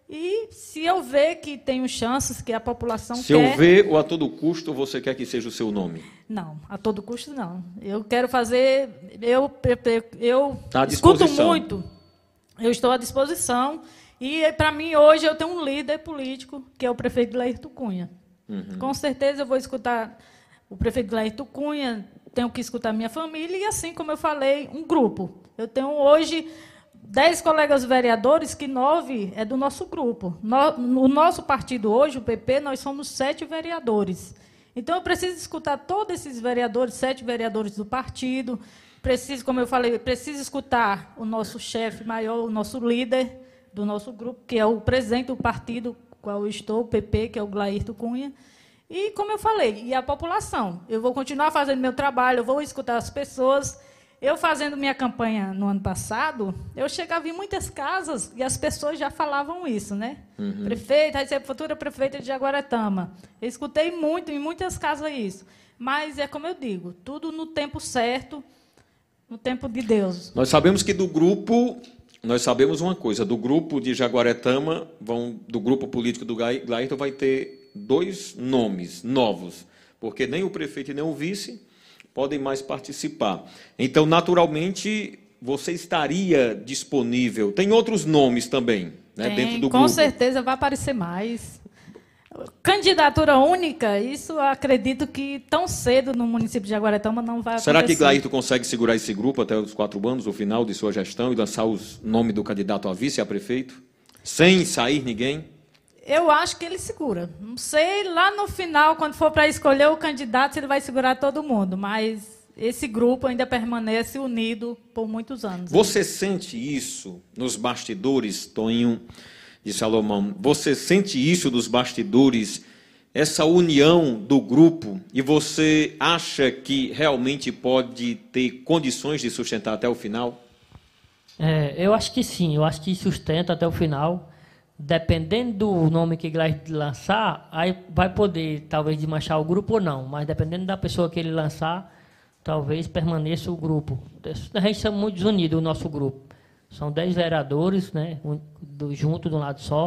E se eu ver que tenho chances, que a população quer... Se eu ver ou a todo custo, você quer que seja o seu nome? Não, a todo custo não. Eu quero fazer... Eu tá à escuto disposição. muito. Eu estou à disposição. E, para mim, hoje, eu tenho um líder político, que é o prefeito Glairton Cunha. Com certeza, eu vou escutar o prefeito Glairton Cunha, tenho que escutar minha família, e, assim como eu falei, um grupo. Eu tenho hoje... 10 colegas vereadores, que 9 é do nosso grupo. O nosso partido hoje, o PP, nós somos 7 vereadores. Então, eu preciso escutar todos esses vereadores, 7 vereadores do partido. Preciso, como eu falei, preciso escutar o nosso chefe maior, o nosso líder do nosso grupo, que é o presidente do partido, qual eu estou, o PP, que é o Glairton Cunha. E, como eu falei, e a população. Eu vou continuar fazendo meu trabalho, eu vou escutar as pessoas. Eu fazendo minha campanha no ano passado, eu chegava em muitas casas e as pessoas já falavam isso, né? Prefeita, a futura prefeita de Jaguaretama. Eu escutei muito, em muitas casas isso. Mas é como eu digo, tudo no tempo certo, no tempo de Deus. Nós sabemos que do grupo, nós sabemos uma coisa, do grupo de Jaguaretama, do grupo político do Glairton vai ter 2 nomes novos, porque nem o prefeito e nem o vice podem mais participar. Então, naturalmente, você estaria disponível. Tem outros nomes também, né, dentro do grupo? Com certeza vai aparecer mais. Candidatura única, isso eu acredito que tão cedo no município de Jaguaretama não vai acontecer. Será que Glairton consegue segurar esse grupo até os 4 anos, o final de sua gestão, e lançar o nome do candidato a vice, a prefeito, sem sair ninguém? Eu acho que ele segura. Não sei, lá no final, quando for para escolher o candidato, se ele vai segurar todo mundo, mas esse grupo ainda permanece unido por muitos anos. Você sente isso nos bastidores, Toinho de Salomão? Você sente isso nos bastidores, essa união do grupo, e você acha que realmente pode ter condições de sustentar até o final? Eu acho que sim, eu acho que sustenta até o final. Dependendo do nome que Glairton lançar, aí vai poder, talvez, desmanchar o grupo ou não. Mas dependendo da pessoa que ele lançar, talvez permaneça o grupo. A gente está muito unido, o nosso grupo. São 10 vereadores, né, junto de um lado só.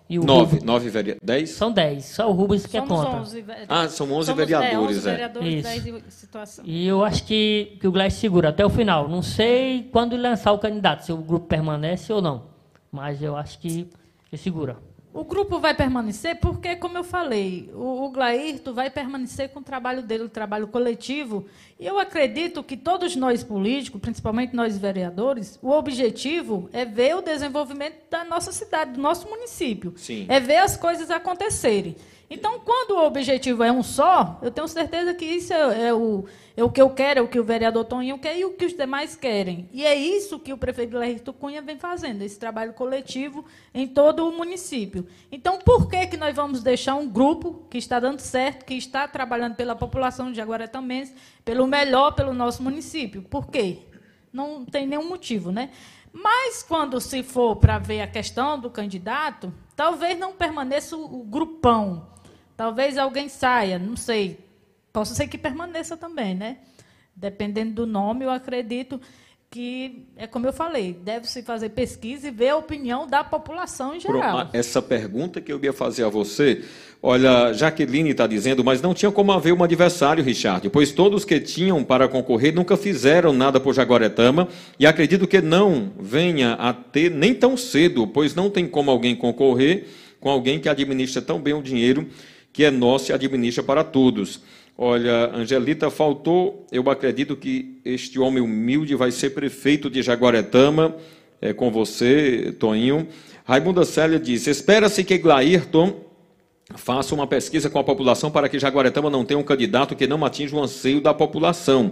E o 9 vereadores. 10? São 10, só o Rubens que é contra. São 11 vereadores. 11 vereadores, Isso. 10 situação. E eu acho que o Gleis segura até o final. Não sei quando lançar o candidato, se o grupo permanece ou não. Mas eu acho que segura. O grupo vai permanecer porque, como eu falei, o Glairton vai permanecer com o trabalho dele, o trabalho coletivo. E eu acredito que todos nós políticos, principalmente nós vereadores, o objetivo é ver o desenvolvimento da nossa cidade, do nosso município. Sim. É ver as coisas acontecerem. Então, quando o objetivo é um só, eu tenho certeza que isso é o que eu quero, é o que o vereador Toninho quer e o que os demais querem. E é isso que o prefeito Glairton Cunha vem fazendo, esse trabalho coletivo em todo o município. Então, por que nós vamos deixar um grupo que está dando certo, que está trabalhando pela população de Jaguaretamense, pelo melhor, pelo nosso município? Por quê? Não tem nenhum motivo, né? Mas, quando se for para ver a questão do candidato, talvez não permaneça o grupão. Talvez alguém saia, não sei. Possa ser que permaneça também, né? Dependendo do nome, eu acredito que, é como eu falei, deve-se fazer pesquisa e ver a opinião da população em geral. Essa pergunta que eu ia fazer a você, olha, Jaqueline está dizendo, mas não tinha como haver um adversário, Richard, pois todos que tinham para concorrer nunca fizeram nada por Jaguaretama e acredito que não venha a ter nem tão cedo, pois não tem como alguém concorrer com alguém que administra tão bem o dinheiro que é nosso e administra para todos. Olha, Angelita, faltou, eu acredito que este homem humilde vai ser prefeito de Jaguaretama, com você, Toninho. Raimunda Célia diz, espera-se que Glairton faça uma pesquisa com a população para que Jaguaretama não tenha um candidato que não atinja o anseio da população.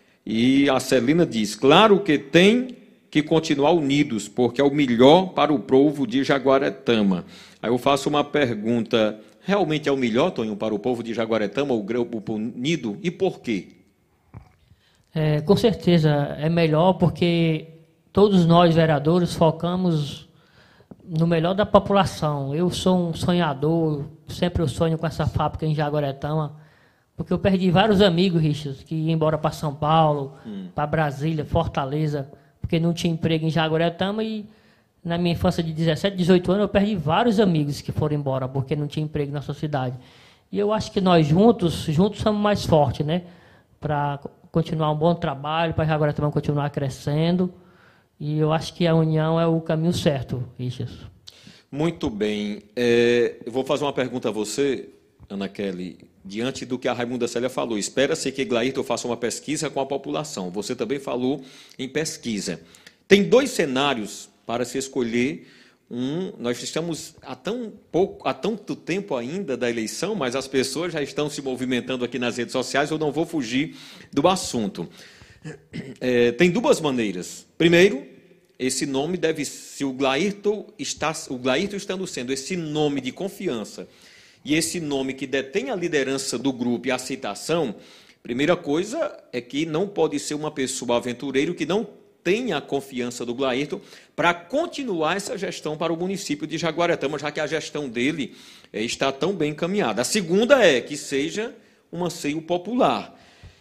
E a Celina diz, claro que tem que continuar unidos, porque é o melhor para o povo de Jaguaretama. Aí eu faço uma pergunta, realmente é o melhor, Toninho, para o povo de Jaguaretama, o grupo unido, e por quê? Com certeza é melhor, porque todos nós, vereadores, focamos no melhor da população. Eu sou um sonhador, sempre eu sonho com essa fábrica em Jaguaretama, porque eu perdi vários amigos, Richard, que iam embora para São Paulo, para Brasília, Fortaleza, porque não tinha emprego em Jaguaretama e na minha infância de 17, 18 anos, eu perdi vários amigos que foram embora porque não tinha emprego na sua cidade. E eu acho que nós juntos somos mais fortes, né? Para continuar um bom trabalho, para Jaguaretama continuar crescendo. E eu acho que a união é o caminho certo, Richard. Muito bem. Eu vou fazer uma pergunta a você, Ana Kelly, diante do que a Raimunda Célia falou. Espera-se que Glairton faça uma pesquisa com a população. Você também falou em pesquisa. Tem dois cenários para se escolher um. Nós estamos há tanto tempo ainda da eleição, mas as pessoas já estão se movimentando aqui nas redes sociais, eu não vou fugir do assunto. Tem duas maneiras. Primeiro, esse nome deve, se o Glairton estando sendo esse nome de confiança e esse nome que detém a liderança do grupo e a aceitação, primeira coisa é que não pode ser uma pessoa aventureira que não tenha a confiança do Glairton para continuar essa gestão para o município de Jaguaretama, já que a gestão dele está tão bem encaminhada. A segunda é que seja um anseio popular.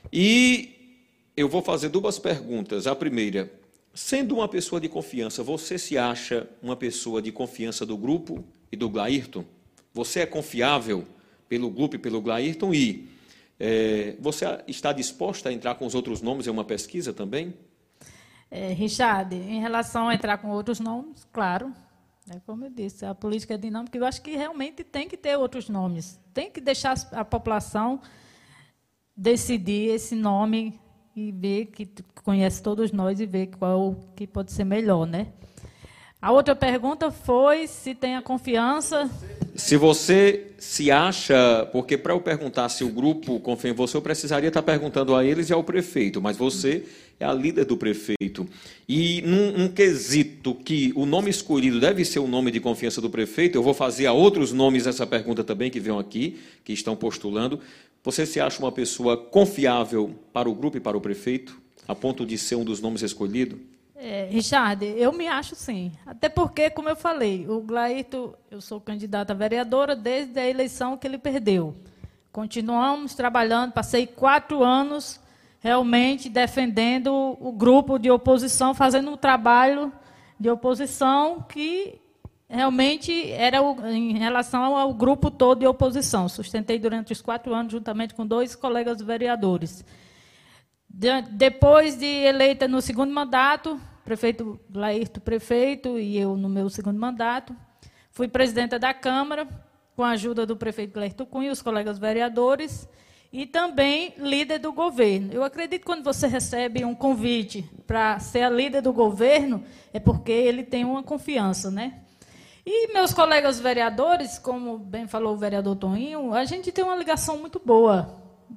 E eu vou fazer duas perguntas. A primeira, sendo uma pessoa de confiança, você se acha uma pessoa de confiança do grupo e do Glairton? Você é confiável pelo grupo e pelo Glairton? E você está disposta a entrar com os outros nomes em uma pesquisa também? Richard, em relação a entrar com outros nomes, claro, como eu disse, a política é dinâmica, eu acho que realmente tem que ter outros nomes, tem que deixar a população decidir esse nome e ver, que conhece todos nós, e ver qual que pode ser melhor, né? A outra pergunta foi se tem a confiança. Se você se acha, porque para eu perguntar se o grupo confia em você, eu precisaria estar perguntando a eles e ao prefeito, mas você é a líder do prefeito. E num quesito que o nome escolhido deve ser o nome de confiança do prefeito, eu vou fazer a outros nomes essa pergunta também que vêm aqui, que estão postulando. Você se acha uma pessoa confiável para o grupo e para o prefeito, a ponto de ser um dos nomes escolhidos? Richard, eu me acho sim. Até porque, como eu falei, o Glairton, eu sou candidata a vereadora desde a eleição que ele perdeu. Continuamos trabalhando, passei 4 anos realmente defendendo o grupo de oposição, fazendo um trabalho de oposição que realmente era em relação ao grupo todo de oposição. Sustentei durante os 4 anos, juntamente com 2 colegas vereadores. Depois de eleita no segundo mandato, prefeito Glairto prefeito e eu no meu segundo mandato, fui presidenta da Câmara, com a ajuda do prefeito Glairto Cunha e os colegas vereadores, e também líder do governo. Eu acredito que quando você recebe um convite para ser a líder do governo, é porque ele tem uma confiança, né? E meus colegas vereadores, como bem falou o vereador Toninho, a gente tem uma ligação muito boa.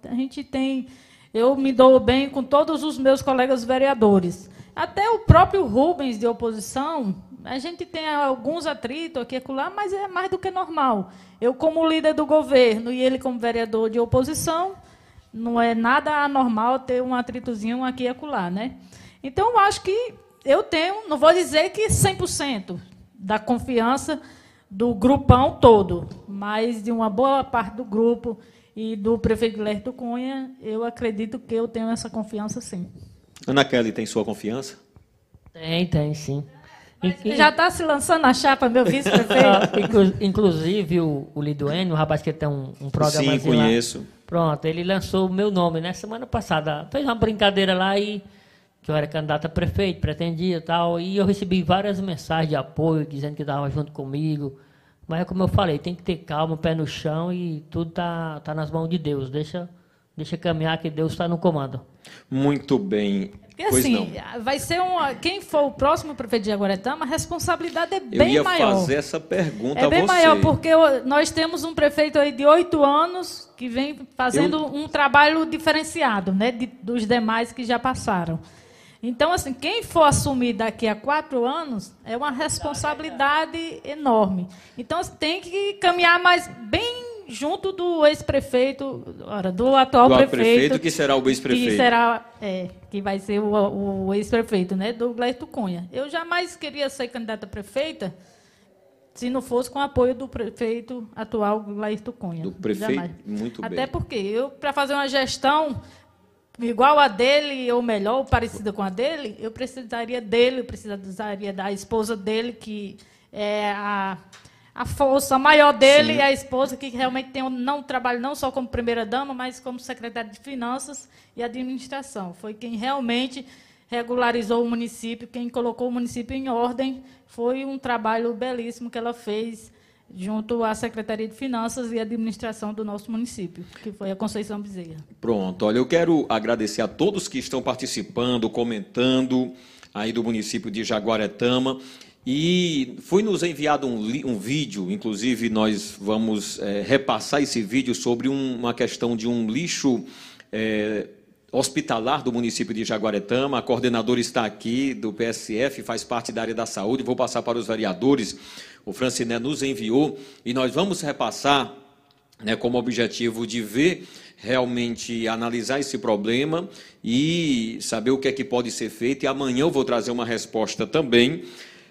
Eu me dou bem com todos os meus colegas vereadores. Até o próprio Rubens, de oposição, a gente tem alguns atritos aqui e acolá, mas é mais do que normal. Eu, como líder do governo, e ele como vereador de oposição, não é nada anormal ter um atritozinho aqui e acolá, né? Então, eu acho que eu tenho, não vou dizer que 100% da confiança do grupão todo, mas de uma boa parte do grupo e do prefeito Glairto Cunha, eu acredito que eu tenho essa confiança, sim. Ana Kelly tem sua confiança? Tem, sim. Já está se lançando a chapa, meu vice-prefeito? Inclusive, o Liduênio, o rapaz que tem um programa. Sim, conheço. Lá, pronto, ele lançou o meu nome, né? Semana passada. Fez uma brincadeira lá e que eu era candidato a prefeito, pretendia e tal. E eu recebi várias mensagens de apoio, dizendo que estava junto comigo. Mas é como eu falei, tem que ter calma, pé no chão e tudo tá nas mãos de Deus. Deixa caminhar que Deus está no comando. Muito bem. Porque assim, vai ser quem for o próximo prefeito de Jaguaretama, a responsabilidade é bem maior. Eu ia fazer essa pergunta a você. É bem maior, porque nós temos um prefeito aí de 8 anos que vem fazendo um trabalho diferenciado, né, dos demais que já passaram. Então, assim, quem for assumir daqui a 4 anos é uma responsabilidade enorme. Então, tem que caminhar mais bem junto do ex-prefeito, do atual prefeito, que será o ex-prefeito. Que vai ser o ex-prefeito, né, do Glairto Cunha. Eu jamais queria ser candidata a prefeita se não fosse com o apoio do prefeito atual, Glairto Cunha. Do prefeito, jamais. Muito bem. Até porque para fazer uma gestão igual a dele, ou melhor, ou parecida com a dele, eu precisaria da esposa dele, que é a força maior dele. Sim. E a esposa que realmente tem trabalho não só como primeira-dama, mas como secretária de Finanças e Administração. Foi quem realmente regularizou o município, quem colocou o município em ordem. Foi um trabalho belíssimo que ela fez junto à Secretaria de Finanças e Administração do nosso município, que foi a Conceição Bezerra. Pronto, olha, eu quero agradecer a todos que estão participando, comentando aí do município de Jaguaretama. E foi nos enviado um vídeo, inclusive nós vamos repassar esse vídeo sobre uma questão de um lixo hospitalar do município de Jaguaretama. A coordenadora está aqui do PSF, faz parte da área da saúde. Vou passar para os vereadores. O Franciné nos enviou e nós vamos repassar, né, como objetivo de ver, realmente analisar esse problema e saber o que é que pode ser feito. E amanhã eu vou trazer uma resposta também.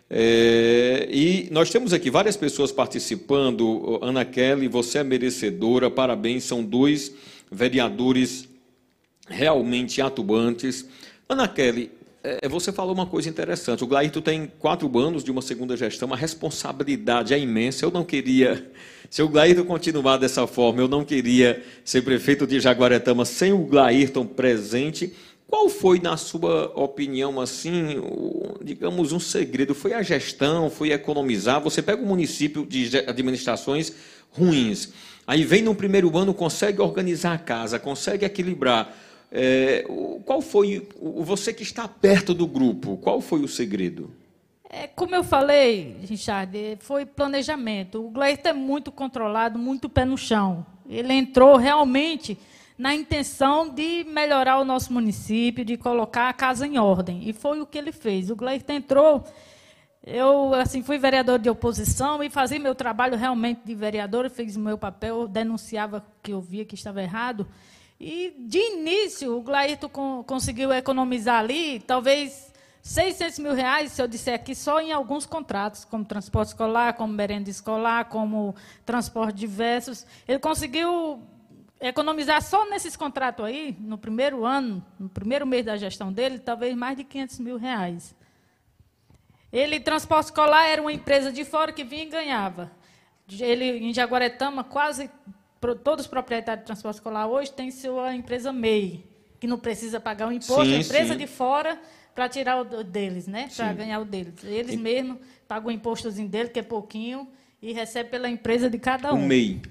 E nós temos aqui várias pessoas participando. Ana Kelly, você é merecedora, parabéns, são 2 vereadores realmente atuantes. Ana Kelly, você falou uma coisa interessante, o Glairto tem 4 anos de uma segunda gestão, a responsabilidade é imensa. Eu não queria, se o Glairto continuar dessa forma, eu não queria ser prefeito de Jaguaretama sem o Glairton presente. Qual foi, na sua opinião, assim, digamos, um segredo? Foi a gestão, foi economizar? Você pega um município de administrações ruins, aí vem no primeiro ano, consegue organizar a casa, consegue equilibrar. Qual foi, você que está perto do grupo, qual foi o segredo? Como eu falei, Richard, foi planejamento. O Glairto é muito controlado, muito pé no chão. Ele entrou realmente na intenção de melhorar o nosso município, de colocar a casa em ordem. E foi o que ele fez. O Glairto entrou, eu fui vereador de oposição e fazia meu trabalho realmente de vereador, fiz o meu papel, denunciava o que eu via que estava errado. E, de início, o Glairto conseguiu economizar ali, talvez R$600 mil, se eu disser aqui, só em alguns contratos, como transporte escolar, como merenda escolar, como transporte diversos. Ele conseguiu economizar só nesses contratos aí, no primeiro ano, no primeiro mês da gestão dele, talvez mais de R$500 mil. Transporte escolar era uma empresa de fora que vinha e ganhava. Ele, em Jaguaretama, quase todos os proprietários de transporte escolar hoje têm sua empresa MEI, que não precisa pagar o imposto, a empresa de fora para tirar o deles, né? Para ganhar o deles. Eles mesmos pagam o impostozinho dele, que é pouquinho, e recebe pela empresa de cada um. MEI.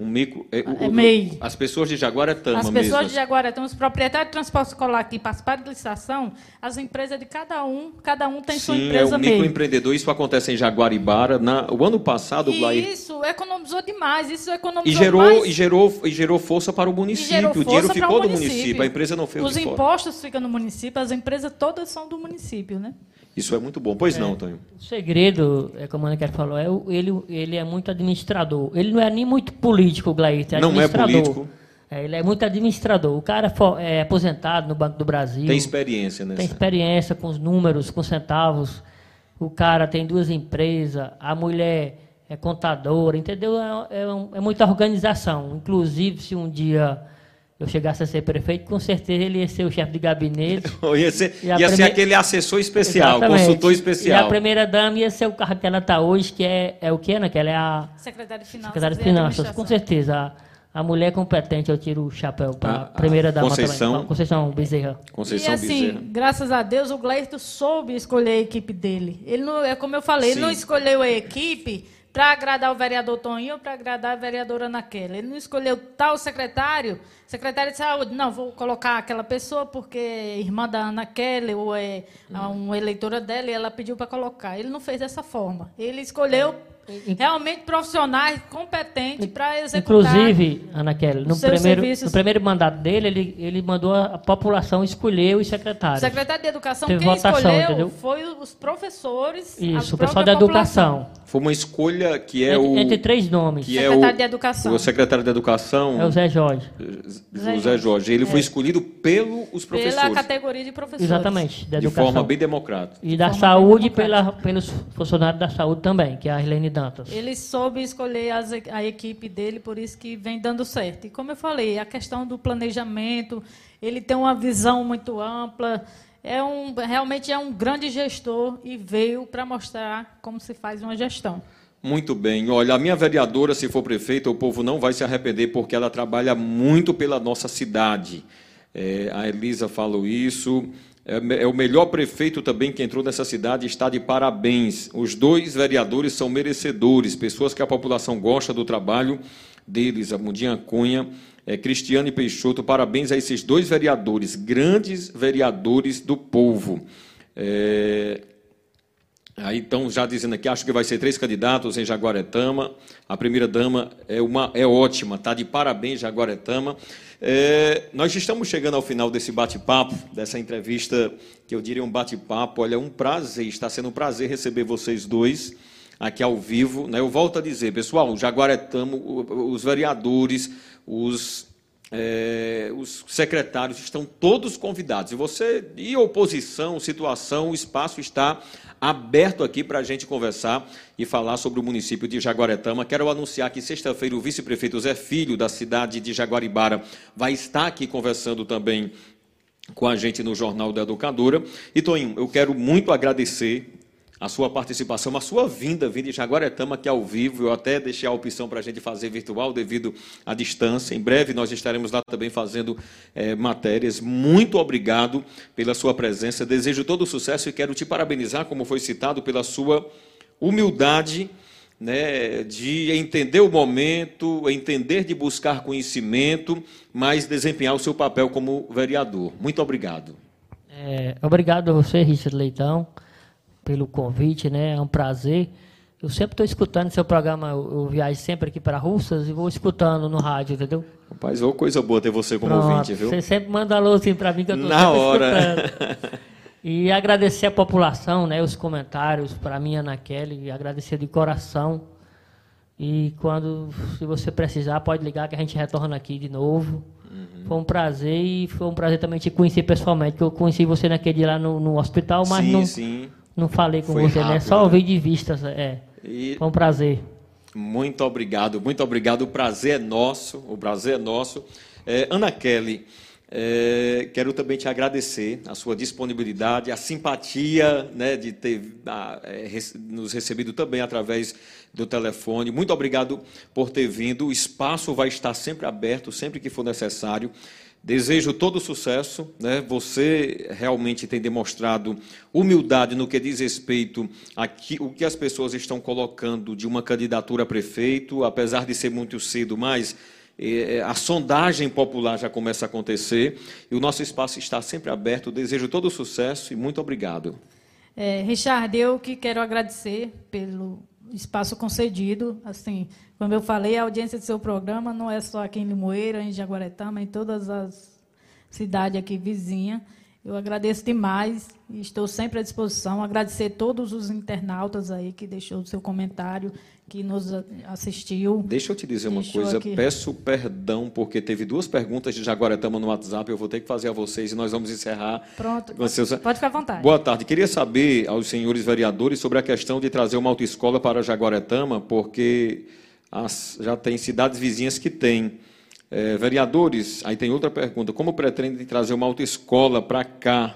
MEI. As pessoas de Jaguaretama As pessoas de Jaguaretama, os proprietários de transporte escolar que participaram de licitação, as empresas de cada um tem sua empresa MEI. Sim, é o microempreendedor. Isso acontece em Jaguaribara. O ano passado, Isso economizou demais. E gerou força para o município. O dinheiro ficou do município. A empresa não fez Os impostos ficam no município, as empresas todas são do município, né? Isso é muito bom. Pois não, Tonho? O segredo, como a Ana Kelly falou, ele é muito administrador. Ele não é nem muito político, Glaíto, é administrador. Não é político. Ele é muito administrador. O cara é aposentado no Banco do Brasil. Tem experiência, né? Tem experiência com os números, com centavos. O cara tem 2 empresas, a mulher é contadora, entendeu? É muita organização. Inclusive, se um dia eu chegasse a ser prefeito, com certeza ele ia ser o chefe de gabinete. ia ser aquele assessor especial, exatamente, consultor especial. E a primeira-dama ia ser o cargo que ela está hoje, que é o quê, Ana? Que ela é a secretária de Finanças. Secretária de Finanças, com certeza. A mulher competente, eu tiro o chapéu para a primeira-dama também. Conceição Bezerra. E assim, graças a Deus, o Glaíto soube escolher a equipe dele. Ele não, como eu falei, ele não escolheu a equipe para agradar o vereador Toninho ou para agradar a vereadora Ana Kelly. Ele não escolheu tal secretário de saúde. Não, vou colocar aquela pessoa porque é irmã da Ana Kelly ou é uma eleitora dela e ela pediu para colocar. Ele não fez dessa forma. Ele escolheu realmente profissionais competentes para executar. Inclusive, Ana Kelly, no primeiro mandato dele, ele mandou a população escolher os secretários. O secretário de Educação, teve quem votação, escolheu entendeu? Foi os professores. Isso, o pessoal da educação. Foi uma escolha que é entre 3 nomes. Que secretário de Educação. O secretário de Educação é o Zé Jorge. Zé Jorge. Ele foi escolhido pelos professores. Pela categoria de professores. Exatamente, da educação. De forma bem democrática. E da saúde, pelos funcionários da saúde também, que é a Arlene Dantas. Ele soube escolher a equipe dele, por isso que vem dando certo. E como eu falei, a questão do planejamento, ele tem uma visão muito ampla, realmente é um grande gestor e veio para mostrar como se faz uma gestão. Muito bem. Olha, a minha vereadora, se for prefeita, o povo não vai se arrepender, porque ela trabalha muito pela nossa cidade. A Elisa falou isso. É o melhor prefeito também que entrou nessa cidade, está de parabéns. Os 2 vereadores são merecedores, pessoas que a população gosta do trabalho deles, a Mundinha Cunha, Cristiane Peixoto. Parabéns a esses 2 vereadores, grandes vereadores do povo. Aí então, já dizendo aqui, acho que vai ser 3 candidatos em Jaguaretama. A primeira-dama é ótima, está de parabéns, Jaguaretama. Nós estamos chegando ao final desse bate-papo, dessa entrevista, que eu diria um bate-papo. Olha, um prazer, está sendo um prazer receber vocês 2 aqui ao vivo. Né? Eu volto a dizer, pessoal, o Jaguaretama, os vereadores, os secretários estão todos convidados. E você, e oposição, situação, o espaço está aberto aqui para a gente conversar e falar sobre o município de Jaguaretama. Quero anunciar que sexta-feira o vice-prefeito Zé Filho, da cidade de Jaguaribara, vai estar aqui conversando também com a gente no Jornal da Educadora. E, Toninho, eu quero muito agradecer a sua participação, a sua vinda de Jaguaretama aqui ao vivo. Eu até deixei a opção para a gente fazer virtual devido à distância. Em breve nós estaremos lá também fazendo matérias. Muito obrigado pela sua presença. Desejo todo o sucesso e quero te parabenizar, como foi citado, pela sua humildade, né, de entender o momento, entender de buscar conhecimento, mas desempenhar o seu papel como vereador. Muito obrigado. Obrigado a você, Richard Leitão, pelo convite, né? É um prazer. Eu sempre estou escutando seu programa, eu viajo sempre aqui para Russas e vou escutando no rádio, entendeu? Rapaz, coisa boa ter você como ouvinte, viu? Você sempre manda alô assim para mim que eu estou sempre escutando. E agradecer a população, né? Os comentários para mim, Ana Kelly, agradecer de coração. E se você precisar, pode ligar que a gente retorna aqui de novo. Foi um prazer e foi um prazer também te conhecer pessoalmente, que eu conheci você naquele dia lá no hospital, mas não falei com você, rápido, né? Só ouvi de vista. Foi um prazer. Muito obrigado, muito obrigado. O prazer é nosso, Ana Kelly, Quero também te agradecer a sua disponibilidade, a simpatia, né, de ter nos recebido também através do telefone. Muito obrigado por ter vindo. O espaço vai estar sempre aberto, sempre que for necessário. Desejo todo o sucesso, né? Você realmente tem demonstrado humildade no que diz respeito o que as pessoas estão colocando de uma candidatura a prefeito, apesar de ser muito cedo, mas a sondagem popular já começa a acontecer e o nosso espaço está sempre aberto. Desejo todo o sucesso e muito obrigado. Richard, eu que quero agradecer pelo espaço concedido. Assim, como eu falei, a audiência do seu programa não é só aqui em Limoeiro, em Jaguaretama, em todas as cidades aqui vizinhas. Eu agradeço demais e estou sempre à disposição. Agradecer a todos os internautas aí que deixou o seu comentário, que nos assistiu. Deixa eu te dizer uma coisa, peço perdão, porque teve 2 perguntas de Jaguaretama no WhatsApp, eu vou ter que fazer a vocês e nós vamos encerrar. Pronto, pode ficar à vontade. Boa tarde. Queria saber aos senhores vereadores sobre a questão de trazer uma autoescola para Jaguaretama, porque já tem cidades vizinhas que têm. Vereadores, aí tem outra pergunta, como pretendem trazer uma autoescola para cá,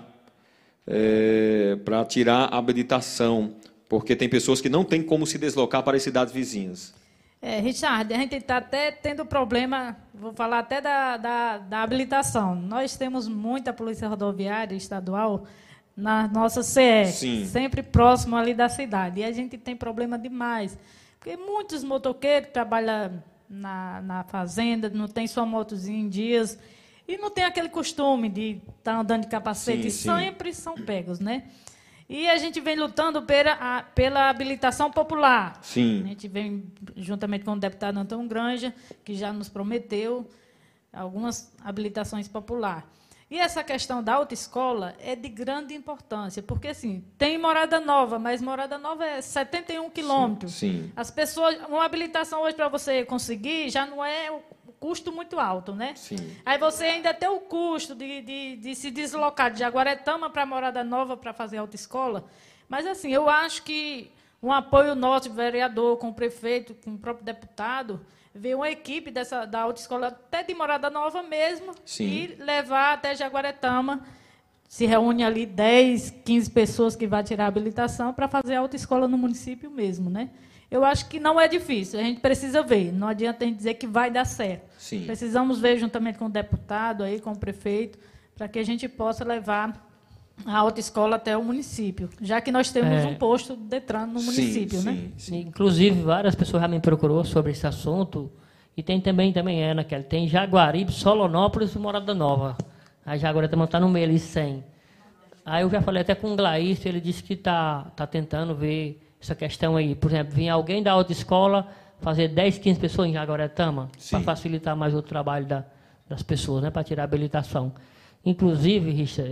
para tirar a habilitação? Porque tem pessoas que não têm como se deslocar para as cidades vizinhas. Richard, a gente está até tendo problema, vou falar até da habilitação. Nós temos muita polícia rodoviária estadual na nossa CE, Sim. sempre próximo ali da cidade. E a gente tem problema demais, porque muitos motoqueiros trabalham na fazenda, não tem sua motozinha em dias, e não tem aquele costume de estar andando de capacete, sim. sempre são pegos, né? E a gente vem lutando pela habilitação popular. Sim. A gente vem, juntamente com o deputado Antônio Granja, que já nos prometeu algumas habilitações populares. E essa questão da autoescola é de grande importância, porque assim, tem Morada Nova, mas Morada Nova é 71 quilômetros. Sim. As pessoas, uma habilitação hoje para você conseguir já não é o custo muito alto, né? Sim. Aí você ainda tem o custo de se deslocar de Jaguaretama para Morada Nova para fazer autoescola. Mas assim, eu acho que um apoio nosso, vereador, com o prefeito, com o próprio deputado, ver uma equipe da autoescola, até de Morada Nova mesmo, Sim. e levar até Jaguaretama. Se reúne ali 10, 15 pessoas que vão tirar a habilitação para fazer a autoescola no município mesmo, né? Eu acho que não é difícil, a gente precisa ver. Não adianta a gente dizer que vai dar certo. Sim. Precisamos ver juntamente com o deputado, aí, com o prefeito, para que a gente possa levar a autoescola até o município, já que nós temos um posto de Detran no município, sim, né? Sim. Inclusive, várias pessoas já me procurou sobre esse assunto. E tem também naquela. Tem Jaguaribe, Solonópolis e Morada Nova. A Jaguaretama está no meio ali, 100. Aí eu já falei até com o Glaício, ele disse que tá tentando ver essa questão aí. Por exemplo, vinha alguém da autoescola fazer 10, 15 pessoas em Jaguaretama, para facilitar mais o trabalho das pessoas, né, para tirar a habilitação. Inclusive, Richard,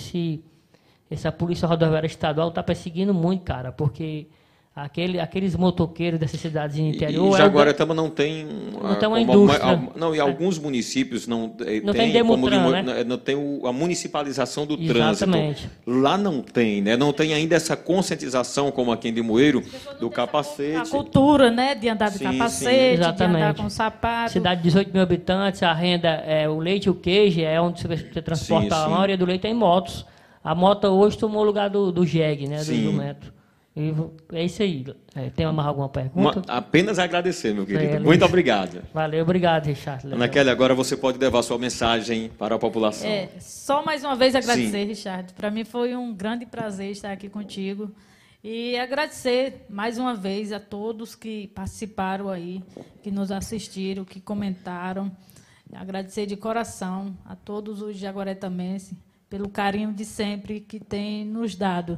essa Polícia Rodoviária Estadual está perseguindo muito, cara, porque aqueles motoqueiros dessas cidades de interior... E Jaguaretama não tem... Não tem uma indústria. Não, e alguns municípios não tem Demutran, né? Não tem a municipalização do Exatamente. trânsito. Lá não tem, né? Não tem ainda essa conscientização, como aqui em Limoeiro, do capacete. A cultura, né, de andar de capacete, Exatamente. de andar com sapato. Cidade de 18 mil habitantes, a renda, o leite e o queijo, é onde você transporta a maioria do leite em motos. A moto hoje tomou o lugar do jegue, né, do metro. E é isso aí. Tem mais alguma pergunta? Apenas agradecer, meu querido. Muito obrigado. Valeu, obrigado, Richard. Ana Kelly, agora você pode levar sua mensagem para a população. Só mais uma vez agradecer, Richard. Para mim foi um grande prazer estar aqui contigo. E agradecer mais uma vez a todos que participaram aí, que nos assistiram, que comentaram. Agradecer de coração a todos os jaguaretamenses pelo carinho de sempre que tem nos dado.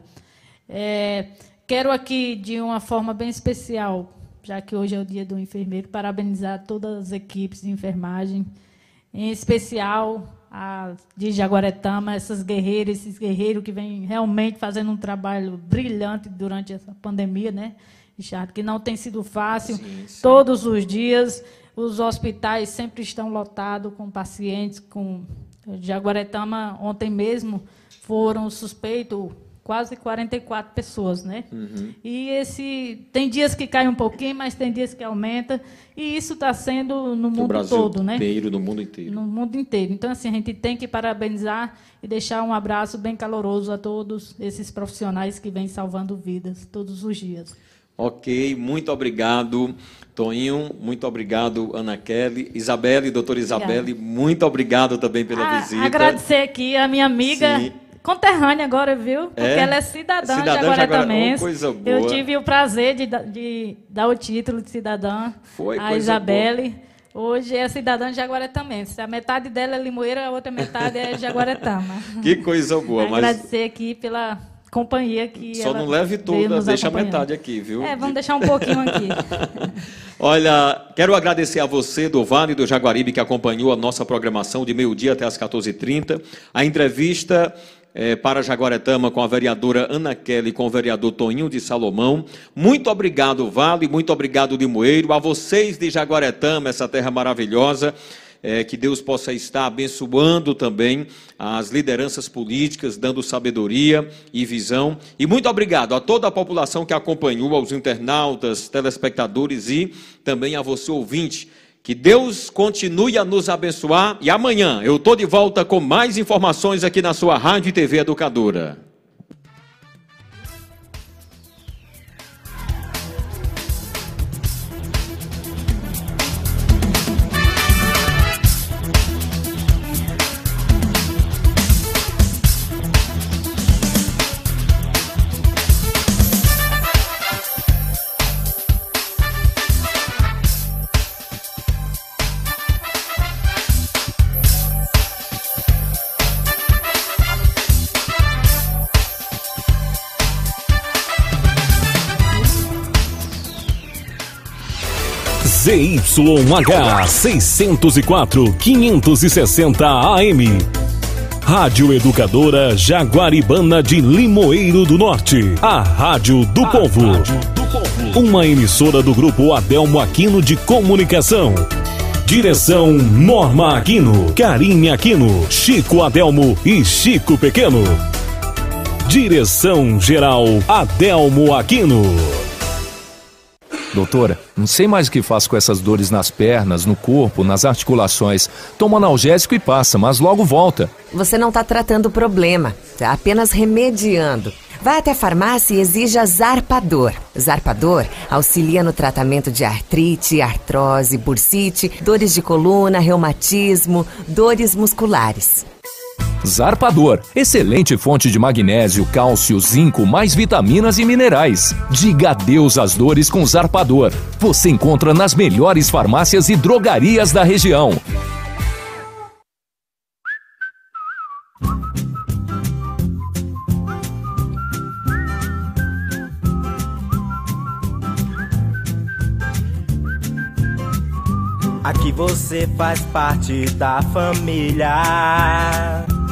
Quero aqui, de uma forma bem especial, já que hoje é o dia do enfermeiro, parabenizar todas as equipes de enfermagem, em especial a de Jaguaretama, essas guerreiras, esses guerreiros que vêm realmente fazendo um trabalho brilhante durante essa pandemia, né, Richard, que não tem sido fácil. Sim. Todos os dias, os hospitais sempre estão lotados com pacientes. Com Jaguaretama, ontem mesmo, foram suspeitos quase 44 pessoas, né? E tem dias que cai um pouquinho, mas tem dias que aumenta, e isso está sendo no mundo Brasil todo, né? inteiro, no mundo inteiro. No mundo inteiro. Então, assim, a gente tem que parabenizar e deixar um abraço bem caloroso a todos esses profissionais que vêm salvando vidas todos os dias. Ok, muito obrigado, Toninho, muito obrigado, Ana Kelly, Isabelle, doutora Isabelle, muito obrigado também pela visita. Agradecer aqui a minha amiga... Sim. Conterrânea agora, viu? Porque ela é cidadã de Jaguaretamense. Coisa boa. Eu tive o prazer de dar o título de cidadã a Isabelle. Hoje é cidadã de Jaguaretamense. A metade dela é Limoeira, a outra metade é Jaguaretama. Que coisa boa. Agradecer aqui pela companhia que só não leve tudo, deixa a metade aqui, viu? Vamos deixar um pouquinho aqui. Olha, quero agradecer a você do Vale do Jaguaribe que acompanhou a nossa programação de meio-dia até as 14h30. A entrevista... para Jaguaretama com a vereadora Ana Kelly, com o vereador Toninho de Salomão. Muito obrigado, Vale, muito obrigado, Limoeiro, a vocês de Jaguaretama, essa terra maravilhosa, que Deus possa estar abençoando também as lideranças políticas, dando sabedoria e visão. E muito obrigado a toda a população que acompanhou, aos internautas, telespectadores e também a você, ouvinte. Que Deus continue a nos abençoar e amanhã eu estou de volta com mais informações aqui na sua Rádio e TV Educadora. ZYH 604, 560 AM. Rádio Educadora Jaguaribana de Limoeiro do Norte. A Rádio do Povo. Uma emissora do Grupo Adelmo Aquino de Comunicação. Direção Norma Aquino, Karine Aquino, Chico Adelmo e Chico Pequeno. Direção Geral Adelmo Aquino. Doutora, não sei mais o que faço com essas dores nas pernas, no corpo, nas articulações. Tomo analgésico e passa, mas logo volta. Você não está tratando o problema, está apenas remediando. Vai até a farmácia e exija Zarpador. Zarpador auxilia no tratamento de artrite, artrose, bursite, dores de coluna, reumatismo, dores musculares. Zarpador, excelente fonte de magnésio, cálcio, zinco, mais vitaminas e minerais. Diga adeus às dores com Zarpador. Você encontra nas melhores farmácias e drogarias da região. Aqui você faz parte da família.